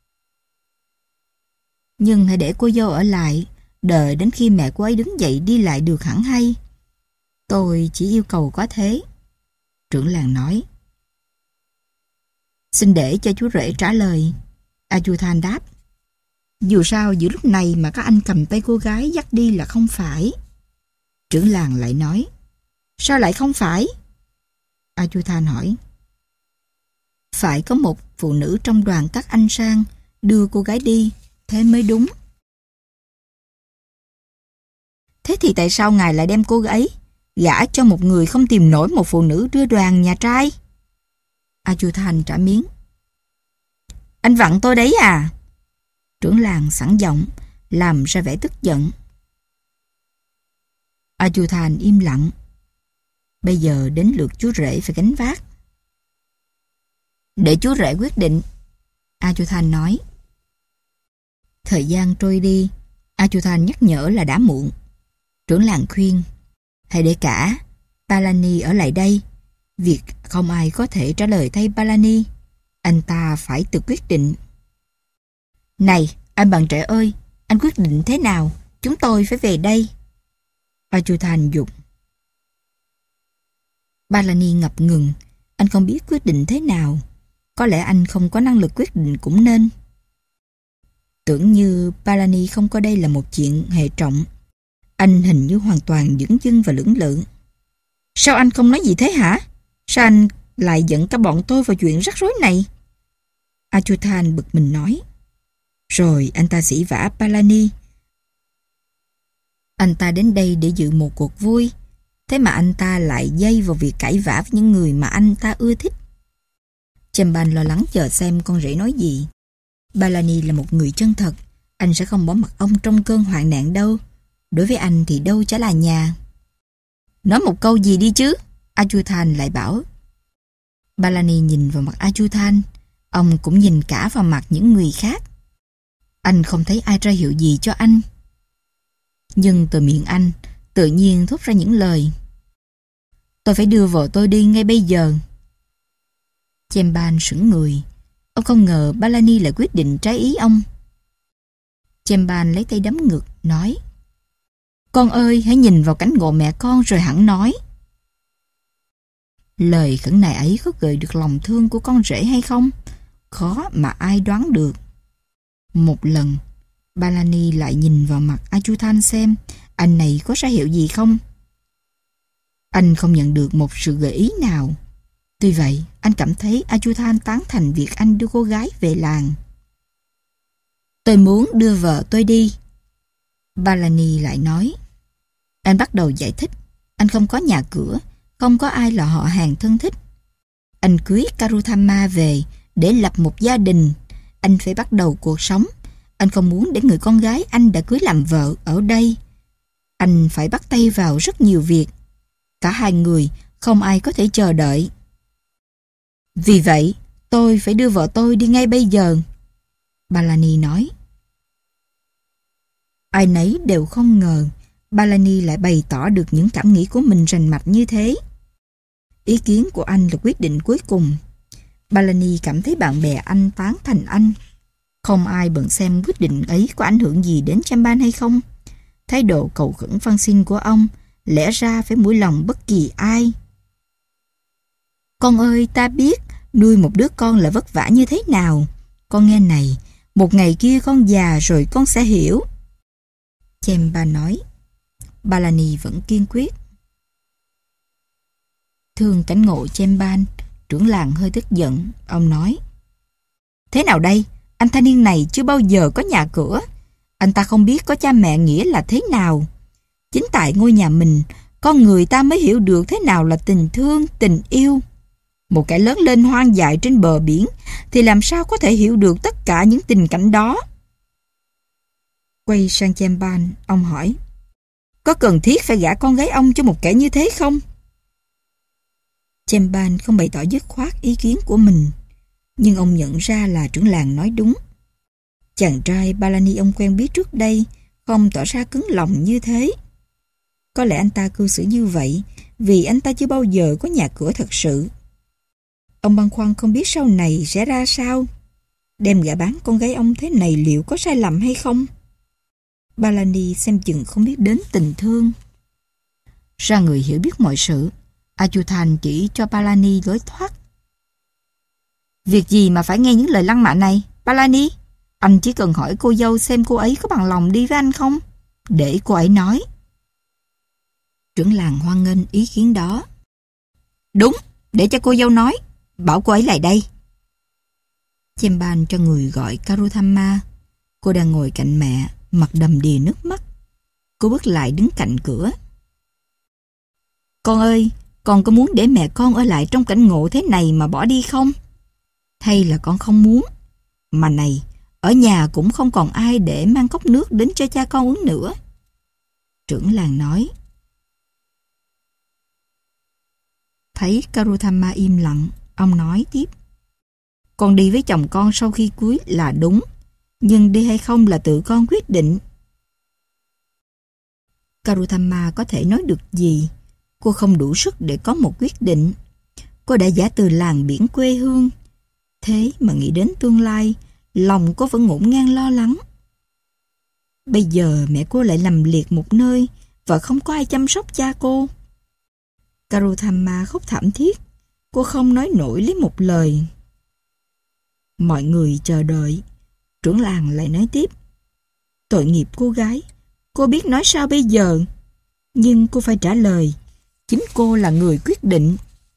Nhưng hãy để cô dâu ở lại, đợi đến khi mẹ cô ấy đứng dậy đi lại được hẳn hay. Tôi chỉ yêu cầu có thế. Trưởng làng nói. Xin để cho chú rể trả lời. Ayuthan đáp. Dù sao giữa lúc này mà các anh cầm tay cô gái dắt đi là không phải. Trưởng làng lại nói. Sao lại không phải? Ayuthan hỏi. Phải có một phụ nữ trong đoàn các anh sang đưa cô gái đi, thế mới đúng. Thế thì tại sao ngài lại đem cô ấy gả cho một người không tìm nổi một phụ nữ đưa đoàn nhà trai? Ayuthan trả miếng. Anh vặn tôi đấy à? Trưởng làng sẵn giọng, làm ra vẻ tức giận. Ayuthan im lặng. Bây giờ đến lượt chú rể phải gánh vác. Để chú rể quyết định, Ayuthan nói. Thời gian trôi đi, Ayuthan nhắc nhở là đã muộn. Trưởng làng khuyên, hãy để cả Palani ở lại đây. Việc không ai có thể trả lời thay Palani, anh ta phải tự quyết định. Này, anh bạn trẻ ơi, anh quyết định thế nào? Chúng tôi phải về đây. Ayuthan dục. Palani ngập ngừng, anh không biết quyết định thế nào. Có lẽ anh không có năng lực quyết định cũng nên. Tưởng như Palani không coi đây là một chuyện hệ trọng. Anh hình như hoàn toàn dửng dưng và lưỡng lự. Sao anh không nói gì thế hả? Sao anh lại dẫn cả bọn tôi vào chuyện rắc rối này? Ayuthan bực mình nói. Rồi anh ta sỉ vả Palani. Anh ta đến đây để dự một cuộc vui. Thế mà anh ta lại dây vào việc cãi vã với những người mà anh ta ưa thích. Chemban lo lắng chờ xem con rể nói gì. Palani là một người chân thật. Anh sẽ không bỏ mặc ông trong cơn hoạn nạn đâu. Đối với anh thì đâu chả là nhà. Nói một câu gì đi chứ? Ayuthan lại bảo. Palani nhìn vào mặt Ayuthan. Ông cũng nhìn cả vào mặt những người khác. Anh không thấy ai ra hiệu gì cho anh. Nhưng từ miệng anh tự nhiên thốt ra những lời. Tôi phải đưa vợ tôi đi ngay bây giờ. Chemban sững người. Ông không ngờ Palani lại quyết định trái ý ông. Chemban lấy tay đấm ngực, nói. Con ơi, hãy nhìn vào cánh ngộ mẹ con rồi hẳn nói. Lời khẩn nài ấy có gợi được lòng thương của con rể hay không? Khó mà ai đoán được. Một lần, Palani lại nhìn vào mặt Ayuthan xem anh này có ra hiệu gì không. Anh không nhận được một sự gợi ý nào. Tuy vậy, anh cảm thấy Ayuthan tán thành việc anh đưa cô gái về làng. Tôi muốn đưa vợ tôi đi. Palani lại nói. Anh bắt đầu giải thích. Anh không có nhà cửa, không có ai là họ hàng thân thích. Anh cưới Karuthama về để lập một gia đình. Anh phải bắt đầu cuộc sống. Anh không muốn để người con gái anh đã cưới làm vợ ở đây. Anh phải bắt tay vào rất nhiều việc. Cả hai người không ai có thể chờ đợi. Vì vậy, tôi phải đưa vợ tôi đi ngay bây giờ. Palani nói. Ai nấy đều không ngờ Balani lại bày tỏ được những cảm nghĩ của mình rành mạch như thế. Ý kiến của anh là quyết định cuối cùng. Balani cảm thấy bạn bè anh tán thành anh. Không ai bận xem quyết định ấy có ảnh hưởng gì đến Chamban hay không. Thái độ cầu khẩn van xin của ông lẽ ra phải mũi lòng bất kỳ ai. Con ơi, ta biết nuôi một đứa con là vất vả như thế nào. Con nghe này, một ngày kia con già rồi con sẽ hiểu. Chamban nói. Balani vẫn kiên quyết. Thương cảnh ngộ Chamban, trưởng làng hơi tức giận. Ông nói: Thế nào đây? Anh thanh niên này chưa bao giờ có nhà cửa. Anh ta không biết có cha mẹ nghĩa là thế nào. Chính tại ngôi nhà mình, con người ta mới hiểu được thế nào là tình thương, tình yêu. Một kẻ lớn lên hoang dại trên bờ biển thì làm sao có thể hiểu được tất cả những tình cảnh đó. Quay sang Chamban, ông hỏi: Có cần thiết phải gả con gái ông cho một kẻ như thế không? Chamban không bày tỏ dứt khoát ý kiến của mình, nhưng ông nhận ra là trưởng làng nói đúng. Chàng trai Balani ông quen biết trước đây không tỏ ra cứng lòng như thế. Có lẽ anh ta cư xử như vậy vì anh ta chưa bao giờ có nhà cửa thật sự. Ông băn khoăn không biết sau này sẽ ra sao. Đem gả bán con gái ông thế này liệu có sai lầm hay không? Balani xem chừng không biết đến tình thương. Ra người hiểu biết mọi sự, Achuthan chỉ cho Balani lối thoát. Việc gì mà phải nghe những lời lăng mạ này, Balani? Anh chỉ cần hỏi cô dâu xem cô ấy có bằng lòng đi với anh không, để cô ấy nói. Trưởng làng hoan nghênh ý kiến đó. Đúng, để cho cô dâu nói, bảo cô ấy lại đây. Chamban cho người gọi Karuthamma. Cô đang ngồi cạnh mẹ, mặt đầm đìa nước mắt. Cô bước lại đứng cạnh cửa. Con ơi, con có muốn để mẹ con ở lại trong cảnh ngộ thế này mà bỏ đi không? Hay là con không muốn? Mà này, ở nhà cũng không còn ai để mang cốc nước đến cho cha con uống nữa. Trưởng làng nói. Thấy Karuthamma im lặng, ông nói tiếp. Con đi với chồng con sau khi cưới là đúng, nhưng đi hay không là tự con quyết định. Karuthamma có thể nói được gì? Cô không đủ sức để có một quyết định. Cô đã giả từ làng biển quê hương. Thế mà nghĩ đến tương lai, lòng cô vẫn ngổn ngang lo lắng. Bây giờ mẹ cô lại nằm liệt một nơi và không có ai chăm sóc cha cô. Karuthamma khóc thảm thiết. Cô không nói nổi lấy một lời. Mọi người chờ đợi. Trưởng làng lại nói tiếp. Tội nghiệp cô gái. Cô biết nói sao bây giờ? Nhưng cô phải trả lời. Chính cô là người quyết định.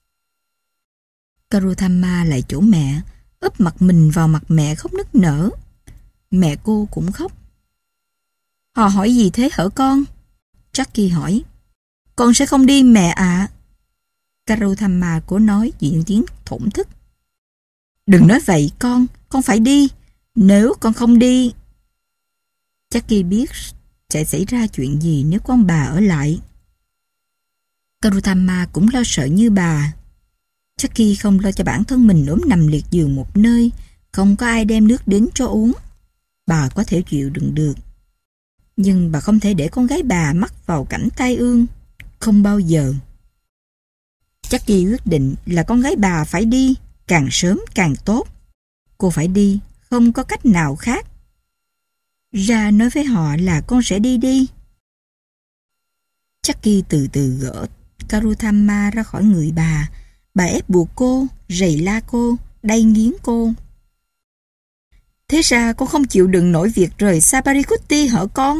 Karuthamma lại chỗ mẹ, úp mặt mình vào mặt mẹ khóc nức nở. Mẹ cô cũng khóc. Họ hỏi gì thế hở con? Jackie hỏi. Con sẽ không đi mẹ ạ. À. Karuthamma cố nói với những tiếng thổn thức. Đừng nói vậy con, con phải đi. Nếu con không đi... Jackie biết sẽ xảy ra chuyện gì nếu con bà ở lại. Karuthamma cũng lo sợ như bà. Jackie không lo cho bản thân mình ốm nằm liệt giường một nơi, không có ai đem nước đến cho uống. Bà có thể chịu đựng được. Nhưng bà không thể để con gái bà mắc vào cảnh tai ương. Không bao giờ. Jackie quyết định là con gái bà phải đi, càng sớm càng tốt. Cô phải đi, không có cách nào khác. Ra nói với họ là con sẽ đi đi. Jackie từ từ gỡ Karuthamma ra khỏi người bà. Bà ép buộc cô, rầy la cô, đay nghiến cô. Thế ra con không chịu đựng nổi việc rời Saparikutti hả con?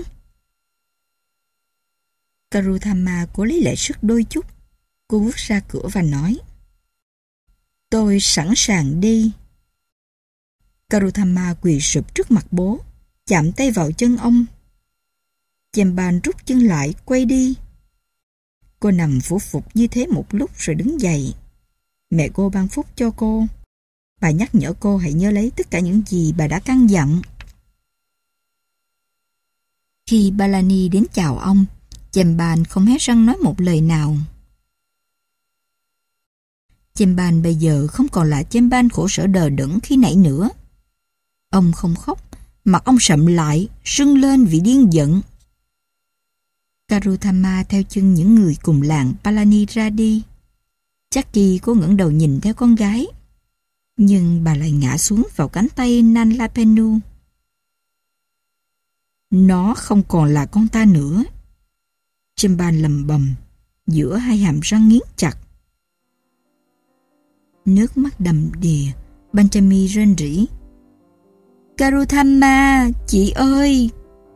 Karuthamma cố lấy lại sức đôi chút. Cô bước ra cửa và nói. Tôi sẵn sàng đi. Karuthamma quỳ sụp trước mặt bố, chạm tay vào chân ông. Chamban rút chân lại, quay đi. Cô nằm phủ phục như thế một lúc rồi đứng dậy. Mẹ cô ban phúc cho cô. Bà nhắc nhở cô hãy nhớ lấy tất cả những gì bà đã căn dặn. Khi Balani đến chào ông, Chamban không hé răng nói một lời nào. Chamban bây giờ không còn là Chamban khổ sở đờ đẫn khi nãy nữa. Ông không khóc, mặt ông sậm lại, sưng lên vì điên giận. Karuthama theo chân những người cùng làng Palani ra đi. Jackie cố ngẩng đầu nhìn theo con gái, nhưng bà lại ngã xuống vào cánh tay Nanlapenu. Nó không còn là con ta nữa. Chimban lầm bầm giữa hai hàm răng nghiến chặt. Nước mắt đầm đìa, Benjamin rên rỉ. Karuthama, chị ơi!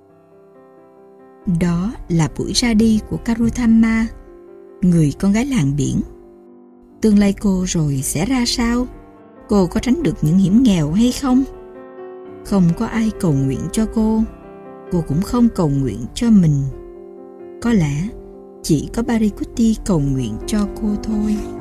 Đó là buổi ra đi của Karuthama, người con gái làng biển. Tương lai cô rồi sẽ ra sao? Cô có tránh được những hiểm nghèo hay không? Không có ai cầu nguyện cho cô. Cô cũng không cầu nguyện cho mình. Có lẽ chỉ có Parikutti cầu nguyện cho cô thôi.